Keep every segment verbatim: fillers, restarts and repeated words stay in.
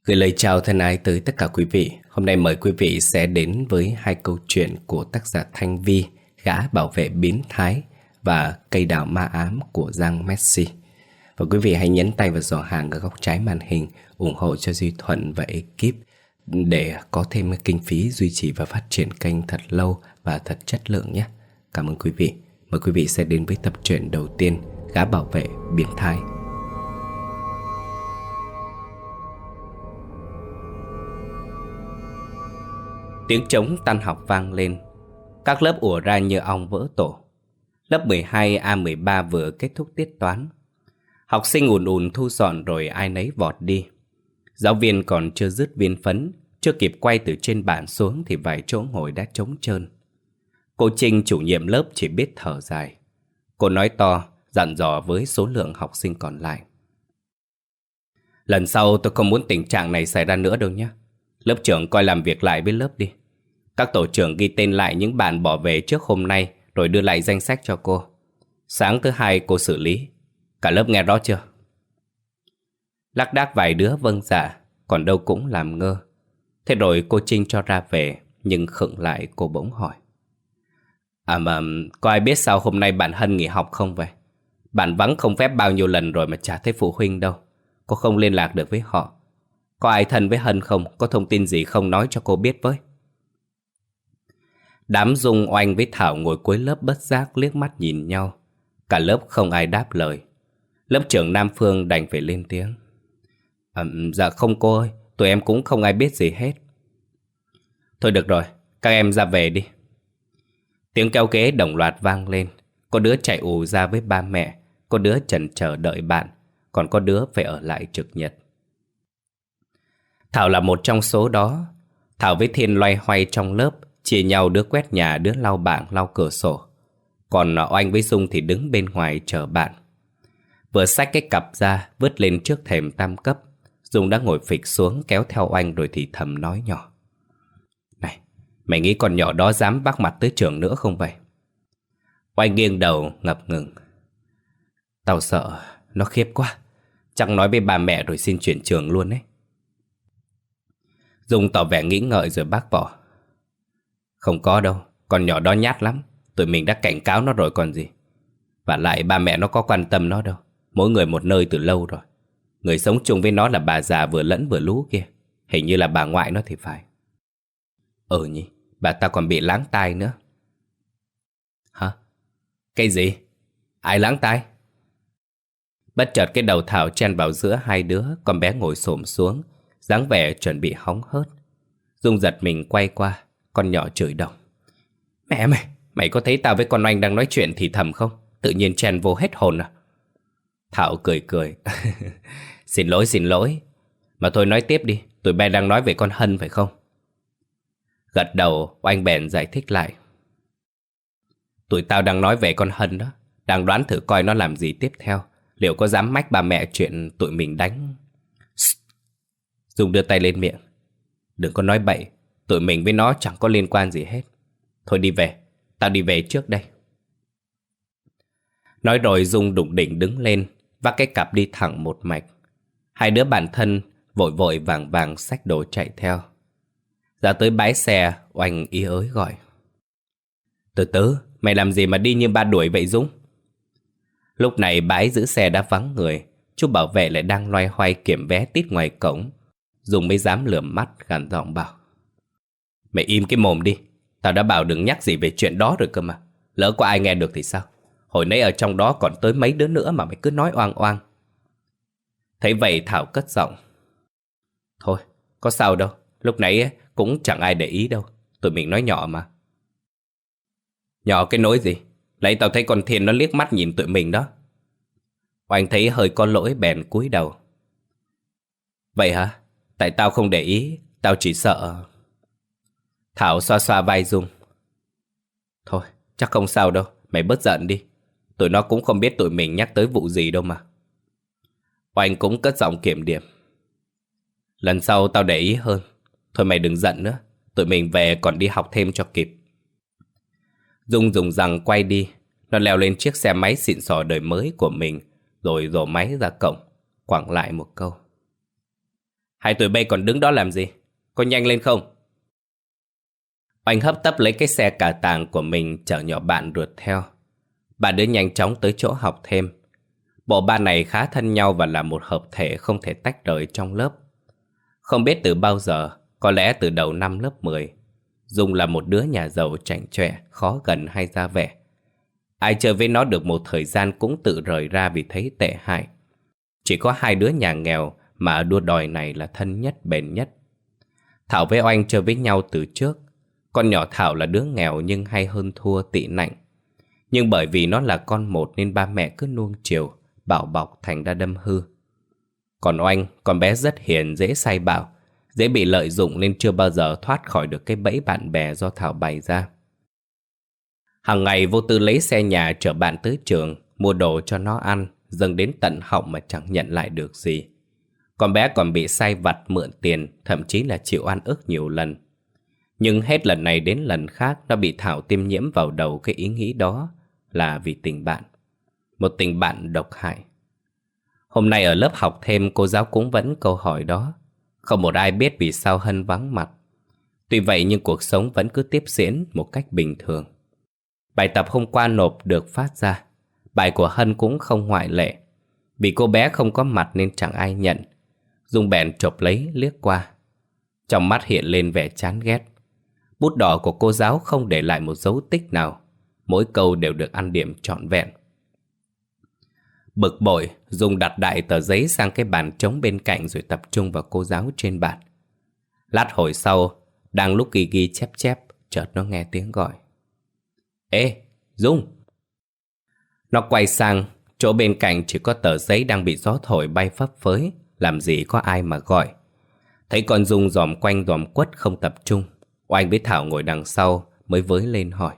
Gửi lời chào thân ái tới tất cả quý vị. Hôm nay mời quý vị sẽ đến với hai câu chuyện của tác giả Thanh Vi, Gã bảo vệ biến thái và Cây đào ma ám của Giang Messi. Và quý vị hãy nhấn tay vào giỏ hàng ở góc trái màn hình, ủng hộ cho Duy Thuận và ekip để có thêm kinh phí duy trì và phát triển kênh thật lâu và thật chất lượng nhé. Cảm ơn quý vị. Mời quý vị sẽ đến với tập truyện đầu tiên, Gã bảo vệ biến thái. Tiếng trống tan học vang lên. Các lớp ùa ra như ong vỡ tổ. Lớp mười hai A mười ba vừa kết thúc tiết toán. Học sinh ùn ùn thu dọn rồi ai nấy vọt đi. Giáo viên còn chưa dứt viên phấn, chưa kịp quay từ trên bảng xuống thì vài chỗ ngồi đã trống trơn. Cô Trinh, chủ nhiệm lớp, chỉ biết thở dài. Cô nói to, dặn dò với số lượng học sinh còn lại. Lần sau tôi không muốn tình trạng này xảy ra nữa đâu nhé. Lớp trưởng coi làm việc lại với lớp đi. Các tổ trưởng ghi tên lại những bạn bỏ về trước hôm nay rồi đưa lại danh sách cho cô. Sáng thứ hai cô xử lý. Cả lớp nghe rõ chưa? Lác đác vài đứa vâng dạ, còn đâu cũng làm ngơ. Thế rồi cô Trinh cho ra về, nhưng khựng lại cô bỗng hỏi. À mà có ai biết sao hôm nay bạn Hân nghỉ học không vậy? Bạn vắng không phép bao nhiêu lần rồi mà chả thấy phụ huynh đâu. Cô không liên lạc được với họ. Có ai thân với Hân không? Có thông tin gì không nói cho cô biết với. Đám Dung, Oanh với Thảo ngồi cuối lớp bất giác liếc mắt nhìn nhau. Cả lớp không ai đáp lời. Lớp trưởng Nam Phương đành phải lên tiếng. À, dạ không cô ơi, tụi em cũng không ai biết gì hết. Thôi được rồi, các em ra về đi. Tiếng kéo ghế đồng loạt vang lên. Có đứa chạy ù ra với ba mẹ, có đứa chần chờ đợi bạn, còn có đứa phải ở lại trực nhật. Thảo là một trong số đó. Thảo với Thiên loay hoay trong lớp, chia nhau đứa quét nhà, đứa lau bảng, lau cửa sổ. Còn Oanh với Dung thì đứng bên ngoài chờ bạn. Vừa xách cái cặp ra, vứt lên trước thềm tam cấp, Dung đã ngồi phịch xuống kéo theo Oanh rồi thì thầm nói nhỏ. Này, mày nghĩ con nhỏ đó dám vác mặt tới trường nữa không vậy? Oanh nghiêng đầu ngập ngừng. Tao sợ, nó khiếp quá. Chắc nói với bà mẹ rồi xin chuyển trường luôn đấy. Dung tỏ vẻ nghĩ ngợi rồi bác bỏ. Không có đâu, con nhỏ đó nhát lắm. Tụi mình đã cảnh cáo nó rồi còn gì. Và lại ba mẹ nó có quan tâm nó đâu. Mỗi người một nơi từ lâu rồi. Người sống chung với nó là bà già vừa lẫn vừa lú kia. Hình như là bà ngoại nó thì phải. Ừ nhỉ, bà ta còn bị láng tai nữa. Hả? Cái gì? Ai láng tai? Bất chợt cái đầu Thảo chen vào giữa hai đứa. Con bé ngồi xổm xuống, dáng vẻ chuẩn bị hóng hớt. Dung giật mình quay qua. Con nhỏ chửi đồng. Mẹ mày, mày có thấy tao với con Oanh đang nói chuyện thì thầm không? Tự nhiên chen vô hết hồn à? Thảo cười cười. Xin lỗi, xin lỗi. Mà thôi nói tiếp đi, tụi bay đang nói về con Hân phải không? Gật đầu, Oanh bèn giải thích lại. Tụi tao đang nói về con Hân đó. Đang đoán thử coi nó làm gì tiếp theo. Liệu có dám mách ba mẹ chuyện tụi mình đánh. Dung đưa tay lên miệng. Đừng có nói bậy. Tụi mình với nó chẳng có liên quan gì hết. Thôi đi về, tao đi về trước đây. Nói rồi Dung đủng đỉnh đứng lên, vác cái cặp đi thẳng một mạch. Hai đứa bạn thân vội vội vàng vàng xách đồ chạy theo. Ra tới bãi xe, Oanh ý ới gọi. Từ từ, mày làm gì mà đi như ba đuổi vậy Dung? Lúc này bãi giữ xe đã vắng người. Chú bảo vệ lại đang loay hoay kiểm vé tít ngoài cổng. Dung mới dám lườm mắt gằn giọng bảo. Mày im cái mồm đi. Tao đã bảo đừng nhắc gì về chuyện đó rồi cơ mà. Lỡ có ai nghe được thì sao? Hồi nãy ở trong đó còn tới mấy đứa nữa mà mày cứ nói oang oang. Thấy vậy Thảo cất giọng. Thôi, có sao đâu. Lúc nãy cũng chẳng ai để ý đâu. Tụi mình nói nhỏ mà. Nhỏ cái nỗi gì? Lấy tao thấy con Thiên nó liếc mắt nhìn tụi mình đó. Oanh thấy hơi có lỗi bèn cúi đầu. Vậy hả? Tại tao không để ý. Tao chỉ sợ... Thảo xoa xoa vai Dung. Thôi, chắc không sao đâu. Mày bớt giận đi. Tụi nó cũng không biết tụi mình nhắc tới vụ gì đâu mà. Oanh cũng cất giọng kiểm điểm. Lần sau tao để ý hơn. Thôi mày đừng giận nữa. Tụi mình về còn đi học thêm cho kịp. Dung dùng rằng quay đi. Nó leo lên chiếc xe máy xịn sò đời mới của mình, rồi rồ máy ra cổng, quẳng lại một câu. Hai tụi bay còn đứng đó làm gì? Có nhanh lên không? Oanh hấp tấp lấy cái xe cà tàng của mình chở nhỏ bạn rượt theo. Ba đứa nhanh chóng tới chỗ học thêm. Bộ ba này khá thân nhau và là một hợp thể không thể tách rời trong lớp. Không biết từ bao giờ, có lẽ từ đầu năm lớp mười, Dung là một đứa nhà giàu chảnh chọe, khó gần hay ra vẻ. Ai chơi với nó được một thời gian cũng tự rời ra vì thấy tệ hại. Chỉ có hai đứa nhà nghèo mà đua đòi này là thân nhất bền nhất. Thảo với Oanh chơi với nhau từ trước. Con nhỏ Thảo là đứa nghèo nhưng hay hơn thua tị nạnh. Nhưng bởi vì nó là con một nên ba mẹ cứ nuông chiều, bảo bọc thành ra đâm hư. Còn Oanh, con bé rất hiền, dễ sai bảo, dễ bị lợi dụng nên chưa bao giờ thoát khỏi được cái bẫy bạn bè do Thảo bày ra. Hàng ngày vô tư lấy xe nhà chở bạn tới trường, mua đồ cho nó ăn, dâng đến tận họng mà chẳng nhận lại được gì. Con bé còn bị sai vặt mượn tiền, thậm chí là chịu oan ức nhiều lần. Nhưng hết lần này đến lần khác nó bị Thảo tiêm nhiễm vào đầu cái ý nghĩ đó là vì tình bạn. Một tình bạn độc hại. Hôm nay ở lớp học thêm cô giáo cũng vẫn câu hỏi đó. Không một ai biết vì sao Hân vắng mặt. Tuy vậy nhưng cuộc sống vẫn cứ tiếp diễn một cách bình thường. Bài tập hôm qua nộp được phát ra. Bài của Hân cũng không ngoại lệ. Vì cô bé không có mặt nên chẳng ai nhận. Dung bèn chộp lấy liếc qua. Trong mắt hiện lên vẻ chán ghét. Bút đỏ của cô giáo không để lại một dấu tích nào. Mỗi câu đều được ăn điểm trọn vẹn. Bực bội, Dung đặt đại tờ giấy sang cái bàn trống bên cạnh rồi tập trung vào cô giáo trên bàn. Lát hồi sau, đang lúc ghi ghi chép chép, chợt nó nghe tiếng gọi. Ê, Dung! Nó quay sang, chỗ bên cạnh chỉ có tờ giấy đang bị gió thổi bay phấp phới, làm gì có ai mà gọi. Thấy con Dung dòm quanh dòm quất không tập trung, Oanh với Thảo ngồi đằng sau mới với lên hỏi.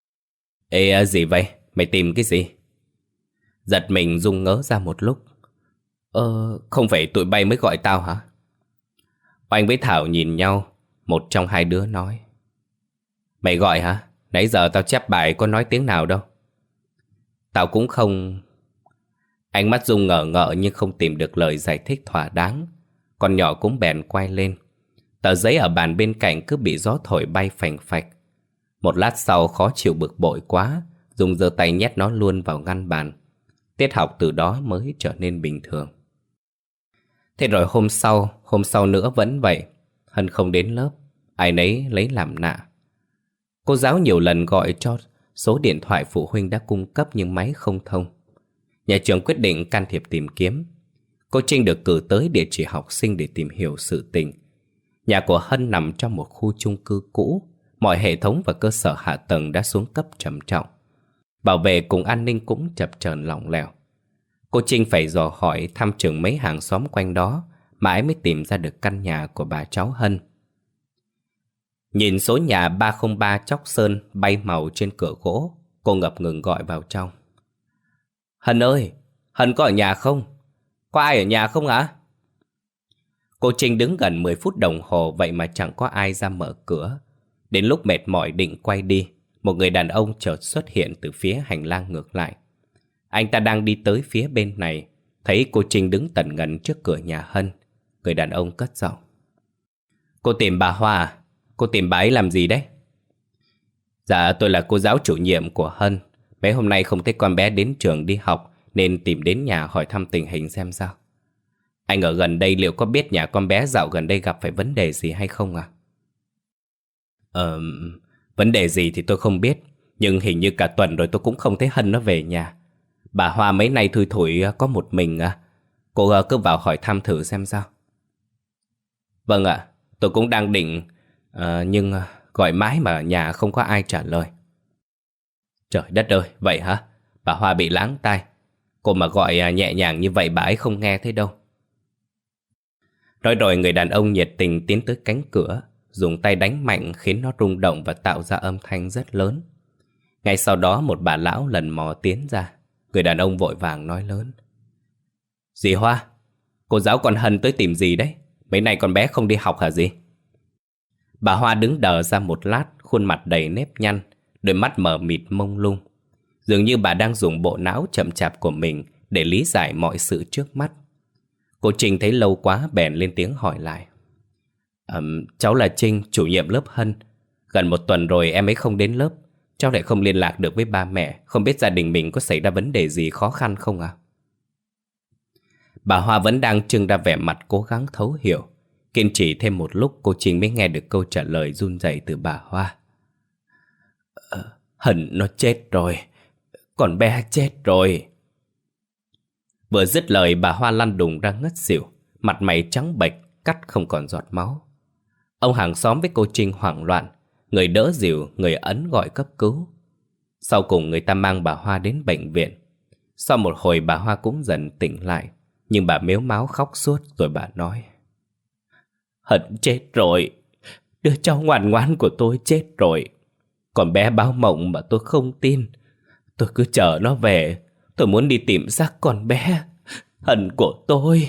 Ê, gì vậy? Mày tìm cái gì? Giật mình Dung ngớ ra một lúc. Ờ, không phải tụi bay mới gọi tao hả? Oanh với Thảo nhìn nhau. Một trong hai đứa nói. Mày gọi hả? Nãy giờ tao chép bài có nói tiếng nào đâu. Tao cũng không... Ánh mắt Dung ngờ ngợ nhưng không tìm được lời giải thích thỏa đáng. Con nhỏ cũng bèn quay lên. Tờ giấy ở bàn bên cạnh cứ bị gió thổi bay phành phạch. Một lát sau khó chịu bực bội quá, Dung giơ tay nhét nó luôn vào ngăn bàn. Tiết học từ đó mới trở nên bình thường. Thế rồi hôm sau, hôm sau nữa vẫn vậy. Hân không đến lớp, ai nấy lấy làm lạ. Cô giáo nhiều lần gọi cho số điện thoại phụ huynh đã cung cấp nhưng máy không thông. Nhà trường quyết định can thiệp tìm kiếm. Cô Trinh được cử tới địa chỉ học sinh để tìm hiểu sự tình. Nhà của Hân nằm trong một khu chung cư cũ. Mọi hệ thống và cơ sở hạ tầng đã xuống cấp trầm trọng. Bảo vệ cùng an ninh cũng chập chờn lỏng lẻo. Cô Trinh phải dò hỏi thăm chừng mấy hàng xóm quanh đó, mãi mới tìm ra được căn nhà của bà cháu Hân. Nhìn số nhà ba không ba Chóc Sơn bay màu trên cửa gỗ, cô ngập ngừng gọi vào trong. Hân ơi, Hân có ở nhà không? Có ai ở nhà không ạ? Cô Trinh đứng gần mười phút đồng hồ vậy mà chẳng có ai ra mở cửa. Đến lúc mệt mỏi định quay đi, một người đàn ông chợt xuất hiện từ phía hành lang ngược lại. Anh ta đang đi tới phía bên này, thấy cô Trinh đứng tần ngần trước cửa nhà Hân. Người đàn ông cất giọng. Cô tìm bà Hoa à? Cô tìm bà ấy làm gì đấy? Dạ tôi là cô giáo chủ nhiệm của Hân. Mấy hôm nay không thấy con bé đến trường đi học nên tìm đến nhà hỏi thăm tình hình xem sao. Anh ở gần đây liệu có biết nhà con bé dạo gần đây gặp phải vấn đề gì hay không à? Ờ... Vấn đề gì thì tôi không biết. Nhưng hình như cả tuần rồi tôi cũng không thấy Hân nó về nhà. Bà Hoa mấy nay thui thủi có một mình à? Cô cứ vào hỏi thăm thử xem sao. Vâng ạ, tôi cũng đang định uh, Nhưng uh, gọi mãi mà nhà không có ai trả lời. Trời đất ơi, vậy hả? Bà Hoa bị láng tai. Cô mà gọi uh, nhẹ nhàng như vậy bà ấy không nghe thấy đâu. Nói rồi người đàn ông nhiệt tình tiến tới cánh cửa, dùng tay đánh mạnh khiến nó rung động và tạo ra âm thanh rất lớn. Ngay sau đó một bà lão lần mò tiến ra. Người đàn ông vội vàng nói lớn. Dì Hoa, cô giáo con Hân tới tìm gì đấy? Mấy nay con bé không đi học hả gì? Bà Hoa đứng đờ ra một lát, khuôn mặt đầy nếp nhăn, đôi mắt mờ mịt mông lung. Dường như bà đang dùng bộ não chậm chạp của mình để lý giải mọi sự trước mắt. Cô Trinh thấy lâu quá bèn lên tiếng hỏi lại. à, Cháu là Trinh, chủ nhiệm lớp Hân. Gần một tuần rồi em ấy không đến lớp. Cháu lại không liên lạc được với ba mẹ. Không biết gia đình mình có xảy ra vấn đề gì khó khăn không à? Bà Hoa vẫn đang trưng ra vẻ mặt cố gắng thấu hiểu. Kiên trì thêm một lúc, cô Trinh mới nghe được câu trả lời run rẩy từ bà Hoa. ờ, Hân nó chết rồi. Con bé chết rồi. Vừa dứt lời, bà Hoa lăn đùng ra ngất xỉu, mặt mày trắng bệch, cắt không còn giọt máu. Ông hàng xóm với cô Trinh hoảng loạn, người đỡ dìu, người ấn gọi cấp cứu. Sau cùng người ta mang bà Hoa đến bệnh viện. Sau một hồi bà Hoa cũng dần tỉnh lại, nhưng bà mếu máo khóc suốt rồi bà nói. Hân chết rồi. Đứa cháu ngoan ngoãn của tôi chết rồi. Còn bé báo mộng mà tôi không tin. Tôi cứ chờ nó về. Tôi muốn đi tìm xác con bé. Hân của tôi.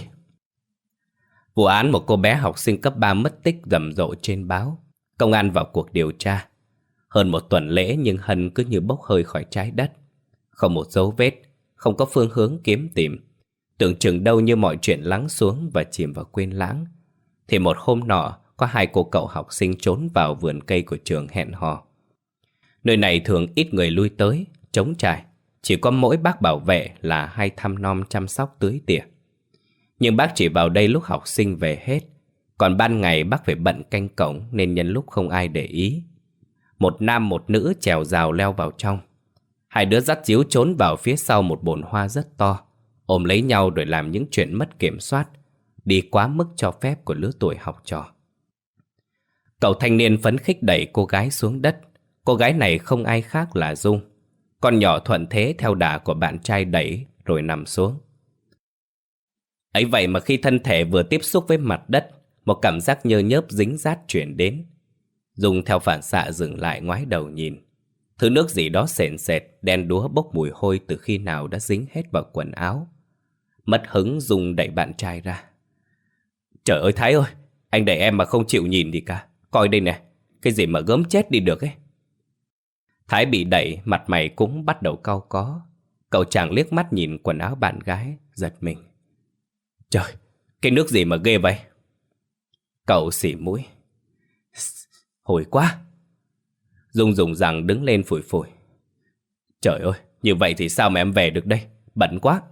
Vụ án một cô bé học sinh cấp ba mất tích rầm rộ trên báo. Công an vào cuộc điều tra. Hơn một tuần lễ nhưng Hân cứ như bốc hơi khỏi trái đất. Không một dấu vết, không có phương hướng kiếm tìm. Tưởng chừng đâu như mọi chuyện lắng xuống và chìm vào quên lãng. Thì một hôm nọ, có hai cô cậu học sinh trốn vào vườn cây của trường hẹn hò. Nơi này thường ít người lui tới, trống trải. Chỉ có mỗi bác bảo vệ là hay thăm nom chăm sóc tưới tỉa. Nhưng bác chỉ vào đây lúc học sinh về hết. Còn ban ngày bác phải bận canh cổng nên nhân lúc không ai để ý. Một nam một nữ trèo rào leo vào trong. Hai đứa dắt díu trốn vào phía sau một bồn hoa rất to, ôm lấy nhau rồi làm những chuyện mất kiểm soát, đi quá mức cho phép của lứa tuổi học trò. Cậu thanh niên phấn khích đẩy cô gái xuống đất. Cô gái này không ai khác là Dung. Con nhỏ thuận thế theo đà của bạn trai đẩy rồi nằm xuống. Ấy vậy mà khi thân thể vừa tiếp xúc với mặt đất, một cảm giác nhơ nhớp dính dát chuyển đến. Dung theo phản xạ dừng lại ngoái đầu nhìn. Thứ nước gì đó sền sệt, đen đúa bốc mùi hôi từ khi nào đã dính hết vào quần áo. Mất hứng Dung đẩy bạn trai ra. Trời ơi Thái ơi, anh đẩy em mà không chịu nhìn gì cả. Coi đây nè, cái gì mà gớm chết đi được ấy. Thái bị đẩy, mặt mày cũng bắt đầu cau có. Cậu chàng liếc mắt nhìn quần áo bạn gái, giật mình. Trời, cái nước gì mà ghê vậy? Cậu xỉ mũi. Hôi quá. Dung dùng rằng đứng lên phủi phủi. Trời ơi, như vậy thì sao mà em về được đây? Bẩn quá.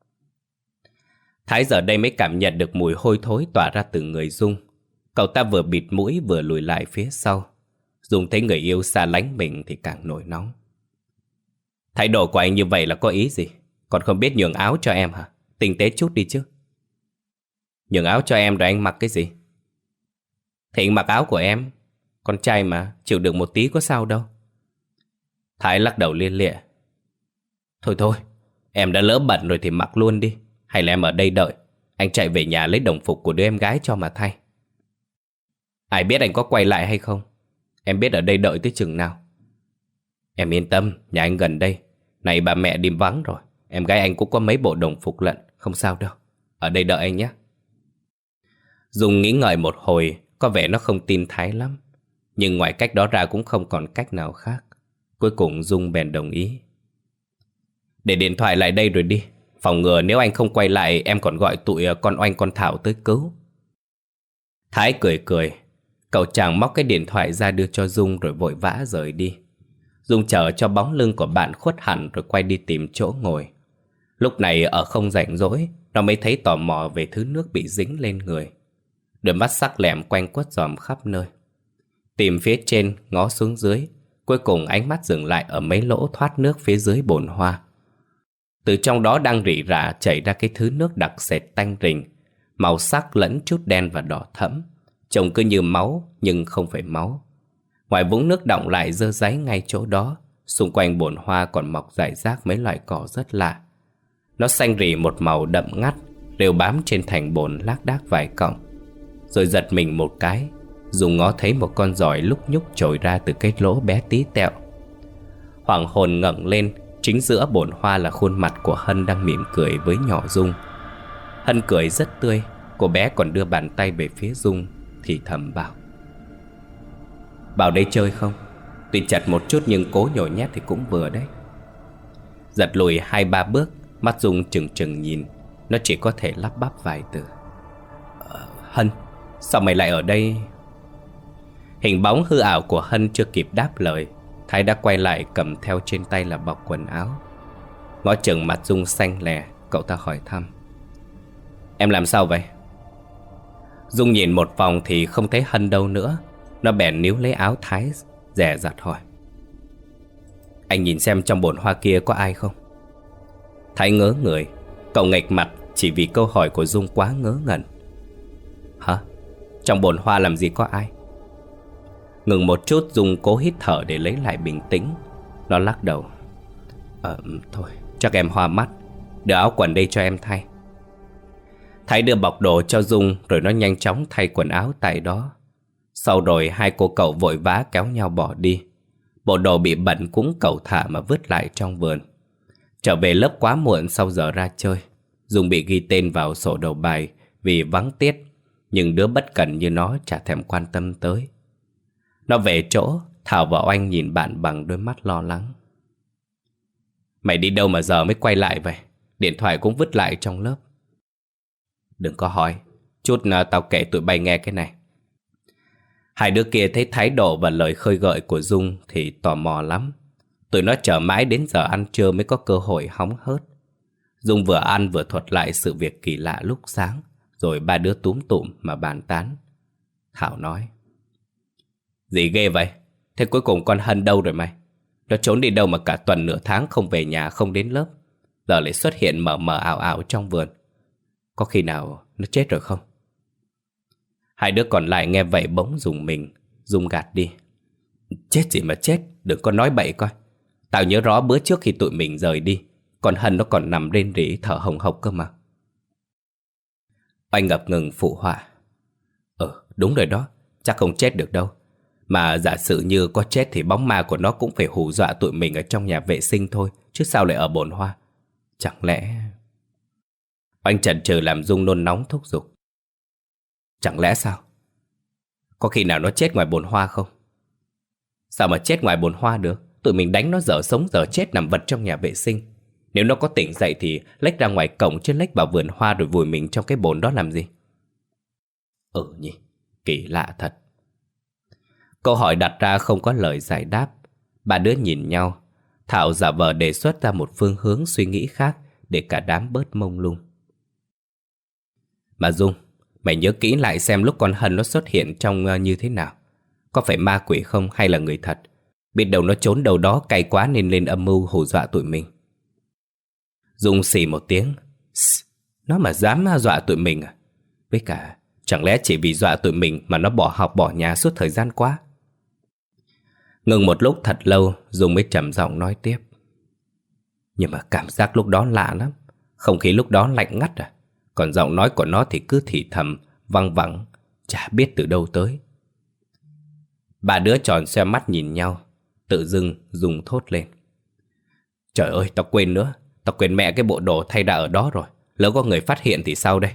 Thái giờ đây mới cảm nhận được mùi hôi thối tỏa ra từ người Dung. Cậu ta vừa bịt mũi vừa lùi lại phía sau. Dung thấy người yêu xa lánh mình thì càng nổi nóng. Thái độ của anh như vậy là có ý gì? Còn không biết nhường áo cho em hả? Tinh tế chút đi chứ. Nhường áo cho em rồi anh mặc cái gì? Thì anh mặc áo của em. Con trai mà, chịu được một tí có sao đâu. Thái lắc đầu lia lịa. Thôi thôi, em đã lỡ bận rồi thì mặc luôn đi. Hay là em ở đây đợi, anh chạy về nhà lấy đồng phục của đứa em gái cho mà thay. Ai biết anh có quay lại hay không? Em biết ở đây đợi tới chừng nào. Em yên tâm, nhà anh gần đây. Này bà mẹ đi vắng rồi, em gái anh cũng có mấy bộ đồng phục lận. Không sao đâu, ở đây đợi anh nhé. Dung nghĩ ngợi một hồi, có vẻ nó không tin Thái lắm. Nhưng ngoài cách đó ra cũng không còn cách nào khác. Cuối cùng Dung bèn đồng ý. Để điện thoại lại đây rồi đi. Phòng ngừa nếu anh không quay lại, em còn gọi tụi con Oanh con Thảo tới cứu. Thái cười cười. Cậu chàng móc cái điện thoại ra đưa cho Dung rồi vội vã rời đi. Dung chờ cho bóng lưng của bạn khuất hẳn rồi quay đi tìm chỗ ngồi. Lúc này ở không rảnh rỗi, nó mới thấy tò mò về thứ nước bị dính lên người. Đôi mắt sắc lẹm quanh quất dòm khắp nơi. Tìm phía trên, ngó xuống dưới. Cuối cùng ánh mắt dừng lại ở mấy lỗ thoát nước phía dưới bồn hoa. Từ trong đó đang rỉ rả chảy ra cái thứ nước đặc sệt tanh rình, màu sắc lẫn chút đen và đỏ thẫm, trông cứ như máu nhưng không phải máu. Ngoài vũng nước đọng lại dơ dáy ngay chỗ đó, xung quanh bồn hoa còn mọc rải rác mấy loại cỏ rất lạ. Nó xanh rỉ một màu đậm ngắt, đều bám trên thành bồn lác đác vài cọng. Rồi giật mình một cái, Dung ngó thấy một con giòi lúc nhúc trồi ra từ cái lỗ bé tí tẹo. Hoàng hồn ngẩng lên, chính giữa bồn hoa là khuôn mặt của Hân đang mỉm cười với nhỏ Dung. Hân cười rất tươi, cô bé còn đưa bàn tay về phía Dung, thì thầm bảo: Vào đây chơi không? Tuy chặt một chút nhưng cố nhồi nhét thì cũng vừa đấy. Giật lùi hai ba bước, mắt Dung trừng trừng nhìn. Nó chỉ có thể lắp bắp vài từ: Hân, sao mày lại ở đây? Hình bóng hư ảo của Hân chưa kịp đáp lời, Thái đã quay lại cầm theo trên tay là bọc quần áo. Ngó chừng mặt Dung xanh lè, cậu ta hỏi thăm: Em làm sao vậy? Dung nhìn một vòng thì không thấy Hân đâu nữa. Nó bèn níu lấy áo Thái, dè dặt hỏi: Anh nhìn xem trong bồn hoa kia có ai không? Thái ngớ người. Cậu nghệch mặt chỉ vì câu hỏi của Dung quá ngớ ngẩn. Hả? Trong bồn hoa làm gì có ai? Ngừng một chút, Dung cố hít thở để lấy lại bình tĩnh. Nó lắc đầu: Ờ, thôi, chắc em hoa mắt. Đưa áo quần đây cho em thay. Thái đưa bọc đồ cho Dung, rồi nó nhanh chóng thay quần áo tại đó. Sau rồi hai cô cậu vội vã kéo nhau bỏ đi. Bộ đồ bị bẩn cũng cẩu thả mà vứt lại trong vườn. Trở về lớp quá muộn sau giờ ra chơi. Dung bị ghi tên vào sổ đầu bài vì vắng tiết, nhưng đứa bất cẩn như nó chả thèm quan tâm tới. Nó về chỗ, Thảo và Oanh nhìn bạn bằng đôi mắt lo lắng. Mày đi đâu mà giờ mới quay lại vậy? Điện thoại cũng vứt lại trong lớp. Đừng có hỏi, chút uh, tao kể tụi bay nghe cái này. Hai đứa kia thấy thái độ và lời khơi gợi của Dung thì tò mò lắm. Tụi nó chờ mãi đến giờ ăn trưa mới có cơ hội hóng hớt. Dung vừa ăn vừa thuật lại sự việc kỳ lạ lúc sáng, rồi ba đứa túm tụm mà bàn tán. Thảo nói: Gì ghê vậy? Thế cuối cùng con Hân đâu rồi mày? Nó trốn đi đâu mà cả tuần nửa tháng không về nhà, không đến lớp, giờ lại xuất hiện mờ mờ ảo ảo trong vườn. Có khi nào nó chết rồi không? Hai đứa còn lại nghe vậy bỗng rùng mình. Dung gạt đi: Chết gì mà chết, đừng có nói bậy coi. Tao nhớ rõ bữa trước khi tụi mình rời đi, con Hân nó còn nằm rên rỉ thở hồng hộc cơ mà. Oanh ngập ngừng phụ họa: Ừ, đúng rồi đó, chắc không chết được đâu. Mà giả sử như có chết thì bóng ma của nó cũng phải hù dọa tụi mình ở trong nhà vệ sinh thôi, chứ sao lại ở bồn hoa? Chẳng lẽ... Oanh chần chừ làm Dung nôn nóng thúc giục: Chẳng lẽ sao? Có khi nào nó chết ngoài bồn hoa không? Sao mà chết ngoài bồn hoa được? Tụi mình đánh nó dở sống dở chết nằm vật trong nhà vệ sinh. Nếu nó có tỉnh dậy thì lếch ra ngoài cổng chứ lếch vào vườn hoa rồi vùi mình trong cái bồn đó làm gì? Ừ nhỉ, kỳ lạ thật. Câu hỏi đặt ra không có lời giải đáp. Ba đứa nhìn nhau. Thảo giả vờ đề xuất ra một phương hướng suy nghĩ khác để cả đám bớt mông lung. Mà Dung, mày nhớ kỹ lại xem lúc con Hân nó xuất hiện trông uh, như thế nào. Có phải ma quỷ không hay là người thật? Biết đâu nó trốn đâu đó cay quá nên lên âm mưu hù dọa tụi mình. Dung xì một tiếng: Nó mà dám dọa tụi mình à? Với cả, chẳng lẽ chỉ vì dọa tụi mình mà nó bỏ học bỏ nhà suốt thời gian quá? Ngừng một lúc thật lâu, Dung mới trầm giọng nói tiếp: Nhưng mà cảm giác lúc đó lạ lắm. Không khí lúc đó lạnh ngắt à? Còn giọng nói của nó thì cứ thì thầm, văng vẳng, chả biết từ đâu tới. Ba đứa tròn xoe mắt nhìn nhau. Tự dưng Dung thốt lên: Trời ơi, tao quên nữa. Tao quên mẹ cái bộ đồ thay đã ở đó rồi. Lỡ có người phát hiện thì sao đây?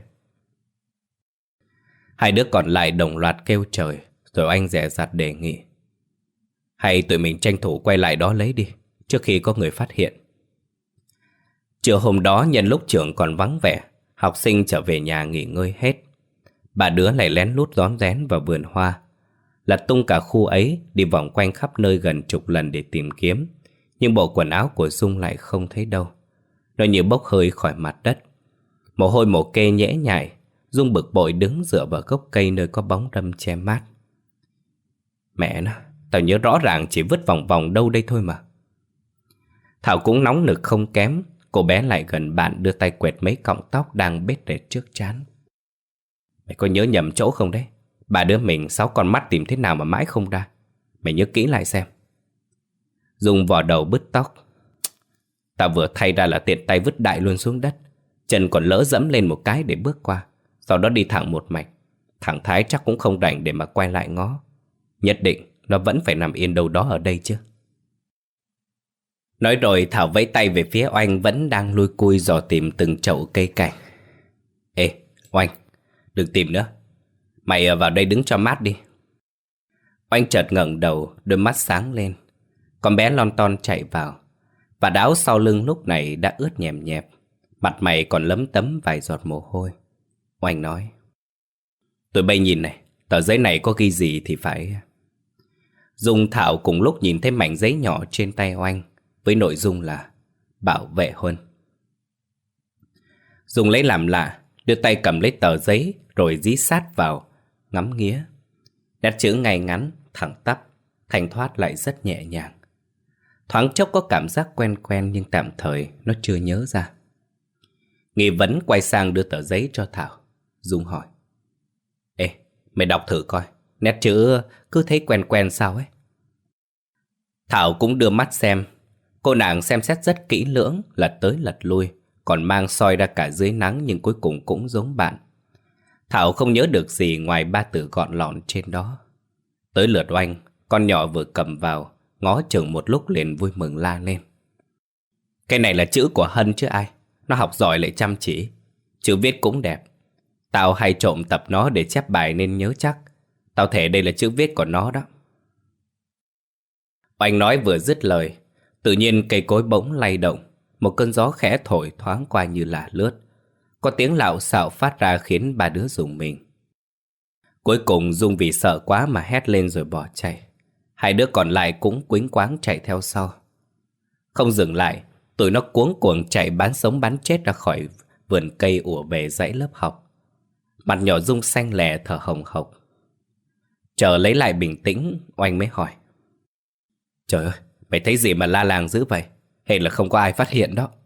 Hai đứa còn lại đồng loạt kêu trời. Rồi anh dè dặt đề nghị: Hay tụi mình tranh thủ quay lại đó lấy đi, trước khi có người phát hiện. Trưa hôm đó nhân lúc trường còn vắng vẻ, học sinh trở về nhà nghỉ ngơi hết. Ba đứa lại lén lút rón rén vào vườn hoa, lật tung cả khu ấy, đi vòng quanh khắp nơi gần chục lần để tìm kiếm. Nhưng bộ quần áo của Dung lại không thấy đâu. Nó như bốc hơi khỏi mặt đất. Mồ hôi mồ kê nhễ nhại. Dung bực bội đứng dựa vào gốc cây nơi có bóng râm che mát. Mẹ nó, tao nhớ rõ ràng chỉ vứt vòng vòng đâu đây thôi mà. Thảo cũng nóng nực không kém. Cô bé lại gần bạn đưa tay quẹt mấy cọng tóc đang bết rệt trước trán. Mày có nhớ nhầm chỗ không đấy? Ba đứa mình sáu con mắt tìm thế nào mà mãi không ra. Mày nhớ kỹ lại xem. Dung vò đầu bứt tóc. Tao vừa thay ra là tiện tay vứt đại luôn xuống đất. Chân còn lỡ dẫm lên một cái để bước qua. Sau đó đi thẳng một mạch. Thằng Thái chắc cũng không rảnh để mà quay lại ngó. Nhất định nó vẫn phải nằm yên đâu đó ở đây chứ. Nói rồi Thảo vẫy tay về phía Oanh vẫn đang lui cui dò tìm từng chậu cây cảnh. Ê, Oanh, đừng tìm nữa. Mày vào đây đứng cho mát đi. Oanh chợt ngẩng đầu, đôi mắt sáng lên. Con bé lon ton chạy vào. Và áo sau lưng lúc này đã ướt nhèm nhẹp. Mặt mày còn lấm tấm vài giọt mồ hôi. Oanh nói: Tụi bay nhìn này, tờ giấy này có ghi gì thì phải... Dung, Thảo cùng lúc nhìn thấy mảnh giấy nhỏ trên tay Oanh với nội dung là bảo vệ Huân. Dung lấy làm lạ, đưa tay cầm lấy tờ giấy rồi dí sát vào, ngắm nghía. Nét chữ ngay ngắn, thẳng tắp, thanh thoát lại rất nhẹ nhàng. Thoáng chốc có cảm giác quen quen nhưng tạm thời nó chưa nhớ ra. Nghi vấn quay sang đưa tờ giấy cho Thảo. Dung hỏi: Ê, mày đọc thử coi, nét chữ cứ thấy quen quen sao ấy. Thảo cũng đưa mắt xem. Cô nàng xem xét rất kỹ lưỡng, lật tới lật lui, còn mang soi ra cả dưới nắng nhưng cuối cùng cũng giống bạn. Thảo không nhớ được gì ngoài ba từ gọn lọn trên đó. Tới lượt Oanh, con nhỏ vừa cầm vào, ngó chừng một lúc liền vui mừng la lên: Cái này là chữ của Hân chứ ai. Nó học giỏi lại chăm chỉ, chữ viết cũng đẹp. Tao hay trộm tập nó để chép bài nên nhớ chắc. Tao thể đây là chữ viết của nó đó. Oanh nói vừa dứt lời, tự nhiên cây cối bỗng lay động. Một cơn gió khẽ thổi thoáng qua như là lướt. Có tiếng lạo xạo phát ra khiến ba đứa rùng mình. Cuối cùng Dung vì sợ quá mà hét lên rồi bỏ chạy. Hai đứa còn lại cũng quýnh quáng chạy theo sau. Không dừng lại, tụi nó cuống cuồng chạy bán sống bán chết ra khỏi vườn cây ùa về dãy lớp học. Mặt nhỏ Dung xanh lè thở hồng hộc. Chờ lấy lại bình tĩnh, Oanh mới hỏi: Trời ơi, mày thấy gì mà la làng dữ vậy? Hay là không có ai phát hiện đó?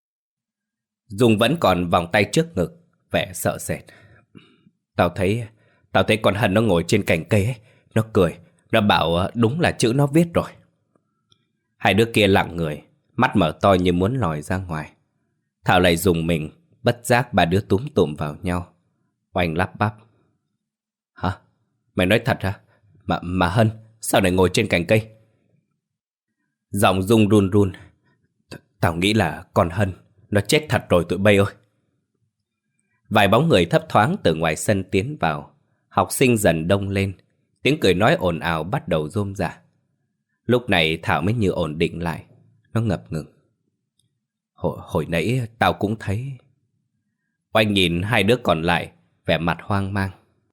Dung vẫn còn vòng tay trước ngực, vẻ sợ sệt. Tao thấy, tao thấy con Hân nó ngồi trên cành cây ấy. Nó cười, nó bảo đúng là chữ nó viết rồi. Hai đứa kia lặng người, mắt mở to như muốn lòi ra ngoài. Thảo lại rùng mình, bất giác ba đứa túm tụm vào nhau. Oanh lắp bắp: Hả? Mày nói thật hả? Mà, mà Hân, sao lại ngồi trên cành cây? Giọng Dung run run: Tao nghĩ là con Hân nó chết thật rồi tụi bay ơi. Vài bóng người thấp thoáng từ ngoài sân tiến vào. Học sinh dần đông lên, tiếng cười nói ồn ào bắt đầu rôm rả. Lúc này Thảo mới như ổn định lại. Nó ngập ngừng: Hồi, hồi nãy tao cũng thấy. Oanh nhìn hai đứa còn lại, vẻ mặt hoang mang: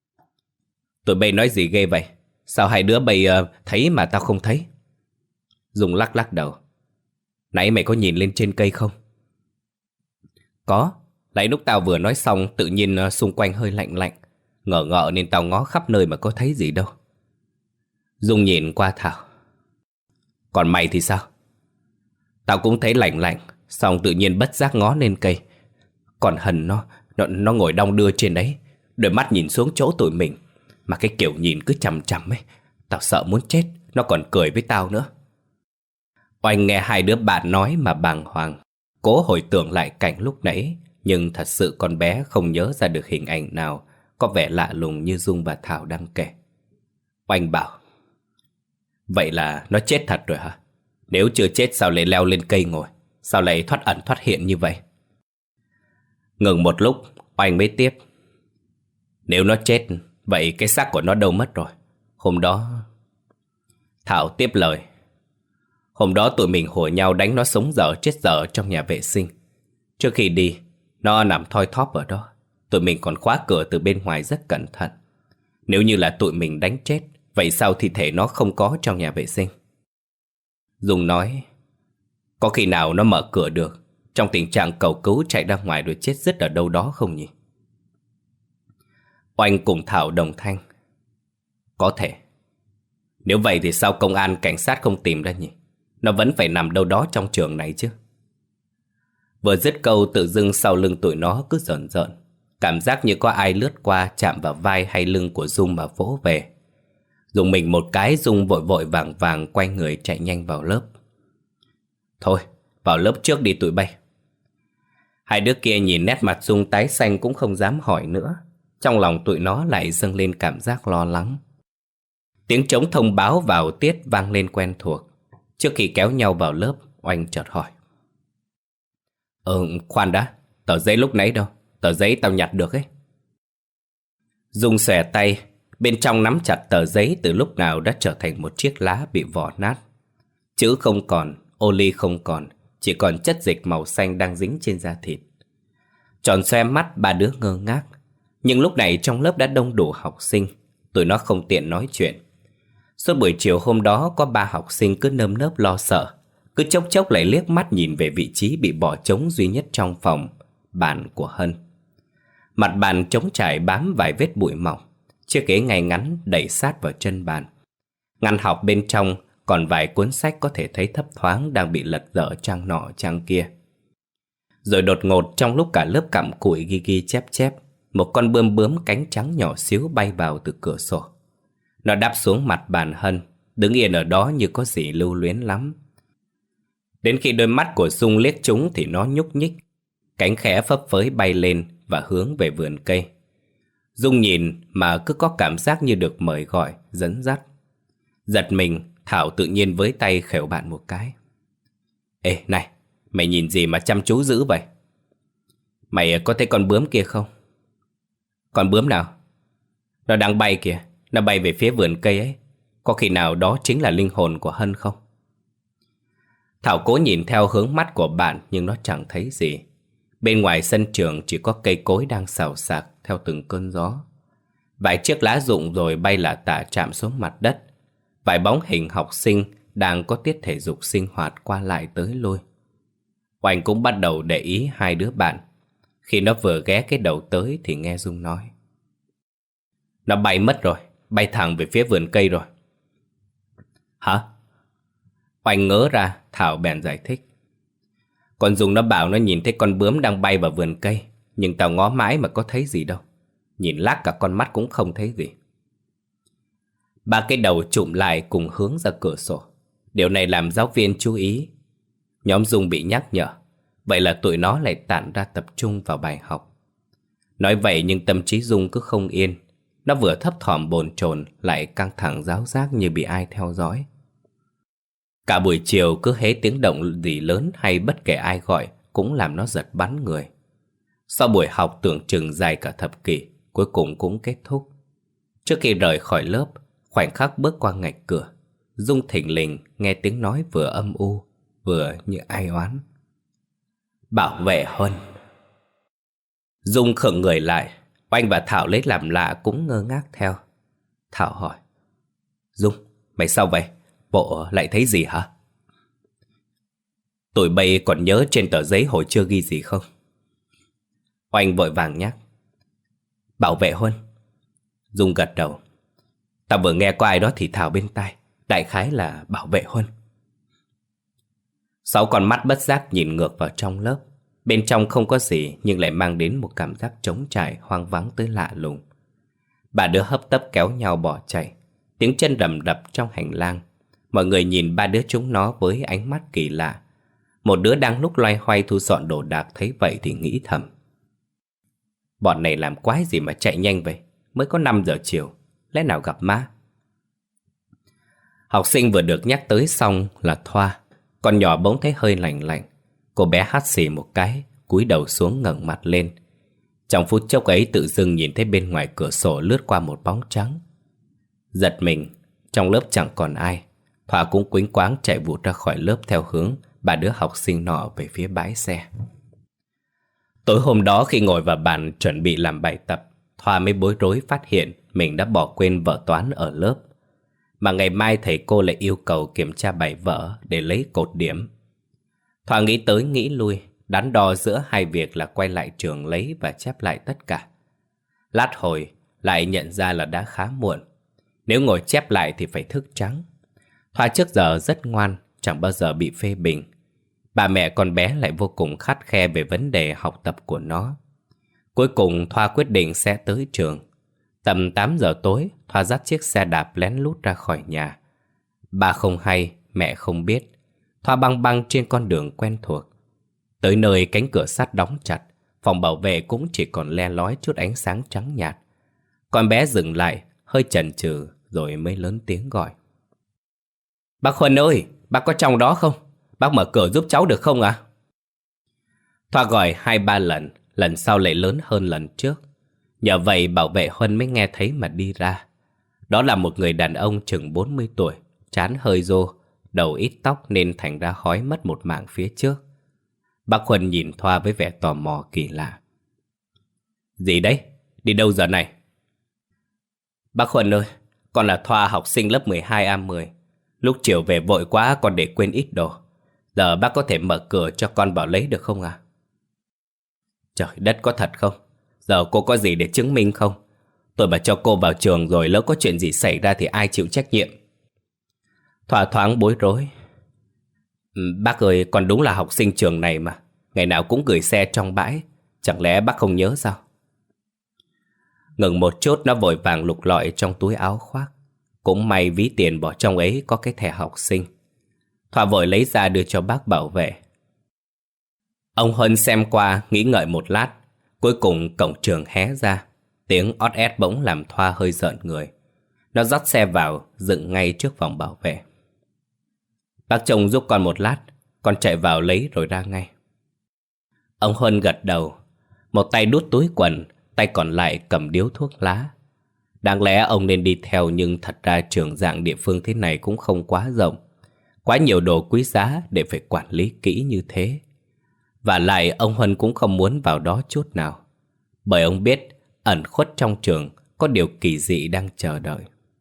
Tụi bay nói gì ghê vậy? Sao hai đứa bay uh, thấy mà tao không thấy? Dung lắc lắc đầu: Nãy mày có nhìn lên trên cây không? Có. Nãy lúc tao vừa nói xong tự nhiên uh, xung quanh hơi lạnh lạnh. Ngờ ngợ nên tao ngó khắp nơi mà có thấy gì đâu. Dung nhìn qua Thảo: Còn mày thì sao? Tao cũng thấy lạnh lạnh, xong tự nhiên bất giác ngó lên cây. Còn Hân nó, nó, nó ngồi đong đưa trên đấy, đôi mắt nhìn xuống chỗ tụi mình. Mà cái kiểu nhìn cứ chằm chằm ấy, tao sợ muốn chết. Nó còn cười với tao nữa. Oanh nghe hai đứa bạn nói mà bàng hoàng, cố hồi tưởng lại cảnh lúc nãy. Nhưng thật sự con bé không nhớ ra được hình ảnh nào có vẻ lạ lùng như Dung và Thảo đang kể. Oanh bảo: Vậy là nó chết thật rồi hả? Nếu chưa chết sao lại leo lên cây ngồi? Sao lại thoát ẩn thoát hiện như vậy? Ngừng một lúc, Oanh mới tiếp: Nếu nó chết, vậy cái xác của nó đâu mất rồi? Hôm đó... Thảo tiếp lời: Hôm đó tụi mình hùa nhau đánh nó sống dở chết dở trong nhà vệ sinh. Trước khi đi, nó nằm thoi thóp ở đó. Tụi mình còn khóa cửa từ bên ngoài rất cẩn thận. Nếu như là tụi mình đánh chết, vậy sao thi thể nó không có trong nhà vệ sinh? Dung nói: Có khi nào nó mở cửa được, trong tình trạng cầu cứu chạy ra ngoài rồi chết dứt ở đâu đó không nhỉ? Oanh cùng Thảo đồng thanh: Có thể. Nếu vậy thì sao công an cảnh sát không tìm ra nhỉ? Nó vẫn phải nằm đâu đó trong trường này chứ. Vừa dứt câu tự dưng sau lưng tụi nó cứ rợn rợn. Cảm giác như có ai lướt qua chạm vào vai hay lưng của Dung mà vỗ về. Dùng mình một cái, Dung vội vội vàng vàng quay người chạy nhanh vào lớp. Thôi, vào lớp trước đi tụi bay. Hai đứa kia nhìn nét mặt Dung tái xanh cũng không dám hỏi nữa. Trong lòng tụi nó lại dâng lên cảm giác lo lắng. Tiếng trống thông báo vào tiết vang lên quen thuộc. Trước khi kéo nhau vào lớp, Oanh chợt hỏi: Ừ, khoan đã, tờ giấy lúc nãy đâu? Tờ giấy tao nhặt được ấy. Dung xòe tay, bên trong nắm chặt tờ giấy từ lúc nào đã trở thành một chiếc lá bị vỏ nát. Chữ không còn, ô ly không còn, chỉ còn chất dịch màu xanh đang dính trên da thịt. Tròn xoe mắt ba đứa ngơ ngác. Nhưng lúc này trong lớp đã đông đủ học sinh, tụi nó không tiện nói chuyện. Suốt buổi chiều hôm đó có ba học sinh cứ nơm nớp lo sợ, cứ chốc chốc lại liếc mắt nhìn về vị trí bị bỏ trống duy nhất trong phòng, bàn của Hân. Mặt bàn trống trải bám vài vết bụi mỏng, chiếc ghế ngay ngắn đẩy sát vào chân bàn. Ngăn học bên trong còn vài cuốn sách có thể thấy thấp thoáng đang bị lật dở trang nọ trang kia. Rồi đột ngột trong lúc cả lớp cặm cụi ghi ghi chép chép, một con bươm bướm cánh trắng nhỏ xíu bay vào từ cửa sổ. Nó đáp xuống mặt bàn Hân, đứng yên ở đó như có gì lưu luyến lắm. Đến khi đôi mắt của Dung liếc chúng thì nó nhúc nhích, cánh khẽ phấp phới bay lên và hướng về vườn cây. Dung nhìn mà cứ có cảm giác như được mời gọi, dẫn dắt. Giật mình, Thảo tự nhiên với tay khều bạn một cái. Ê này, mày nhìn gì mà chăm chú dữ vậy? Mày có thấy con bướm kia không? Con bướm nào? Nó đang bay kìa, nó bay về phía vườn cây ấy. Có khi nào đó chính là linh hồn của Hân không? Thảo cố nhìn theo hướng mắt của bạn nhưng nó chẳng thấy gì. Bên ngoài sân trường chỉ có cây cối đang xào xạc theo từng cơn gió. Vài chiếc lá rụng rồi bay lả tả chạm xuống mặt đất. Vài bóng hình học sinh đang có tiết thể dục sinh hoạt qua lại tới lui. Oanh cũng bắt đầu để ý hai đứa bạn. Khi nó vừa ghé cái đầu tới thì nghe Dung nói. Nó bay mất rồi, bay thẳng về phía vườn cây rồi. Hả? Oanh ngớ ra, Thảo bèn giải thích. Còn Dung nó bảo nó nhìn thấy con bướm đang bay vào vườn cây, nhưng tao ngó mãi mà có thấy gì đâu. Nhìn lác cả con mắt cũng không thấy gì. Ba cái đầu chụm lại cùng hướng ra cửa sổ. Điều này làm giáo viên chú ý. Nhóm Dung bị nhắc nhở. Vậy là tụi nó lại tản ra tập trung vào bài học. Nói vậy nhưng tâm trí Dung cứ không yên. Nó vừa thấp thỏm bồn chồn lại căng thẳng ráo rác như bị ai theo dõi. Cả buổi chiều cứ hễ tiếng động gì lớn hay bất kể ai gọi cũng làm nó giật bắn người. Sau buổi học tưởng chừng dài cả thập kỷ, cuối cùng cũng kết thúc. Trước khi rời khỏi lớp, khoảnh khắc bước qua ngạch cửa, Dung thình lình nghe tiếng nói vừa âm u, vừa như ai oán. Bảo vệ Huân. Dung khựng người lại, Oanh và Thảo lấy làm lạ cũng ngơ ngác theo. Thảo hỏi. Dung, mày sao vậy? Bộ lại thấy gì hả? Tụi bay còn nhớ trên tờ giấy hồi chưa ghi gì không? Oanh vội vàng nhắc. Bảo vệ Huân. Dung gật đầu. Tao vừa nghe có ai đó thì thào bên tai, đại khái là bảo vệ Huân. Sáu con mắt bất giác nhìn ngược vào trong lớp. Bên trong không có gì nhưng lại mang đến một cảm giác trống trải, hoang vắng tới lạ lùng. Ba đứa hấp tấp kéo nhau bỏ chạy, tiếng chân rầm rập trong hành lang. Mọi người nhìn ba đứa chúng nó với ánh mắt kỳ lạ. Một đứa đang lúc loay hoay thu dọn đồ đạc thấy vậy thì nghĩ thầm. Bọn này làm quái gì mà chạy nhanh vậy? Mới có năm giờ chiều, lẽ nào gặp ma? Học sinh vừa được nhắc tới xong là Thoa. Con nhỏ bỗng thấy hơi lạnh lạnh. Cô bé hắt xì một cái, cúi đầu xuống ngẩng mặt lên. Trong phút chốc ấy tự dưng nhìn thấy bên ngoài cửa sổ lướt qua một bóng trắng. Giật mình, trong lớp chẳng còn ai. Thoa cũng quýnh quáng chạy vụt ra khỏi lớp theo hướng ba đứa học sinh nọ về phía bãi xe. Tối hôm đó khi ngồi vào bàn chuẩn bị làm bài tập, Thoa mới bối rối phát hiện mình đã bỏ quên vở toán ở lớp. Mà ngày mai thầy cô lại yêu cầu kiểm tra bài vở để lấy cột điểm. Thoa nghĩ tới nghĩ lui, đắn đo giữa hai việc là quay lại trường lấy và chép lại tất cả. Lát hồi lại nhận ra là đã khá muộn. Nếu ngồi chép lại thì phải thức trắng. Thoa trước giờ rất ngoan, chẳng bao giờ bị phê bình. Bà mẹ con bé lại vô cùng khắt khe về vấn đề học tập của nó. Cuối cùng Thoa quyết định sẽ tới trường. Tầm tám giờ tối, Thoa dắt chiếc xe đạp lén lút ra khỏi nhà. Ba không hay, mẹ không biết. Thoa băng băng trên con đường quen thuộc. Tới nơi cánh cửa sắt đóng chặt, phòng bảo vệ cũng chỉ còn le lói chút ánh sáng trắng nhạt. Con bé dừng lại, hơi chần chừ rồi mới lớn tiếng gọi. Bác Huân ơi, bác có trong đó không? Bác mở cửa giúp cháu được không ạ? À? Thoa gọi hai ba lần, lần sau lại lớn hơn lần trước. Nhờ vậy bảo vệ Huân mới nghe thấy mà đi ra. Đó là một người đàn ông chừng bốn mươi tuổi, trán hơi rô, đầu ít tóc nên thành ra hói mất một mảng phía trước. Bác Huân nhìn Thoa với vẻ tò mò kỳ lạ. Gì đấy? Đi đâu giờ này? Bác Huân ơi, con là Thoa, học sinh lớp mười hai A mười. Lúc chiều về vội quá con để quên ít đồ. Giờ bác có thể mở cửa cho con vào lấy được không à? Trời đất, có thật không? Giờ cô có gì để chứng minh không? Tôi mà cho cô vào trường rồi lỡ có chuyện gì xảy ra thì ai chịu trách nhiệm? Thoa thoáng bối rối. Ừ, bác ơi, con đúng là học sinh trường này mà. Ngày nào cũng gửi xe trong bãi. Chẳng lẽ bác không nhớ sao? Ngừng một chút, nó vội vàng lục lọi trong túi áo khoác. Cũng may ví tiền bỏ trong ấy có cái thẻ học sinh. Thoa vội lấy ra đưa cho bác bảo vệ. Ông Huân xem qua, nghĩ ngợi một lát. Cuối cùng cổng trường hé ra. Tiếng ót ét bỗng làm Thoa hơi rợn người. Nó dắt xe vào, dựng ngay trước vòng bảo vệ. Bác trông giúp con một lát, con chạy vào lấy rồi ra ngay. Ông Huân gật đầu. Một tay đút túi quần, tay còn lại cầm điếu thuốc lá. Đáng lẽ ông nên đi theo, nhưng thật ra trường dạng địa phương thế này cũng không quá rộng. Quá nhiều đồ quý giá để phải quản lý kỹ như thế. Và lại ông Huân cũng không muốn vào đó chút nào. Bởi ông biết ẩn khuất trong trường có điều kỳ dị đang chờ đợi.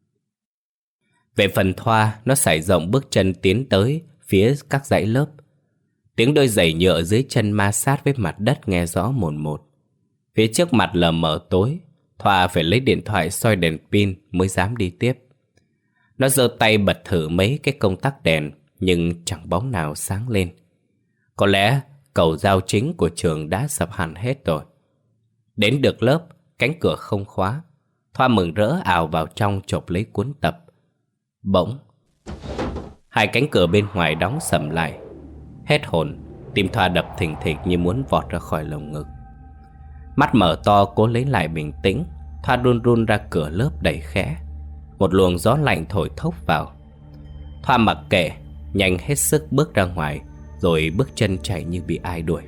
Về phần Thoa, nó sải rộng bước chân tiến tới phía các dãy lớp. Tiếng đôi giày nhựa dưới chân ma sát với mặt đất nghe rõ mồn một. Phía trước mặt lờ mờ tối, Thoa phải lấy điện thoại soi đèn pin mới dám đi tiếp. Nó giơ tay bật thử mấy cái công tắc đèn, nhưng chẳng bóng nào sáng lên. Có lẽ cầu giao chính của trường đã sập hẳn hết rồi. Đến được lớp, cánh cửa không khóa. Thoa mừng rỡ ào vào trong chộp lấy cuốn tập. Bỗng, hai cánh cửa bên ngoài đóng sầm lại. Hết hồn, tim Thoa đập thình thịch như muốn vọt ra khỏi lồng ngực. Mắt mở to cố lấy lại bình tĩnh. Thoa run run ra cửa lớp đẩy khẽ. Một luồng gió lạnh thổi thốc vào. Thoa mặc kệ, nhanh hết sức bước ra ngoài, rồi bước chân chạy như bị ai đuổi.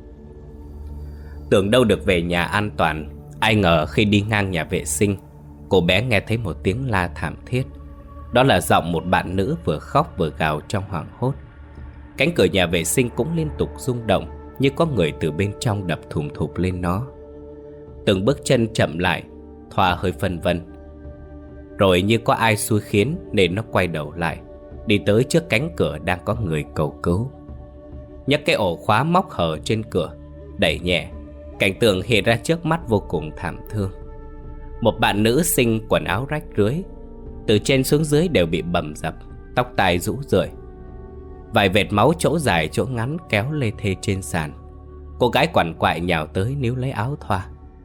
Tưởng đâu được về nhà an toàn, ai ngờ khi đi ngang nhà vệ sinh, cô bé nghe thấy một tiếng la thảm thiết. Đó là giọng một bạn nữ vừa khóc vừa gào trong hoảng hốt. Cánh cửa nhà vệ sinh cũng liên tục rung động, như có người từ bên trong đập thùm thụp lên nó. Từng bước chân chậm lại, Thoa hơi phân vân. Rồi như có ai xui khiến nên nó quay đầu lại, đi tới trước cánh cửa đang có người cầu cứu. Nhấc cái ổ khóa móc hở trên cửa, đẩy nhẹ. Cảnh tượng hiện ra trước mắt vô cùng thảm thương. Một bạn nữ xinh quần áo rách rưới, từ trên xuống dưới đều bị bầm dập, tóc tai rũ rượi. Vài vệt máu chỗ dài chỗ ngắn kéo lê thê trên sàn. Cô gái quằn quại nhào tới níu lấy áo Thoa.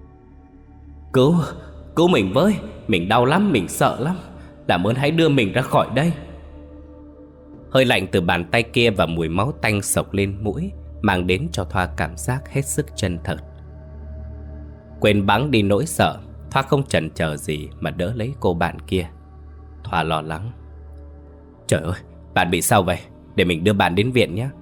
Cứu, cứu mình với, mình đau lắm, mình sợ lắm. Làm ơn hãy đưa mình ra khỏi đây. Hơi lạnh từ bàn tay kia và mùi máu tanh sộc lên mũi mang đến cho Thoa cảm giác hết sức chân thật. Quên bẵng đi nỗi sợ, Thoa không chần chờ gì mà đỡ lấy cô bạn kia. Thoa lo lắng. Trời ơi, bạn bị sao vậy? Để mình đưa bạn đến viện nhé.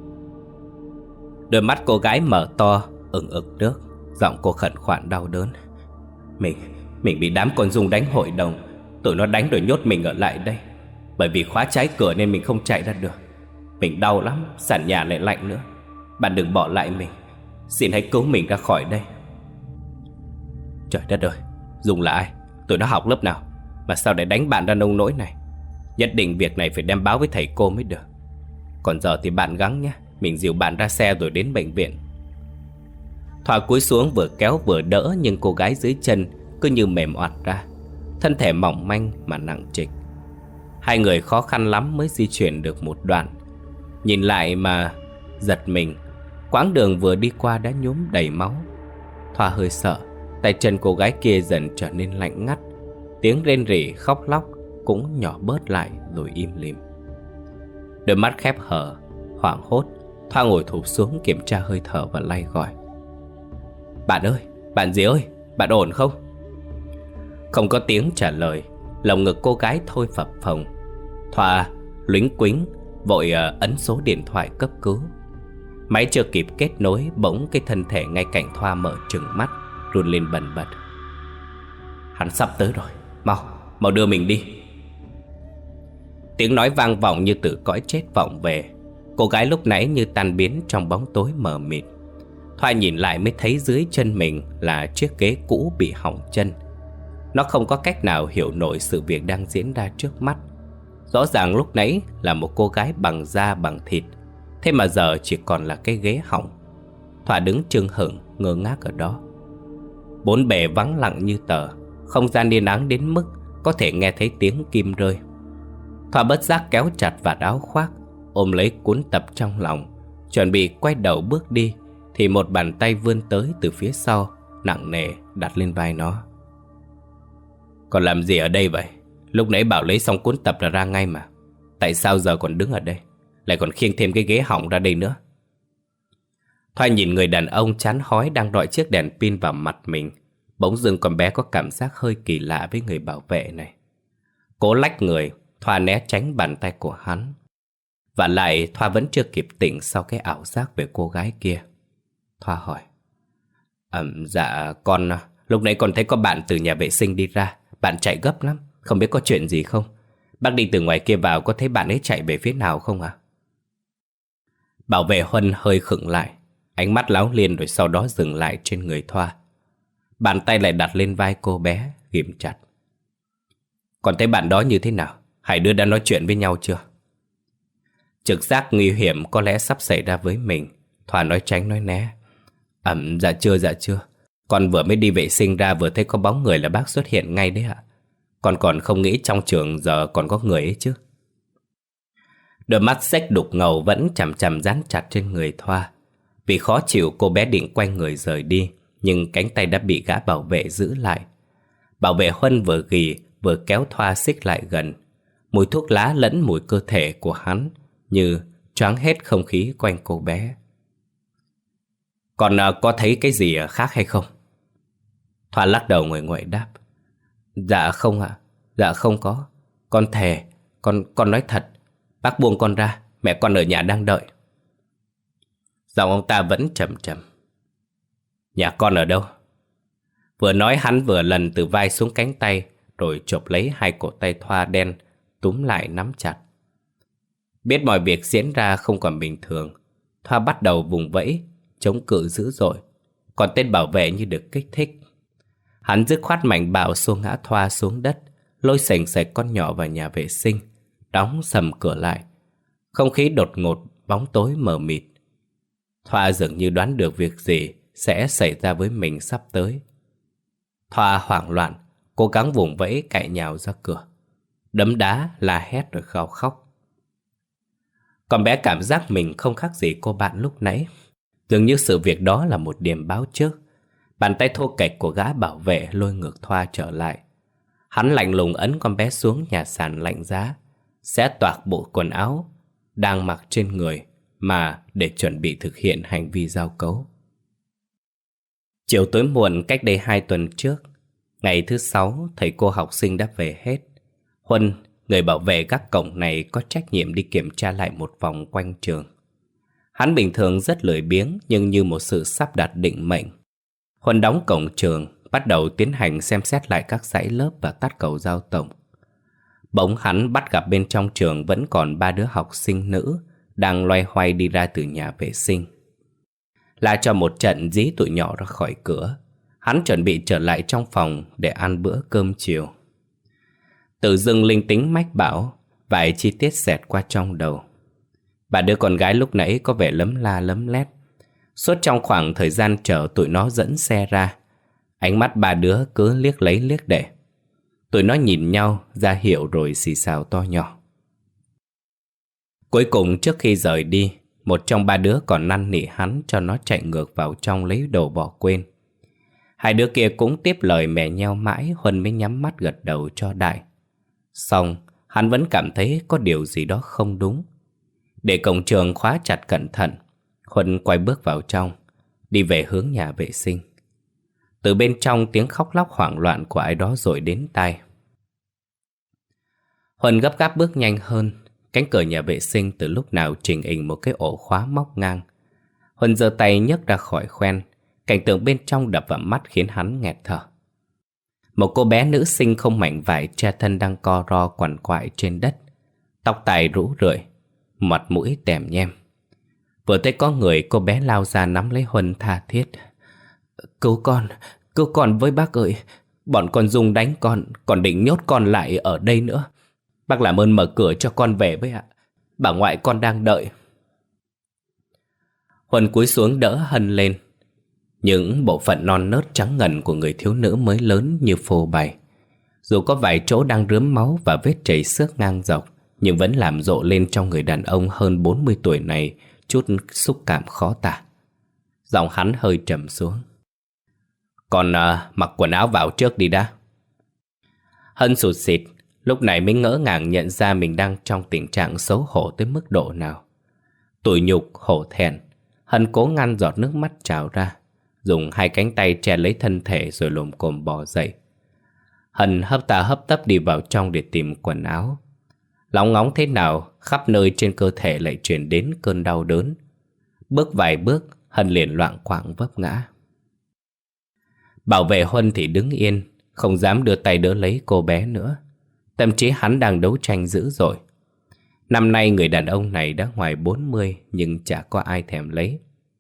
Đôi mắt cô gái mở to, ửng ực nước. Giọng cô khẩn khoản đau đớn. Mình, mình bị đám con Dung đánh hội đồng. Tụi nó đánh rồi nhốt mình ở lại đây. Bởi vì khóa trái cửa nên mình không chạy ra được. Mình đau lắm, sàn nhà lại lạnh nữa. Bạn đừng bỏ lại mình. Xin hãy cứu mình ra khỏi đây. Trời đất ơi, Dung là ai? Tụi nó học lớp nào mà sao lại đánh bạn ra nông nỗi này? Nhất định việc này phải đem báo với thầy cô mới được. Còn giờ thì bạn gắng nhé, mình dìu bạn ra xe rồi đến bệnh viện. Thoa cúi xuống vừa kéo vừa đỡ, nhưng cô gái dưới chân cứ như mềm oặt ra. Thân thể mỏng manh mà nặng trịch. Hai người khó khăn lắm mới di chuyển được một đoạn. Nhìn lại mà giật mình. Quãng đường vừa đi qua đã nhuốm đầy máu. Thoa hơi sợ. Tay chân cô gái kia dần trở nên lạnh ngắt. Tiếng rên rỉ khóc lóc cũng nhỏ bớt lại rồi im lìm. Đôi mắt khép hờ, hoảng hốt, Thoa ngồi thụp xuống kiểm tra hơi thở và lay gọi. Bạn ơi, bạn gì ơi, bạn ổn không? Không có tiếng trả lời. Lồng ngực cô gái thôi phập phồng. Thoa luính quính vội uh, ấn số điện thoại cấp cứu. Máy chưa kịp kết nối, bỗng cái thân thể ngay cạnh Thoa mở trừng mắt, run lên bần bật. Hắn sắp tới rồi, mau, mau đưa mình đi. Tiếng nói vang vọng như từ cõi chết vọng về. Cô gái lúc nãy như tan biến trong bóng tối mờ mịt. Thoa nhìn lại mới thấy dưới chân mình là chiếc ghế cũ bị hỏng chân. Nó không có cách nào hiểu nổi sự việc đang diễn ra trước mắt. Rõ ràng lúc nãy là một cô gái bằng da bằng thịt, thế mà giờ chỉ còn là cái ghế hỏng. Thoa đứng chưng hửng ngơ ngác ở đó. Bốn bề vắng lặng như tờ, không gian yên ắng đến mức có thể nghe thấy tiếng kim rơi. Thoa bất giác kéo chặt vạt áo khoác, ôm lấy cuốn tập trong lòng, chuẩn bị quay đầu bước đi, thì một bàn tay vươn tới từ phía sau, nặng nề đặt lên vai nó. Còn làm gì ở đây vậy? Lúc nãy bảo lấy xong cuốn tập là ra ngay mà. Tại sao giờ còn đứng ở đây, lại còn khiêng thêm cái ghế hỏng ra đây nữa? Thoa nhìn người đàn ông chán hói đang đọi chiếc đèn pin vào mặt mình. Bỗng dưng con bé có cảm giác hơi kỳ lạ với người bảo vệ này. Cố lách người, Thoa né tránh bàn tay của hắn. Và lại Thoa vẫn chưa kịp tỉnh sau cái ảo giác về cô gái kia. Thoa hỏi: à, Dạ con, lúc nãy con thấy có bạn từ nhà vệ sinh đi ra. Bạn chạy gấp lắm, không biết có chuyện gì không? Bác đi từ ngoài kia vào, có thấy bạn ấy chạy về phía nào không ạ? Bảo vệ Huân hơi khựng lại, ánh mắt láo liên rồi sau đó dừng lại trên người Thoa. Bàn tay lại đặt lên vai cô bé, ghim chặt. Còn thấy bạn đó như thế nào? Hai đứa đã nói chuyện với nhau chưa? Trực giác nguy hiểm có lẽ sắp xảy ra với mình, Thoa nói tránh nói né. Ẩm, dạ chưa, dạ chưa. Con vừa mới đi vệ sinh ra, vừa thấy có bóng người là bác xuất hiện ngay đấy ạ. Con còn không nghĩ trong trường giờ còn có người ấy chứ. Đôi mắt xếch đục ngầu vẫn chằm chằm dán chặt trên người Thoa. Vì khó chịu, cô bé định quay người rời đi, nhưng cánh tay đã bị gã bảo vệ giữ lại. Bảo vệ Huân vừa gỉ vừa kéo Thoa xích lại gần. Mùi thuốc lá lẫn mùi cơ thể của hắn như choáng hết không khí quanh cô bé. Còn à, có thấy cái gì khác hay không? Thoa lắc đầu nguội nguội đáp: Dạ không ạ, dạ không có. Con thề, con con nói thật. Bác buông con ra, mẹ con ở nhà đang đợi. Giọng ông ta vẫn trầm trầm: Nhà con ở đâu? Vừa nói hắn vừa lần từ vai xuống cánh tay, rồi chộp lấy hai cổ tay Thoa đen, túm lại nắm chặt. Biết mọi việc diễn ra không còn bình thường, Thoa bắt đầu vùng vẫy, chống cự dữ dội. Còn tên bảo vệ như được kích thích. Hắn dứt khoát mạnh bạo xô ngã Thoa xuống đất, lôi sành sạch con nhỏ vào nhà vệ sinh, đóng sầm cửa lại. Không khí đột ngột, bóng tối mờ mịt. Thoa dường như đoán được việc gì sẽ xảy ra với mình sắp tới. Thoa hoảng loạn, cố gắng vùng vẫy cạy nhào ra cửa, đấm đá, la hét rồi gào khóc. Con bé cảm giác mình không khác gì cô bạn lúc nãy. Dường như sự việc đó là một điểm báo trước. Bàn tay thô kệch của gã bảo vệ lôi ngược Thoa trở lại. Hắn lạnh lùng ấn con bé xuống nhà sàn lạnh giá, xé toạc bộ quần áo đang mặc trên người mà để chuẩn bị thực hiện hành vi giao cấu. Chiều tối muộn cách đây hai tuần trước, ngày thứ sáu, thầy cô học sinh đã về hết. Huân, người bảo vệ các cổng này, có trách nhiệm đi kiểm tra lại một vòng quanh trường. Hắn bình thường rất lười biếng, nhưng như một sự sắp đặt định mệnh, Huân đóng cổng trường, bắt đầu tiến hành xem xét lại các dãy lớp và tắt cầu giao tổng. Bỗng hắn bắt gặp bên trong trường vẫn còn ba đứa học sinh nữ đang loay hoay đi ra từ nhà vệ sinh. Là cho một trận dí tụi nhỏ ra khỏi cửa, hắn chuẩn bị trở lại trong phòng để ăn bữa cơm chiều. Tự dưng linh tính mách bảo, vài chi tiết xẹt qua trong đầu. Ba đứa con gái lúc nãy có vẻ lấm la lấm lét. Suốt trong khoảng thời gian chờ tụi nó dẫn xe ra, ánh mắt ba đứa cứ liếc lấy liếc để. Tụi nó nhìn nhau ra hiệu rồi xì xào to nhỏ. Cuối cùng trước khi rời đi, một trong ba đứa còn năn nỉ hắn cho nó chạy ngược vào trong lấy đồ bỏ quên. Hai đứa kia cũng tiếp lời mè nheo mãi, Huân mới nhắm mắt gật đầu cho đại. Xong, hắn vẫn cảm thấy có điều gì đó không đúng. Để cổng trường khóa chặt cẩn thận, Huân quay bước vào trong, đi về hướng nhà vệ sinh. Từ bên trong tiếng khóc lóc hoảng loạn của ai đó dội đến tai. Huân gấp gáp bước nhanh hơn. Cánh cửa nhà vệ sinh từ lúc nào chỉnh hình một cái ổ khóa móc ngang. Huân giơ tay nhấc ra khỏi khoen. Cảnh tượng bên trong đập vào mắt khiến hắn nghẹt thở. Một cô bé nữ sinh không mảnh vải che thân đang co ro quằn quại trên đất, tóc tai rũ rượi, mặt mũi tèm nhem. Vừa thấy có người, cô bé lao ra nắm lấy Huân tha thiết. Cứu con, cứu con với bác ơi. Bọn con Dung đánh con, còn định nhốt con lại ở đây nữa. Bác làm ơn mở cửa cho con về với ạ. Bà ngoại con đang đợi. Huân cúi xuống đỡ Hân lên. Những bộ phận non nớt trắng ngần của người thiếu nữ mới lớn như phô bày. Dù có vài chỗ đang rướm máu và vết chảy xước ngang dọc, nhưng vẫn làm rộ lên trong người đàn ông hơn bốn mươi tuổi này chút xúc cảm khó tả. Giọng hắn hơi trầm xuống. Con uh, mặc quần áo vào trước đi đã. Hân sụt sịt, lúc này mới ngỡ ngàng nhận ra mình đang trong tình trạng xấu hổ tới mức độ nào. Tủi nhục, hổ thẹn, Hân cố ngăn giọt nước mắt trào ra, dùng hai cánh tay che lấy thân thể rồi lồm cồm bò dậy. Hân hấp tà hấp tấp đi vào trong để tìm quần áo. Lóng ngóng thế nào, khắp nơi trên cơ thể lại truyền đến cơn đau đớn. Bước vài bước, Hân liền loạng choạng vấp ngã. Bảo vệ Huân thì đứng yên, không dám đưa tay đỡ lấy cô bé nữa. Tâm trí hắn đang đấu tranh dữ dội. Năm nay người đàn ông này đã ngoài bốn mươi, nhưng chả có ai thèm lấy.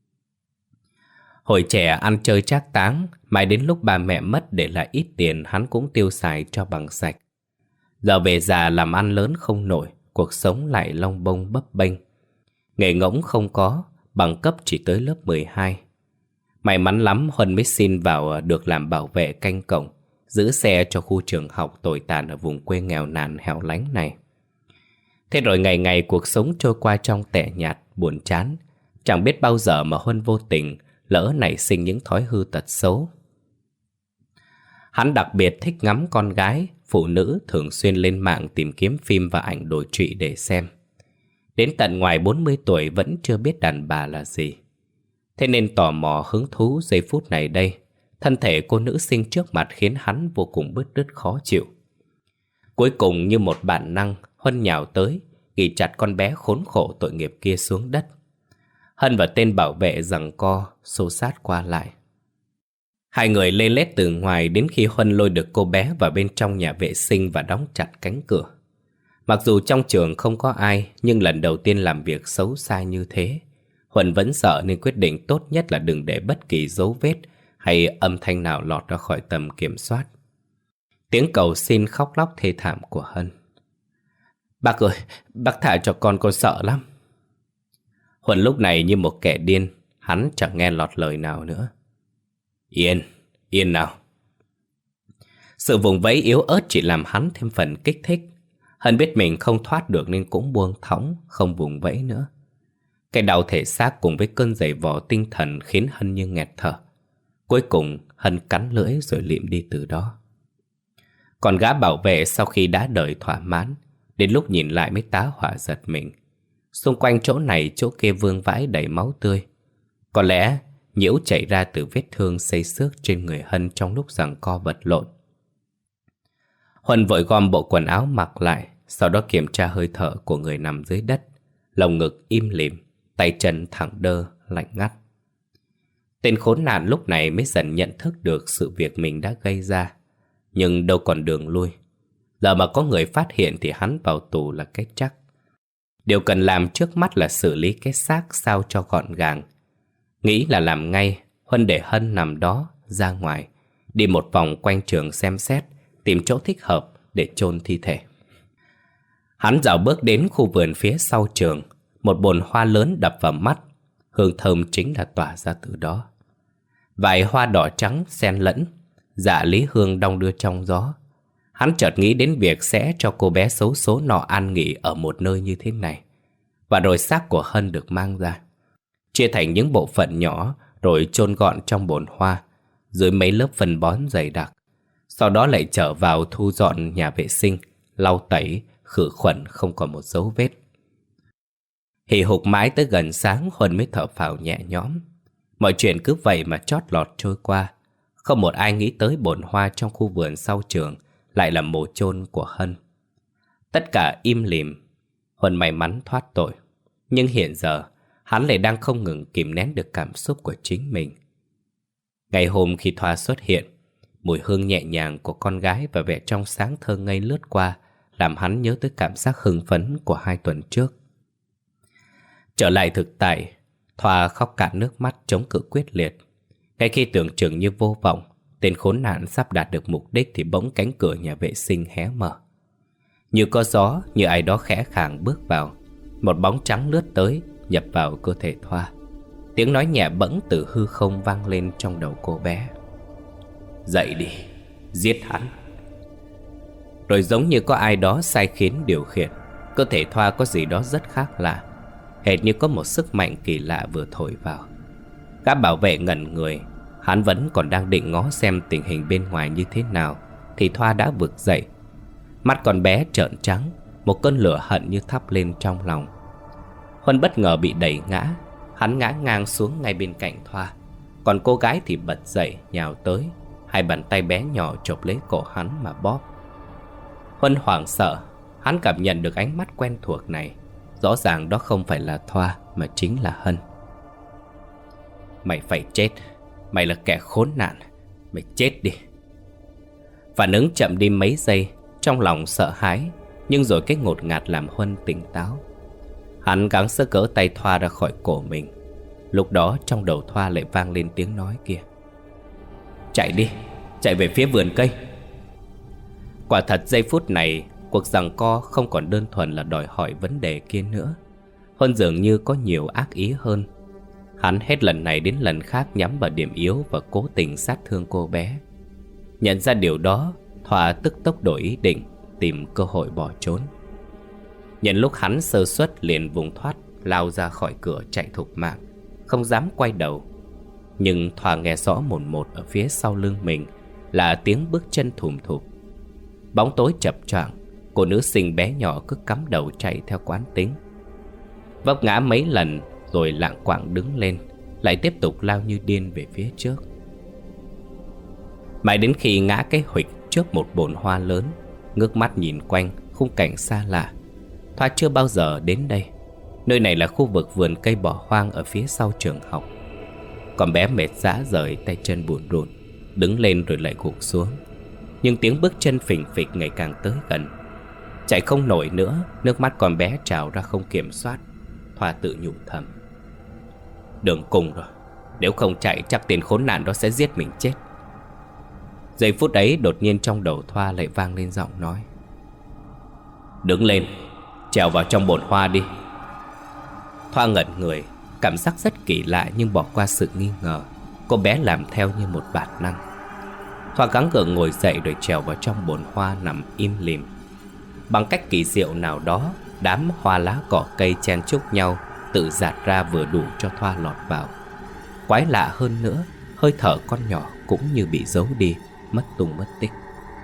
Hồi trẻ ăn chơi trác táng, mãi đến lúc ba mẹ mất để lại ít tiền, hắn cũng tiêu xài cho bằng sạch. Giờ về già làm ăn lớn không nổi, cuộc sống lại lông bông bấp bênh. Nghề ngỗng không có, bằng cấp chỉ tới lớp mười hai. May mắn lắm Huân mới xin vào được làm bảo vệ canh cổng, giữ xe cho khu trường học tồi tàn ở vùng quê nghèo nàn hẻo lánh này. Thế rồi ngày ngày cuộc sống trôi qua trong tẻ nhạt, buồn chán. Chẳng biết bao giờ mà Huân vô tình lỡ nảy sinh những thói hư tật xấu. Hắn đặc biệt thích ngắm con gái, phụ nữ, thường xuyên lên mạng tìm kiếm phim và ảnh đồi trụy để xem. Đến tận ngoài bốn mươi tuổi vẫn chưa biết đàn bà là gì. Thế nên tò mò hứng thú giây phút này đây, thân thể cô nữ sinh trước mặt khiến hắn vô cùng bứt rứt khó chịu. Cuối cùng như một bản năng, Huân nhào tới, ghi chặt con bé khốn khổ tội nghiệp kia xuống đất. Hân và tên bảo vệ giằng co, xô xát qua lại. Hai người lê lết từ ngoài đến khi Huân lôi được cô bé vào bên trong nhà vệ sinh và đóng chặt cánh cửa. Mặc dù trong trường không có ai, nhưng lần đầu tiên làm việc xấu xa như thế, Huân vẫn sợ nên quyết định tốt nhất là đừng để bất kỳ dấu vết hay âm thanh nào lọt ra khỏi tầm kiểm soát. Tiếng cầu xin khóc lóc thê thảm của Hân. Bác ơi, bác thả cho con, con sợ lắm. Huân lúc này như một kẻ điên, hắn chẳng nghe lọt lời nào nữa. Yên, yên nào. Sự vùng vẫy yếu ớt chỉ làm hắn thêm phần kích thích. Hân biết mình không thoát được nên cũng buông thõng, không vùng vẫy nữa. Cái đau thể xác cùng với cơn giày vò tinh thần khiến Hân như nghẹt thở. Cuối cùng Hân cắn lưỡi rồi lịm đi từ đó. Còn gã bảo vệ sau khi đã đợi thỏa mãn, đến lúc nhìn lại mới tá hỏa giật mình. Xung quanh chỗ này chỗ kia vương vãi đầy máu tươi. Có lẽ nhiễu chảy ra từ vết thương xây xước trên người Hân trong lúc giằng co vật lộn. Huân vội gom bộ quần áo mặc lại, sau đó kiểm tra hơi thở của người nằm dưới đất. Lồng ngực im lìm, tay chân thẳng đơ, lạnh ngắt. Tên khốn nạn lúc này mới dần nhận thức được sự việc mình đã gây ra. Nhưng đâu còn đường lui. Giờ mà có người phát hiện thì hắn vào tù là cái chắc. Điều cần làm trước mắt là xử lý cái xác sao cho gọn gàng. Nghĩ là làm ngay, Huân để Hân nằm đó, ra ngoài, đi một vòng quanh trường xem xét, tìm chỗ thích hợp để chôn thi thể. Hắn dạo bước đến khu vườn phía sau trường, một bồn hoa lớn đập vào mắt, hương thơm chính là tỏa ra từ đó. Vài hoa đỏ trắng xen lẫn, dạ lý hương đong đưa trong gió. Hắn chợt nghĩ đến việc sẽ cho cô bé xấu số nọ an nghỉ ở một nơi như thế này. Và rồi xác của Hân được mang ra, chia thành những bộ phận nhỏ rồi chôn gọn trong bồn hoa, dưới mấy lớp phân bón dày đặc. Sau đó lại trở vào thu dọn nhà vệ sinh, lau tẩy, khử khuẩn không còn một dấu vết. Hì hục mãi tới gần sáng Huân mới thở phào nhẹ nhõm. Mọi chuyện cứ vậy mà chót lọt trôi qua. Không một ai nghĩ tới bồn hoa trong khu vườn sau trường lại là mồ chôn của Hân. Tất cả im lìm. Huân may mắn thoát tội. Nhưng hiện giờ hắn lại đang không ngừng kìm nén được cảm xúc của chính mình. Ngày hôm khi Thoa xuất hiện, mùi hương nhẹ nhàng của con gái và vẻ trong sáng thơ ngây lướt qua, làm hắn nhớ tới cảm giác hưng phấn của hai tuần trước. Trở lại thực tại, Thoa khóc cạn nước mắt chống cự quyết liệt. Ngay khi tưởng chừng như vô vọng, tên khốn nạn sắp đạt được mục đích thì bỗng cánh cửa nhà vệ sinh hé mở. Như có gió, như ai đó khẽ khàng bước vào. Một bóng trắng lướt tới, nhập vào cơ thể Thoa. Tiếng nói nhẹ bẫng từ hư không vang lên trong đầu cô bé. Dậy đi, giết hắn. Rồi giống như có ai đó sai khiến điều khiển, cơ thể Thoa có gì đó rất khác lạ, hệt như có một sức mạnh kỳ lạ vừa thổi vào. Gã bảo vệ ngẩn người. Hắn vẫn còn đang định ngó xem tình hình bên ngoài như thế nào thì Thoa đã vực dậy. Mắt con bé trợn trắng, một cơn lửa hận như thắp lên trong lòng. Huân bất ngờ bị đẩy ngã. Hắn ngã ngang xuống ngay bên cạnh Thoa. Còn cô gái thì bật dậy nhào tới. Hai bàn tay bé nhỏ chộp lấy cổ hắn mà bóp. Huân hoảng sợ. Hắn cảm nhận được ánh mắt quen thuộc này. Rõ ràng đó không phải là Thoa mà chính là Hân. Mày phải chết. Mày là kẻ khốn nạn. Mày chết đi. Phản ứng chậm đi mấy giây. Trong lòng sợ hãi, nhưng rồi cái ngột ngạt làm Huân tỉnh táo. Hắn gắng sức gỡ tay Thoa ra khỏi cổ mình. Lúc đó trong đầu Thoa lại vang lên tiếng nói kia. Chạy đi, chạy về phía vườn cây. Quả thật giây phút này, cuộc giằng co không còn đơn thuần là đòi hỏi vấn đề kia nữa. Huân dường như có nhiều ác ý hơn. Hắn hết lần này đến lần khác nhắm vào điểm yếu và cố tình sát thương cô bé. Nhận ra điều đó, Thoa tức tốc đổi ý định, tìm cơ hội bỏ trốn. Nhân lúc hắn sơ suất liền vùng thoát, lao ra khỏi cửa chạy thục mạng, không dám quay đầu. Nhưng Thoa nghe rõ mồn một ở phía sau lưng mình là tiếng bước chân thùm thụp. Bóng tối chập choạng, cô nữ sinh bé nhỏ cứ cắm đầu chạy theo quán tính. Vấp ngã mấy lần rồi lạng quạng đứng lên, lại tiếp tục lao như điên về phía trước. Mãi đến khi ngã cái huỵch trước một bồn hoa lớn, ngước mắt nhìn quanh khung cảnh xa lạ. Thoa chưa bao giờ đến đây. Nơi này là khu vực vườn cây bỏ hoang ở phía sau trường học. Con bé mệt rã rời, tay chân bủn rủn, đứng lên rồi lại gục xuống. Nhưng tiếng bước chân phình phịch ngày càng tới gần. Chạy không nổi nữa, nước mắt con bé trào ra không kiểm soát. Thoa tự nhủ thầm. Đường cùng rồi, nếu không chạy chắc tên khốn nạn đó sẽ giết mình chết. Giây phút ấy đột nhiên trong đầu Thoa lại vang lên giọng nói. Đứng lên, trèo vào trong bồn hoa đi. Thoa ngẩn người, cảm giác rất kỳ lạ nhưng bỏ qua sự nghi ngờ. Cô bé làm theo như một bản năng. Thoa gắng gượng ngồi dậy rồi trèo vào trong bồn hoa nằm im lìm. Bằng cách kỳ diệu nào đó, đám hoa lá cỏ cây chen chúc nhau tự dạt ra vừa đủ cho Thoa lọt vào. Quái lạ hơn nữa, hơi thở con nhỏ cũng như bị giấu đi, mất tung mất tích.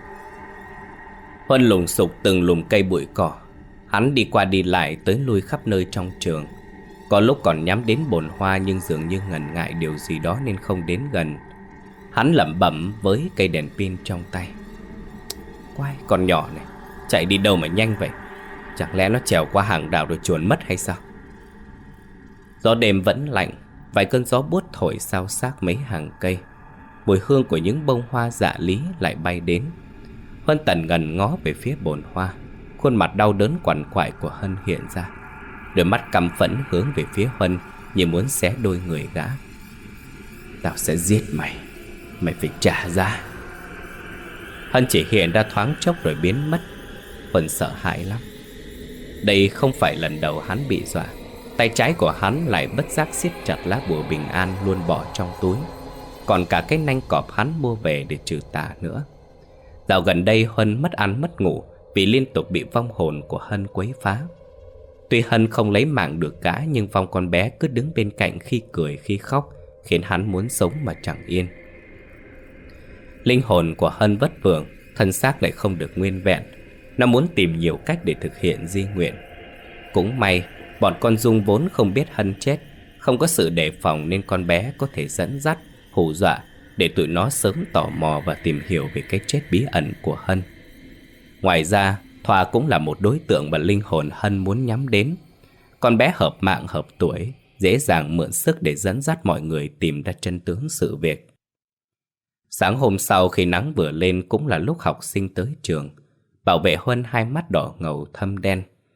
Huân lùng sục từng lùm cây bụi cỏ. Hắn đi qua đi lại tới lui khắp nơi trong trường. Có lúc còn nhắm đến bồn hoa nhưng dường như ngần ngại điều gì đó nên không đến gần. Hắn lẩm bẩm với cây đèn pin trong tay. Quái, con nhỏ này, chạy đi đâu mà nhanh vậy? Chẳng lẽ nó trèo qua hàng rào rồi chuồn mất hay sao? Gió đêm vẫn lạnh, vài cơn gió buốt thổi xao xạc mấy hàng cây. Mùi hương của những bông hoa dạ lý lại bay đến. Huân tần ngần ngó về phía bồn hoa. Khuôn mặt đau đớn quằn quại của Hân hiện ra. Đôi mắt căm phẫn hướng về phía Huân như muốn xé đôi người gã. Tao sẽ giết mày, mày phải trả giá. Hân chỉ hiện ra thoáng chốc rồi biến mất. Huân sợ hãi lắm. Đây không phải lần đầu hắn bị dọa. Tay trái của hắn lại bất giác siết chặt lá bùa bình an luôn bỏ trong túi. Còn cả cái nanh cọp hắn mua về để trừ tà nữa. Dạo gần đây Huân mất ăn mất ngủ vì liên tục bị vong hồn của Hân quấy phá. Tuy Hân không lấy mạng được gã, nhưng vong con bé cứ đứng bên cạnh khi cười khi khóc, khiến hắn muốn sống mà chẳng yên. Linh hồn của Hân vất vưởng, thân xác lại không được nguyên vẹn. Nó muốn tìm nhiều cách để thực hiện di nguyện. Cũng may bọn con Dung vốn không biết Hân chết, không có sự đề phòng nên con bé có thể dẫn dắt, hù dọa để tụi nó sớm tò mò và tìm hiểu về cái chết bí ẩn của Hân. Ngoài ra, Thoa cũng là một đối tượng mà linh hồn Hân muốn nhắm đến. Con bé hợp mạng hợp tuổi, dễ dàng mượn sức để dẫn dắt mọi người tìm ra chân tướng sự việc. Sáng hôm sau khi nắng vừa lên cũng là lúc học sinh tới trường. Bảo vệ Huân hai mắt đỏ ngầu thâm đen.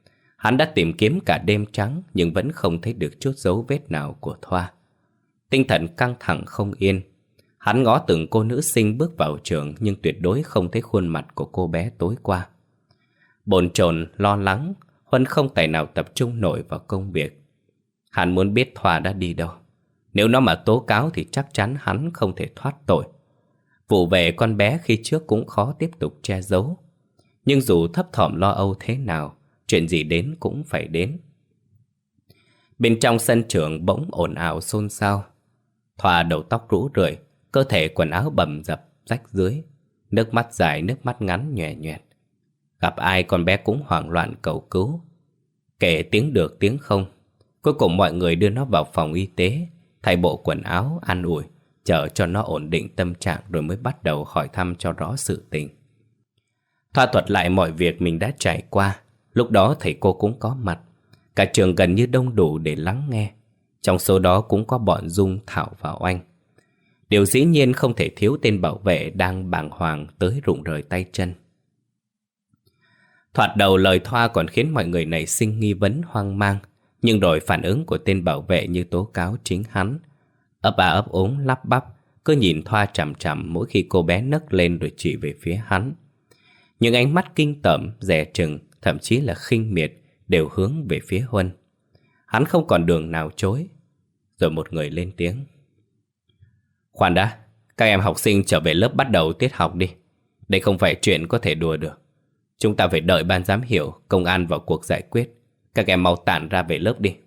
Hắn đã tìm kiếm cả đêm trắng nhưng vẫn không thấy được chút dấu vết nào của Thoa. Tinh thần căng thẳng không yên. Hắn ngó từng cô nữ sinh bước vào trường nhưng tuyệt đối không thấy khuôn mặt của cô bé tối qua. Bồn chồn, lo lắng, Huân không tài nào tập trung nổi vào công việc. Hắn muốn biết Thoa đã đi đâu. Nếu nó mà tố cáo thì chắc chắn hắn không thể thoát tội. Vụ về con bé khi trước cũng khó tiếp tục che giấu. Nhưng dù thấp thỏm lo âu thế nào, chuyện gì đến cũng phải đến. Bên trong sân trường bỗng ồn ào xôn xao. Thoa đầu tóc rũ rượi, cơ thể quần áo bầm dập, rách rưới, nước mắt dài, nước mắt ngắn nhòe nhòe. Gặp ai con bé cũng hoảng loạn cầu cứu. Kể tiếng được tiếng không. Cuối cùng mọi người đưa nó vào phòng y tế, thay bộ quần áo, an ủi, chờ cho nó ổn định tâm trạng rồi mới bắt đầu hỏi thăm cho rõ sự tình. Thoa thuật lại mọi việc mình đã trải qua. Lúc đó thầy cô cũng có mặt. Cả trường gần như đông đủ để lắng nghe. Trong số đó cũng có bọn Dung, Thảo và Oanh. Điều dĩ nhiên không thể thiếu tên bảo vệ đang bàng hoàng tới rụng rời tay chân. Thoạt đầu lời Thoa còn khiến mọi người nảy sinh nghi vấn hoang mang. Nhưng rồi phản ứng của tên bảo vệ như tố cáo chính hắn. Ấp à ấp úng lắp bắp, cứ nhìn Thoa chằm chằm mỗi khi cô bé nấc lên rồi chỉ về phía hắn. Những ánh mắt kinh tởm, dè chừng, thậm chí là khinh miệt đều hướng về phía Huân. Hắn không còn đường nào chối. Rồi một người lên tiếng. Khoan đã, các em học sinh trở về lớp bắt đầu tiết học đi. Đây không phải chuyện có thể đùa được. Chúng ta phải đợi ban giám hiệu, công an vào cuộc giải quyết. Các em mau tản ra về lớp đi.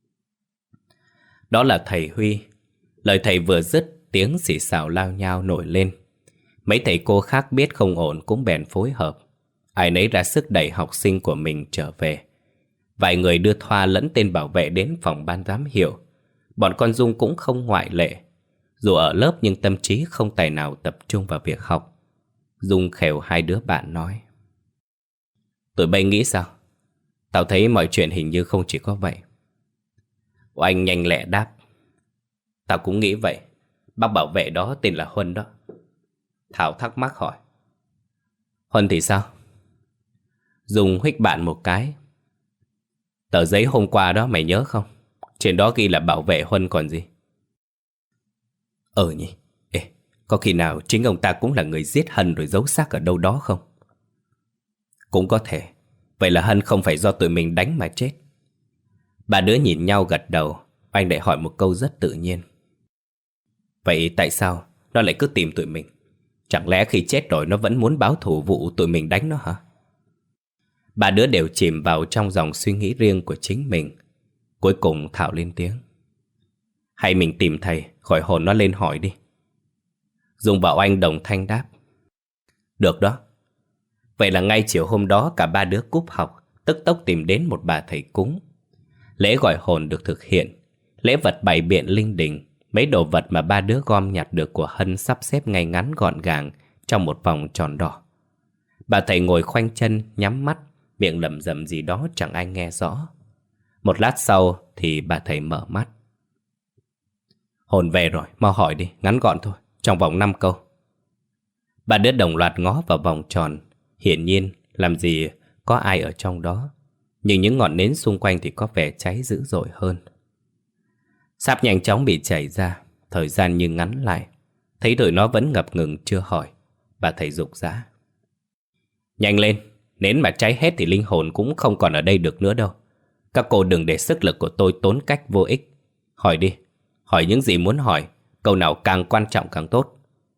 Đó là thầy Huy. Lời thầy vừa dứt, tiếng xì xào lao nhao nổi lên. Mấy thầy cô khác biết không ổn cũng bèn phối hợp. Ai nấy ra sức đẩy học sinh của mình trở về. Vài người đưa Thoa lẫn tên bảo vệ đến phòng ban giám hiệu. Bọn con Dung cũng không ngoại lệ. Dù ở lớp nhưng tâm trí không tài nào tập trung vào việc học. Dung khều hai đứa bạn nói. Tụi bay nghĩ sao? Tao thấy mọi chuyện hình như không chỉ có vậy. Oanh nhanh lẹ đáp. Tao cũng nghĩ vậy. Bác bảo vệ đó tên là Huân đó. Thảo thắc mắc hỏi. Huân thì sao? Dung huých bạn một cái. Tờ giấy hôm qua đó mày nhớ không? Trên đó ghi là bảo vệ Huân còn gì. Ờ nhỉ. Ê, có khi nào chính ông ta cũng là người giết Hân rồi giấu xác ở đâu đó không? Cũng có thể. Vậy là Hân không phải do tụi mình đánh mà chết. Ba đứa nhìn nhau gật đầu. Anh lại hỏi một câu rất tự nhiên. Vậy tại sao nó lại cứ tìm tụi mình? Chẳng lẽ khi chết rồi nó vẫn muốn báo thù vụ tụi mình đánh nó hả? Ba đứa đều chìm vào trong dòng suy nghĩ riêng của chính mình. Cuối cùng Thảo lên tiếng. Hay mình tìm thầy, khỏi hồn nó lên hỏi đi. Dung bảo anh đồng thanh đáp. Được đó. Vậy là ngay chiều hôm đó cả ba đứa cúp học, tức tốc tìm đến một bà thầy cúng. Lễ gọi hồn được thực hiện. Lễ vật bày biện linh đình. Mấy đồ vật mà ba đứa gom nhặt được của Hân sắp xếp ngay ngắn gọn gàng trong một vòng tròn đỏ. Bà thầy ngồi khoanh chân, nhắm mắt, miệng lẩm rẩm gì đó chẳng ai nghe rõ. Một lát sau thì bà thầy mở mắt. Hồn về rồi, mau hỏi đi, ngắn gọn thôi, trong vòng năm câu. Ba đứa đồng loạt ngó vào vòng tròn. Hiển nhiên làm gì có ai ở trong đó. Nhưng những ngọn nến xung quanh thì có vẻ cháy dữ dội hơn. Sáp nhanh chóng bị chảy ra. Thời gian như ngắn lại. Thấy tụi nó vẫn ngập ngừng chưa hỏi, bà thầy giục giã. Nhanh lên, nến mà cháy hết thì linh hồn cũng không còn ở đây được nữa đâu. Các cô đừng để sức lực của tôi tốn cách vô ích. Hỏi đi, hỏi những gì muốn hỏi. Câu nào càng quan trọng càng tốt.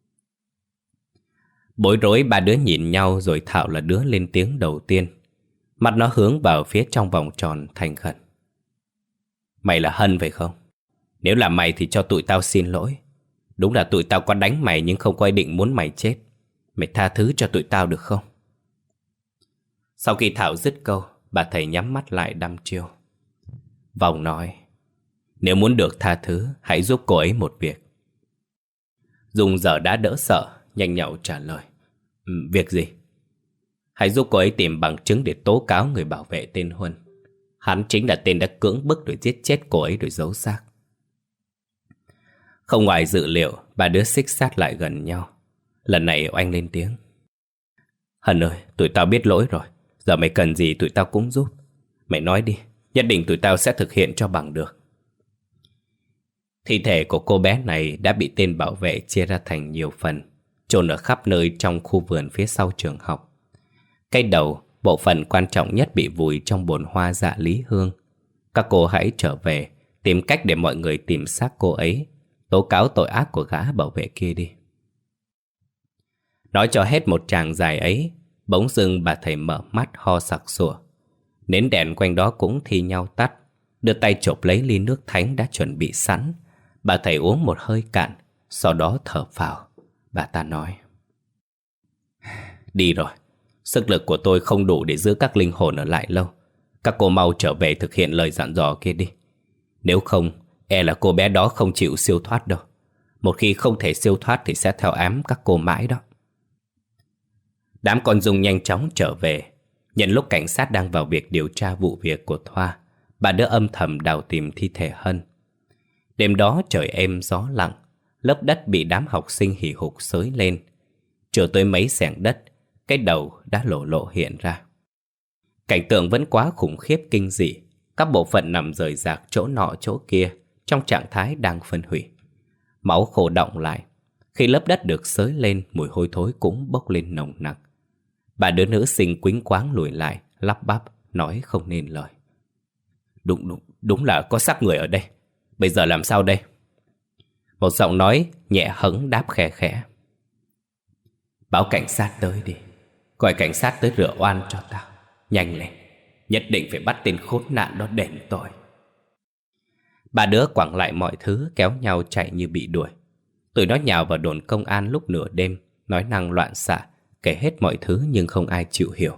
Bối rối ba đứa nhìn nhau rồi Thảo là đứa lên tiếng đầu tiên. Mặt nó hướng vào phía trong vòng tròn thành khẩn. Mày là Hân phải không? Nếu là mày thì cho tụi tao xin lỗi. Đúng là tụi tao có đánh mày nhưng không có ý định muốn mày chết. Mày tha thứ cho tụi tao được không? Sau khi Thảo dứt câu, bà thầy nhắm mắt lại đăm chiêu. Vòng nói. Nếu muốn được tha thứ, hãy giúp cô ấy một việc. Dung giờ đã đỡ sợ, nhanh nhậu trả lời. Ừ, việc gì? Hãy giúp cô ấy tìm bằng chứng để tố cáo người bảo vệ tên Huân. Hắn chính là tên đã cưỡng bức rồi giết chết cô ấy rồi giấu xác. Không ngoài dự liệu, ba đứa xích sát lại gần nhau. Lần này Oanh lên tiếng. Hân ơi, tụi tao biết lỗi rồi. Giờ mày cần gì tụi tao cũng giúp. Mày nói đi, nhất định tụi tao sẽ thực hiện cho bằng được. Thi thể của cô bé này đã bị tên bảo vệ chia ra thành nhiều phần, chôn ở khắp nơi trong khu vườn phía sau trường học. Cái đầu, bộ phận quan trọng nhất, bị vùi trong bồn hoa dạ lý hương. Các cô hãy trở về, tìm cách để mọi người tìm xác cô ấy, tố cáo tội ác của gã bảo vệ kia đi. Nói cho hết một tràng dài ấy, bỗng dưng bà thầy mở mắt ho sặc sụa. Nến đèn quanh đó cũng thi nhau tắt. Đưa tay chộp lấy ly nước thánh đã chuẩn bị sẵn. Bà thầy uống một hơi cạn, sau đó thở phào. Bà ta nói: Đi rồi, sức lực của tôi không đủ để giữ các linh hồn ở lại lâu. Các cô mau trở về thực hiện lời dặn dò kia đi. Nếu không, e là cô bé đó không chịu siêu thoát đâu. Một khi không thể siêu thoát thì sẽ theo ám các cô mãi đó. Đám con Dung nhanh chóng trở về. Nhân lúc cảnh sát đang vào việc điều tra vụ việc của Thoa, bà đỡ âm thầm đào tìm thi thể Hân. Đêm đó trời êm gió lặng, lớp đất bị đám học sinh hì hục xới lên. Chưa tới mấy xẻng đất, cái đầu đã lộ lộ hiện ra. Cảnh tượng vẫn quá khủng khiếp kinh dị. Các bộ phận nằm rời rạc chỗ nọ chỗ kia, trong trạng thái đang phân hủy. Máu khô đọng lại. Khi lớp đất được xới lên, mùi hôi thối cũng bốc lên nồng nặc. Bà đứa nữ sinh quýnh quáng lùi lại, lắp bắp, nói không nên lời. Đúng, đúng, đúng là có xác người ở đây. Bây giờ làm sao đây? Một giọng nói nhẹ hẫng đáp khẽ khẽ: Báo cảnh sát tới đi. Gọi cảnh sát tới rửa oan cho tao. Nhanh lên, nhất định phải bắt tên khốn nạn đó đền tội. Ba đứa quẳng lại mọi thứ, kéo nhau chạy như bị đuổi. Tụi nó nhào vào đồn công an lúc nửa đêm, nói năng loạn xạ, kể hết mọi thứ nhưng không ai chịu hiểu.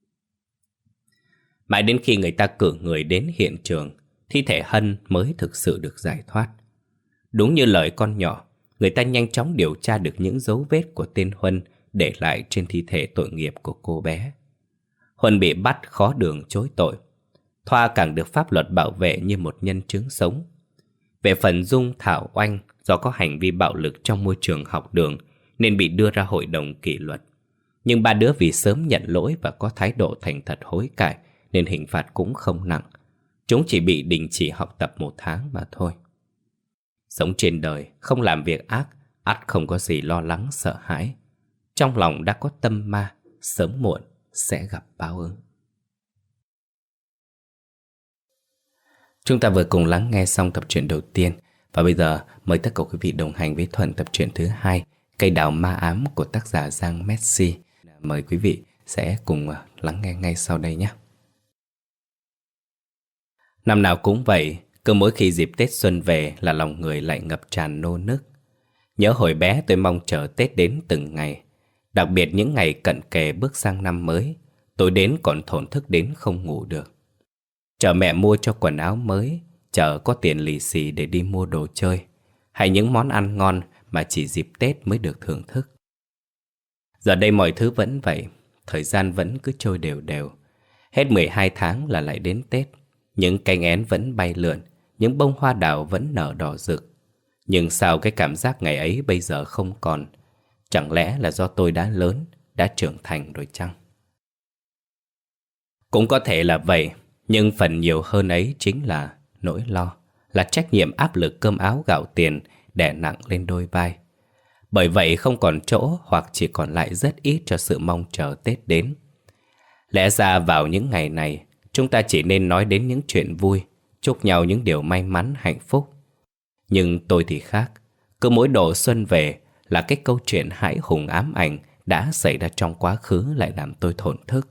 Mãi đến khi người ta cử người đến hiện trường, thi thể Hân mới thực sự được giải thoát. Đúng như lời con nhỏ, người ta nhanh chóng điều tra được những dấu vết của tên Huân để lại trên thi thể tội nghiệp của cô bé. Huân bị bắt khó đường chối tội. Thoa càng được pháp luật bảo vệ như một nhân chứng sống. Về phần Dung, Thảo, Oanh, do có hành vi bạo lực trong môi trường học đường nên bị đưa ra hội đồng kỷ luật. Nhưng ba đứa vì sớm nhận lỗi và có thái độ thành thật hối cải nên hình phạt cũng không nặng. Chúng chỉ bị đình chỉ học tập một tháng mà thôi. Sống trên đời, không làm việc ác, ắt không có gì lo lắng sợ hãi. Trong lòng đã có tâm ma, sớm muộn sẽ gặp báo ứng. Chúng ta vừa cùng lắng nghe xong tập truyện đầu tiên. Và bây giờ mời tất cả quý vị đồng hành với Thuận tập truyện thứ hai, Cây đào ma ám của tác giả Giang Messi. Mời quý vị sẽ cùng lắng nghe ngay sau đây nhé. Năm nào cũng vậy, cứ mỗi khi dịp Tết xuân về là lòng người lại ngập tràn nô nức. Nhớ hồi bé tôi mong chờ Tết đến từng ngày. Đặc biệt những ngày cận kề bước sang năm mới, tôi đến còn thổn thức đến không ngủ được. Chờ mẹ mua cho quần áo mới, chờ có tiền lì xì để đi mua đồ chơi, hay những món ăn ngon mà chỉ dịp Tết mới được thưởng thức. Giờ đây mọi thứ vẫn vậy, thời gian vẫn cứ trôi đều đều. Hết mười hai tháng là lại đến Tết. Những cánh én vẫn bay lượn, những bông hoa đào vẫn nở đỏ rực. Nhưng sao cái cảm giác ngày ấy bây giờ không còn? Chẳng lẽ là do tôi đã lớn, đã trưởng thành rồi chăng? Cũng có thể là vậy, nhưng phần nhiều hơn ấy chính là nỗi lo, là trách nhiệm áp lực cơm áo gạo tiền đè nặng lên đôi vai. Bởi vậy không còn chỗ hoặc chỉ còn lại rất ít cho sự mong chờ Tết đến. Lẽ ra vào những ngày này, chúng ta chỉ nên nói đến những chuyện vui, chúc nhau những điều may mắn, hạnh phúc. Nhưng tôi thì khác, cứ mỗi độ xuân về là cái câu chuyện hãi hùng ám ảnh đã xảy ra trong quá khứ lại làm tôi thổn thức.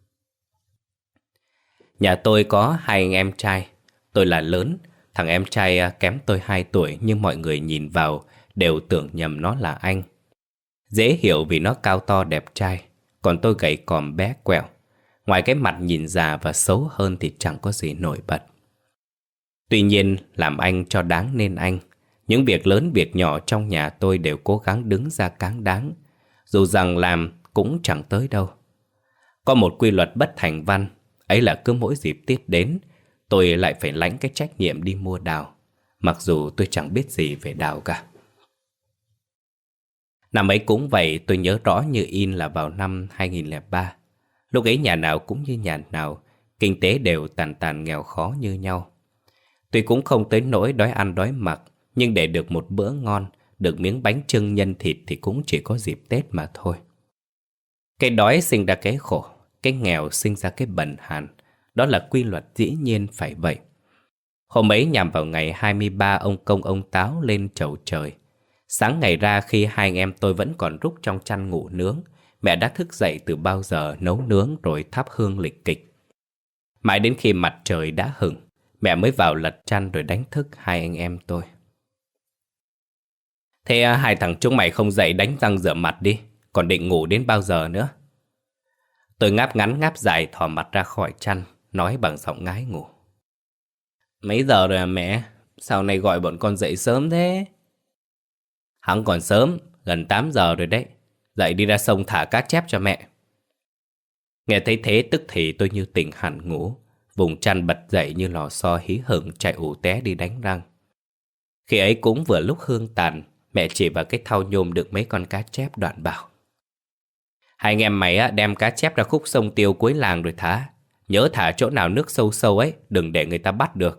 Nhà tôi có hai anh em trai, tôi là lớn, thằng em trai kém tôi hai tuổi nhưng mọi người nhìn vào đều tưởng nhầm nó là anh. Dễ hiểu vì nó cao to đẹp trai, còn tôi gầy còm bé quẹo. Ngoài cái mặt nhìn già và xấu hơn thì chẳng có gì nổi bật. Tuy nhiên, làm anh cho đáng nên anh. Những việc lớn việc nhỏ trong nhà tôi đều cố gắng đứng ra cáng đáng, dù rằng làm cũng chẳng tới đâu. Có một quy luật bất thành văn, ấy là cứ mỗi dịp Tết đến, tôi lại phải lãnh cái trách nhiệm đi mua đào, mặc dù tôi chẳng biết gì về đào cả. Năm ấy cũng vậy, tôi nhớ rõ như in là vào năm hai nghìn lẻ ba. Lúc ấy nhà nào cũng như nhà nào, kinh tế đều tàn tàn nghèo khó như nhau. Tuy cũng không tới nỗi đói ăn đói mặc, nhưng để được một bữa ngon, được miếng bánh chưng nhân thịt thì cũng chỉ có dịp Tết mà thôi. Cái đói sinh ra cái khổ, cái nghèo sinh ra cái bần hàn. Đó là quy luật dĩ nhiên phải vậy. Hôm ấy nhằm vào ngày hai mươi ba ông Công ông Táo lên chầu trời. Sáng ngày ra khi hai anh em tôi vẫn còn rúc trong chăn ngủ nướng, mẹ đã thức dậy từ bao giờ nấu nướng rồi thắp hương lịch kịch. Mãi đến khi mặt trời đã hửng, mẹ mới vào lật chăn rồi đánh thức hai anh em tôi. Thế hai thằng chúng mày không dậy đánh răng rửa mặt đi, còn định ngủ đến bao giờ nữa? Tôi ngáp ngắn ngáp dài thò mặt ra khỏi chăn, nói bằng giọng ngái ngủ. Mấy giờ rồi à mẹ? Sao nay gọi bọn con dậy sớm thế? Hắn còn sớm, gần tám giờ rồi đấy. Dậy đi ra sông thả cá chép cho mẹ. Nghe thấy thế tức thì tôi như tỉnh hẳn ngủ, vùng chăn bật dậy như lò xo hí hửng chạy ù té đi đánh răng. Khi ấy cũng vừa lúc hương tàn, mẹ chỉ vào cái thau nhôm đựng mấy con cá chép đoạn bảo. Hai anh em mày đem cá chép ra khúc sông Tiêu cuối làng rồi thả. Nhớ thả chỗ nào nước sâu sâu ấy, đừng để người ta bắt được.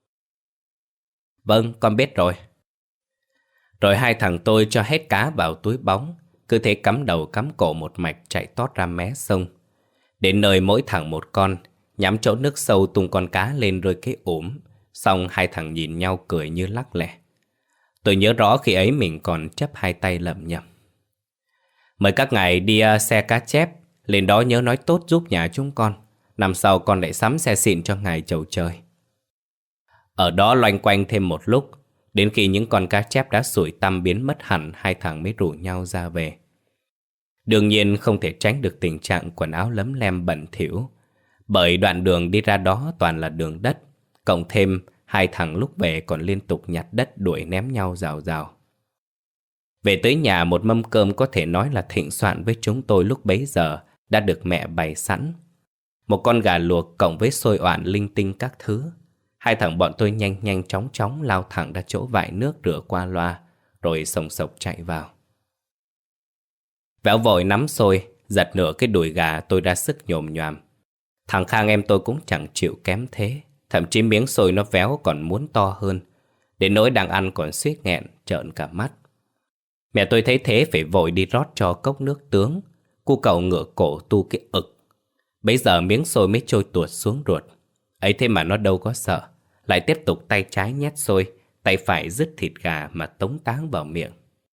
Vâng, con biết rồi. Rồi hai thằng tôi cho hết cá vào túi bóng, cứ thế cắm đầu cắm cổ một mạch chạy tót ra mé sông. Đến nơi mỗi thằng một con, nhắm chỗ nước sâu tung con cá lên rơi cái ủm. Xong hai thằng nhìn nhau cười như lắc lẻ. Tôi nhớ rõ khi ấy mình còn chấp hai tay lẩm nhẩm. Mời các ngài đi uh, xe cá chép, lên đó nhớ nói tốt giúp nhà chúng con. Năm sau con lại sắm xe xịn cho ngài chầu trời. Ở đó loanh quanh thêm một lúc, đến khi những con cá chép đã sủi tăm biến mất hẳn, hai thằng mới rủ nhau ra về. Đương nhiên không thể tránh được tình trạng quần áo lấm lem bẩn thỉu, bởi đoạn đường đi ra đó toàn là đường đất, cộng thêm hai thằng lúc về còn liên tục nhặt đất đuổi ném nhau rào rào. Về tới nhà, một mâm cơm có thể nói là thịnh soạn với chúng tôi lúc bấy giờ đã được mẹ bày sẵn. Một con gà luộc cộng với xôi oản linh tinh các thứ. Hai thằng bọn tôi nhanh nhanh chóng chóng lao thẳng ra chỗ vại nước rửa qua loa, rồi sồng sộc chạy vào. Véo vội nắm xôi, giật nửa cái đùi gà tôi ra sức nhồm nhoàm. Thằng Khang em tôi cũng chẳng chịu kém thế, thậm chí miếng xôi nó véo còn muốn to hơn, đến nỗi đang ăn còn suýt nghẹn trợn cả mắt. Mẹ tôi thấy thế phải vội đi rót cho cốc nước tướng. Cu cậu ngửa cổ tu cái ực. Bấy giờ miếng xôi mới trôi tuột xuống ruột. Ấy thế mà nó đâu có sợ, lại tiếp tục tay trái nhét xôi, tay phải dứt thịt gà mà tống táng vào miệng.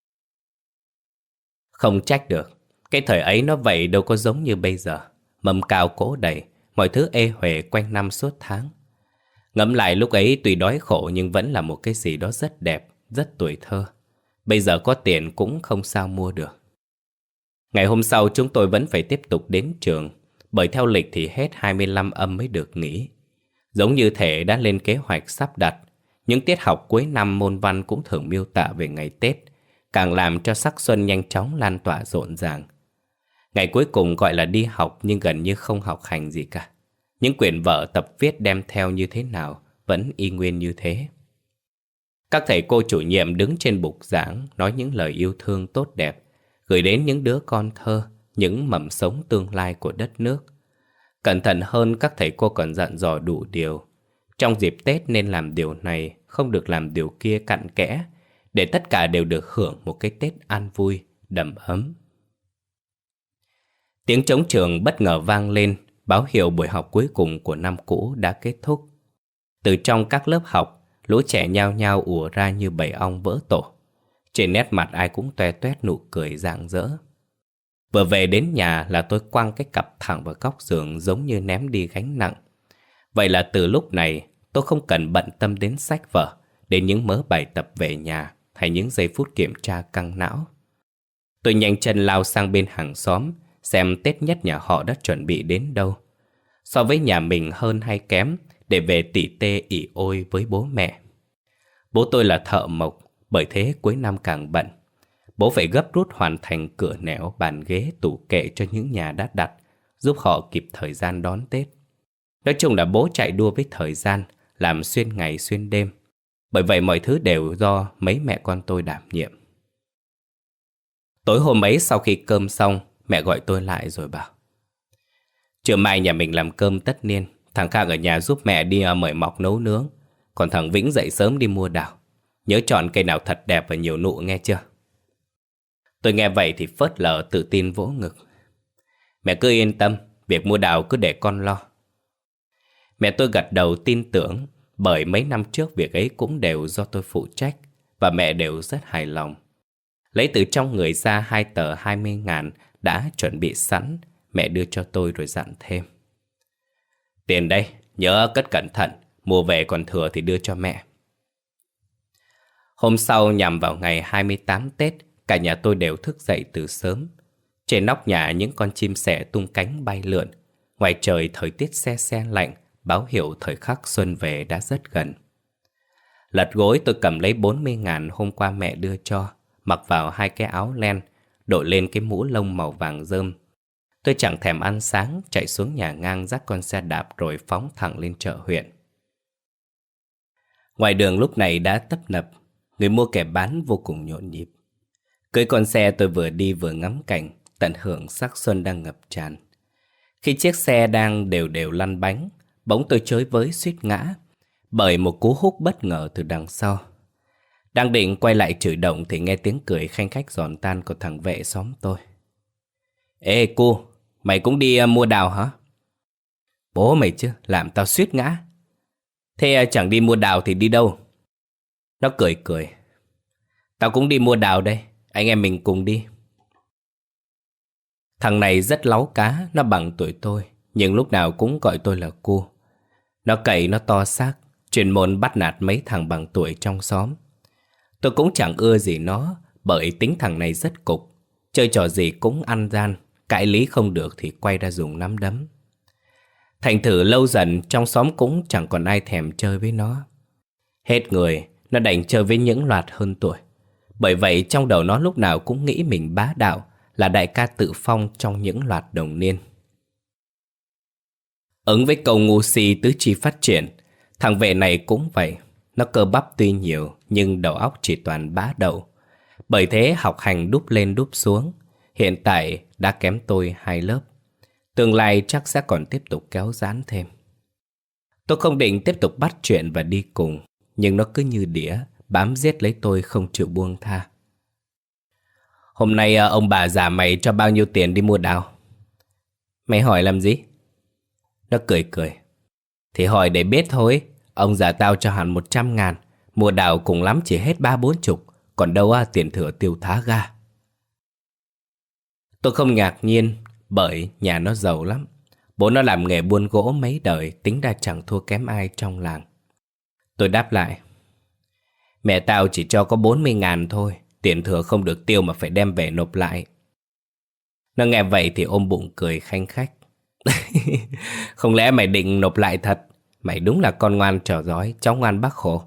Không trách được, cái thời ấy nó vậy đâu có giống như bây giờ. Mâm cao cỗ đầy, mọi thứ ê huề quanh năm suốt tháng. Ngẫm lại lúc ấy tuy đói khổ nhưng vẫn là một cái gì đó rất đẹp, rất tuổi thơ. Bây giờ có tiền cũng không sao mua được. Ngày hôm sau chúng tôi vẫn phải tiếp tục đến trường, bởi theo lịch thì hết hai mươi lăm âm mới được nghỉ. Giống như thể đã lên kế hoạch sắp đặt, những tiết học cuối năm môn văn cũng thường miêu tả về ngày Tết, càng làm cho sắc xuân nhanh chóng lan tỏa rộn ràng. Ngày cuối cùng gọi là đi học nhưng gần như không học hành gì cả. Những quyển vở tập viết đem theo như thế nào vẫn y nguyên như thế. Các thầy cô chủ nhiệm đứng trên bục giảng nói những lời yêu thương tốt đẹp, gửi đến những đứa con thơ, những mầm sống tương lai của đất nước. Cẩn thận hơn, các thầy cô còn dặn dò đủ điều. Trong dịp Tết nên làm điều này, không được làm điều kia cặn kẽ, để tất cả đều được hưởng một cái Tết an vui, đầm ấm. Tiếng trống trường bất ngờ vang lên, báo hiệu buổi học cuối cùng của năm cũ đã kết thúc. Từ trong các lớp học, lũ trẻ nhao nhao ùa ra như bầy ong vỡ tổ. Trên nét mặt ai cũng toe toét nụ cười rạng rỡ. Vừa về đến nhà là tôi quăng cái cặp thẳng vào góc giường giống như ném đi gánh nặng. Vậy là từ lúc này tôi không cần bận tâm đến sách vở, đến những mớ bài tập về nhà hay những giây phút kiểm tra căng não. Tôi nhanh chân lao sang bên hàng xóm xem Tết nhất nhà họ đã chuẩn bị đến đâu. So với nhà mình hơn hay kém để về tỉ tê ỉ ôi với bố mẹ. Bố tôi là thợ mộc, bởi thế cuối năm càng bận. Bố phải gấp rút hoàn thành cửa nẻo, bàn ghế, tủ kệ cho những nhà đã đặt, giúp họ kịp thời gian đón Tết. Nói chung là bố chạy đua với thời gian, làm xuyên ngày xuyên đêm. Bởi vậy mọi thứ đều do mấy mẹ con tôi đảm nhiệm. Tối hôm ấy sau khi cơm xong, mẹ gọi tôi lại rồi bảo: trưa mai nhà mình làm cơm tất niên, Thằng Khang ở nhà giúp mẹ đi à, mời mọc nấu nướng. Còn thằng Vĩnh dậy sớm đi mua đào. Nhớ chọn cây nào thật đẹp và nhiều nụ nghe chưa? Tôi nghe vậy thì phớt lờ tự tin vỗ ngực. Mẹ cứ yên tâm, việc mua đào cứ để con lo. Mẹ tôi gật đầu tin tưởng, bởi mấy năm trước việc ấy cũng đều do tôi phụ trách, và mẹ đều rất hài lòng. Lấy từ trong người ra hai tờ hai mươi ngàn đã chuẩn bị sẵn, mẹ đưa cho tôi rồi dặn thêm. Tiền đây, nhớ cất cẩn thận, mua về còn thừa thì đưa cho mẹ. Hôm sau nhằm vào ngày hai mươi tám Tết, cả nhà tôi đều thức dậy từ sớm. Trên nóc nhà những con chim sẻ tung cánh bay lượn. Ngoài trời thời tiết se se lạnh, báo hiệu thời khắc xuân về đã rất gần. Lật gối tôi cầm lấy bốn mươi ngàn hôm qua mẹ đưa cho, mặc vào hai cái áo len, đội lên cái mũ lông màu vàng rơm. Tôi chẳng thèm ăn sáng, chạy xuống nhà ngang dắt con xe đạp rồi phóng thẳng lên chợ huyện. Ngoài đường lúc này đã tấp nập, người mua kẻ bán vô cùng nhộn nhịp. Cưỡi con xe tôi vừa đi vừa ngắm cảnh, tận hưởng sắc xuân đang ngập tràn. Khi chiếc xe đang đều đều lăn bánh, bỗng tôi chới với suýt ngã, bởi một cú húc bất ngờ từ đằng sau. Đang định quay lại chửi động thì nghe tiếng cười khanh khách giòn tan của thằng vệ xóm tôi. Ê cô, mày cũng đi uh, mua đào hả? Bố mày chứ, làm tao suýt ngã. Thế uh, chẳng đi mua đào thì đi đâu? Nó cười cười. Tao cũng đi mua đào đây, anh em mình cùng đi. Thằng này rất láu cá, nó bằng tuổi tôi, nhưng lúc nào cũng gọi tôi là cô. Nó cậy nó to xác, chuyên môn bắt nạt mấy thằng bằng tuổi trong xóm. Tôi cũng chẳng ưa gì nó, bởi tính thằng này rất cục. Chơi trò gì cũng ăn gian, cãi lý không được thì quay ra dùng nắm đấm. Thành thử lâu dần trong xóm cũng chẳng còn ai thèm chơi với nó. Hết người, nó đành chơi với những loạt hơn tuổi. Bởi vậy trong đầu nó lúc nào cũng nghĩ mình bá đạo, là đại ca tự phong trong những loạt đồng niên. Ứng với câu ngu si tứ chi phát triển, thằng vệ này cũng vậy. Nó cơ bắp tuy nhiều nhưng đầu óc chỉ toàn bá đậu. Bởi thế học hành đúp lên đúp xuống. Hiện tại đã kém tôi hai lớp. Tương lai chắc sẽ còn tiếp tục kéo giãn thêm. Tôi không định tiếp tục bắt chuyện và đi cùng, nhưng nó cứ như đĩa, bám giết lấy tôi không chịu buông tha. Hôm nay ông bà già mày cho bao nhiêu tiền đi mua đào? Mày hỏi làm gì? Nó cười cười. Thì hỏi để biết thôi. Ông già tao cho hẳn một trăm ngàn. Mua đào cùng lắm chỉ hết ba bốn chục. Còn đâu à, tiền thừa tiêu thá ga. Tôi không ngạc nhiên, bởi nhà nó giàu lắm. Bố nó làm nghề buôn gỗ mấy đời, tính ra chẳng thua kém ai trong làng. Tôi đáp lại. Mẹ tao chỉ cho có bốn mươi ngàn thôi. Tiền thừa không được tiêu mà phải đem về nộp lại. Nó nghe vậy thì ôm bụng cười khanh khách. Không lẽ mày định nộp lại thật? Mày đúng là con ngoan trò giỏi, cháu ngoan bác khổ.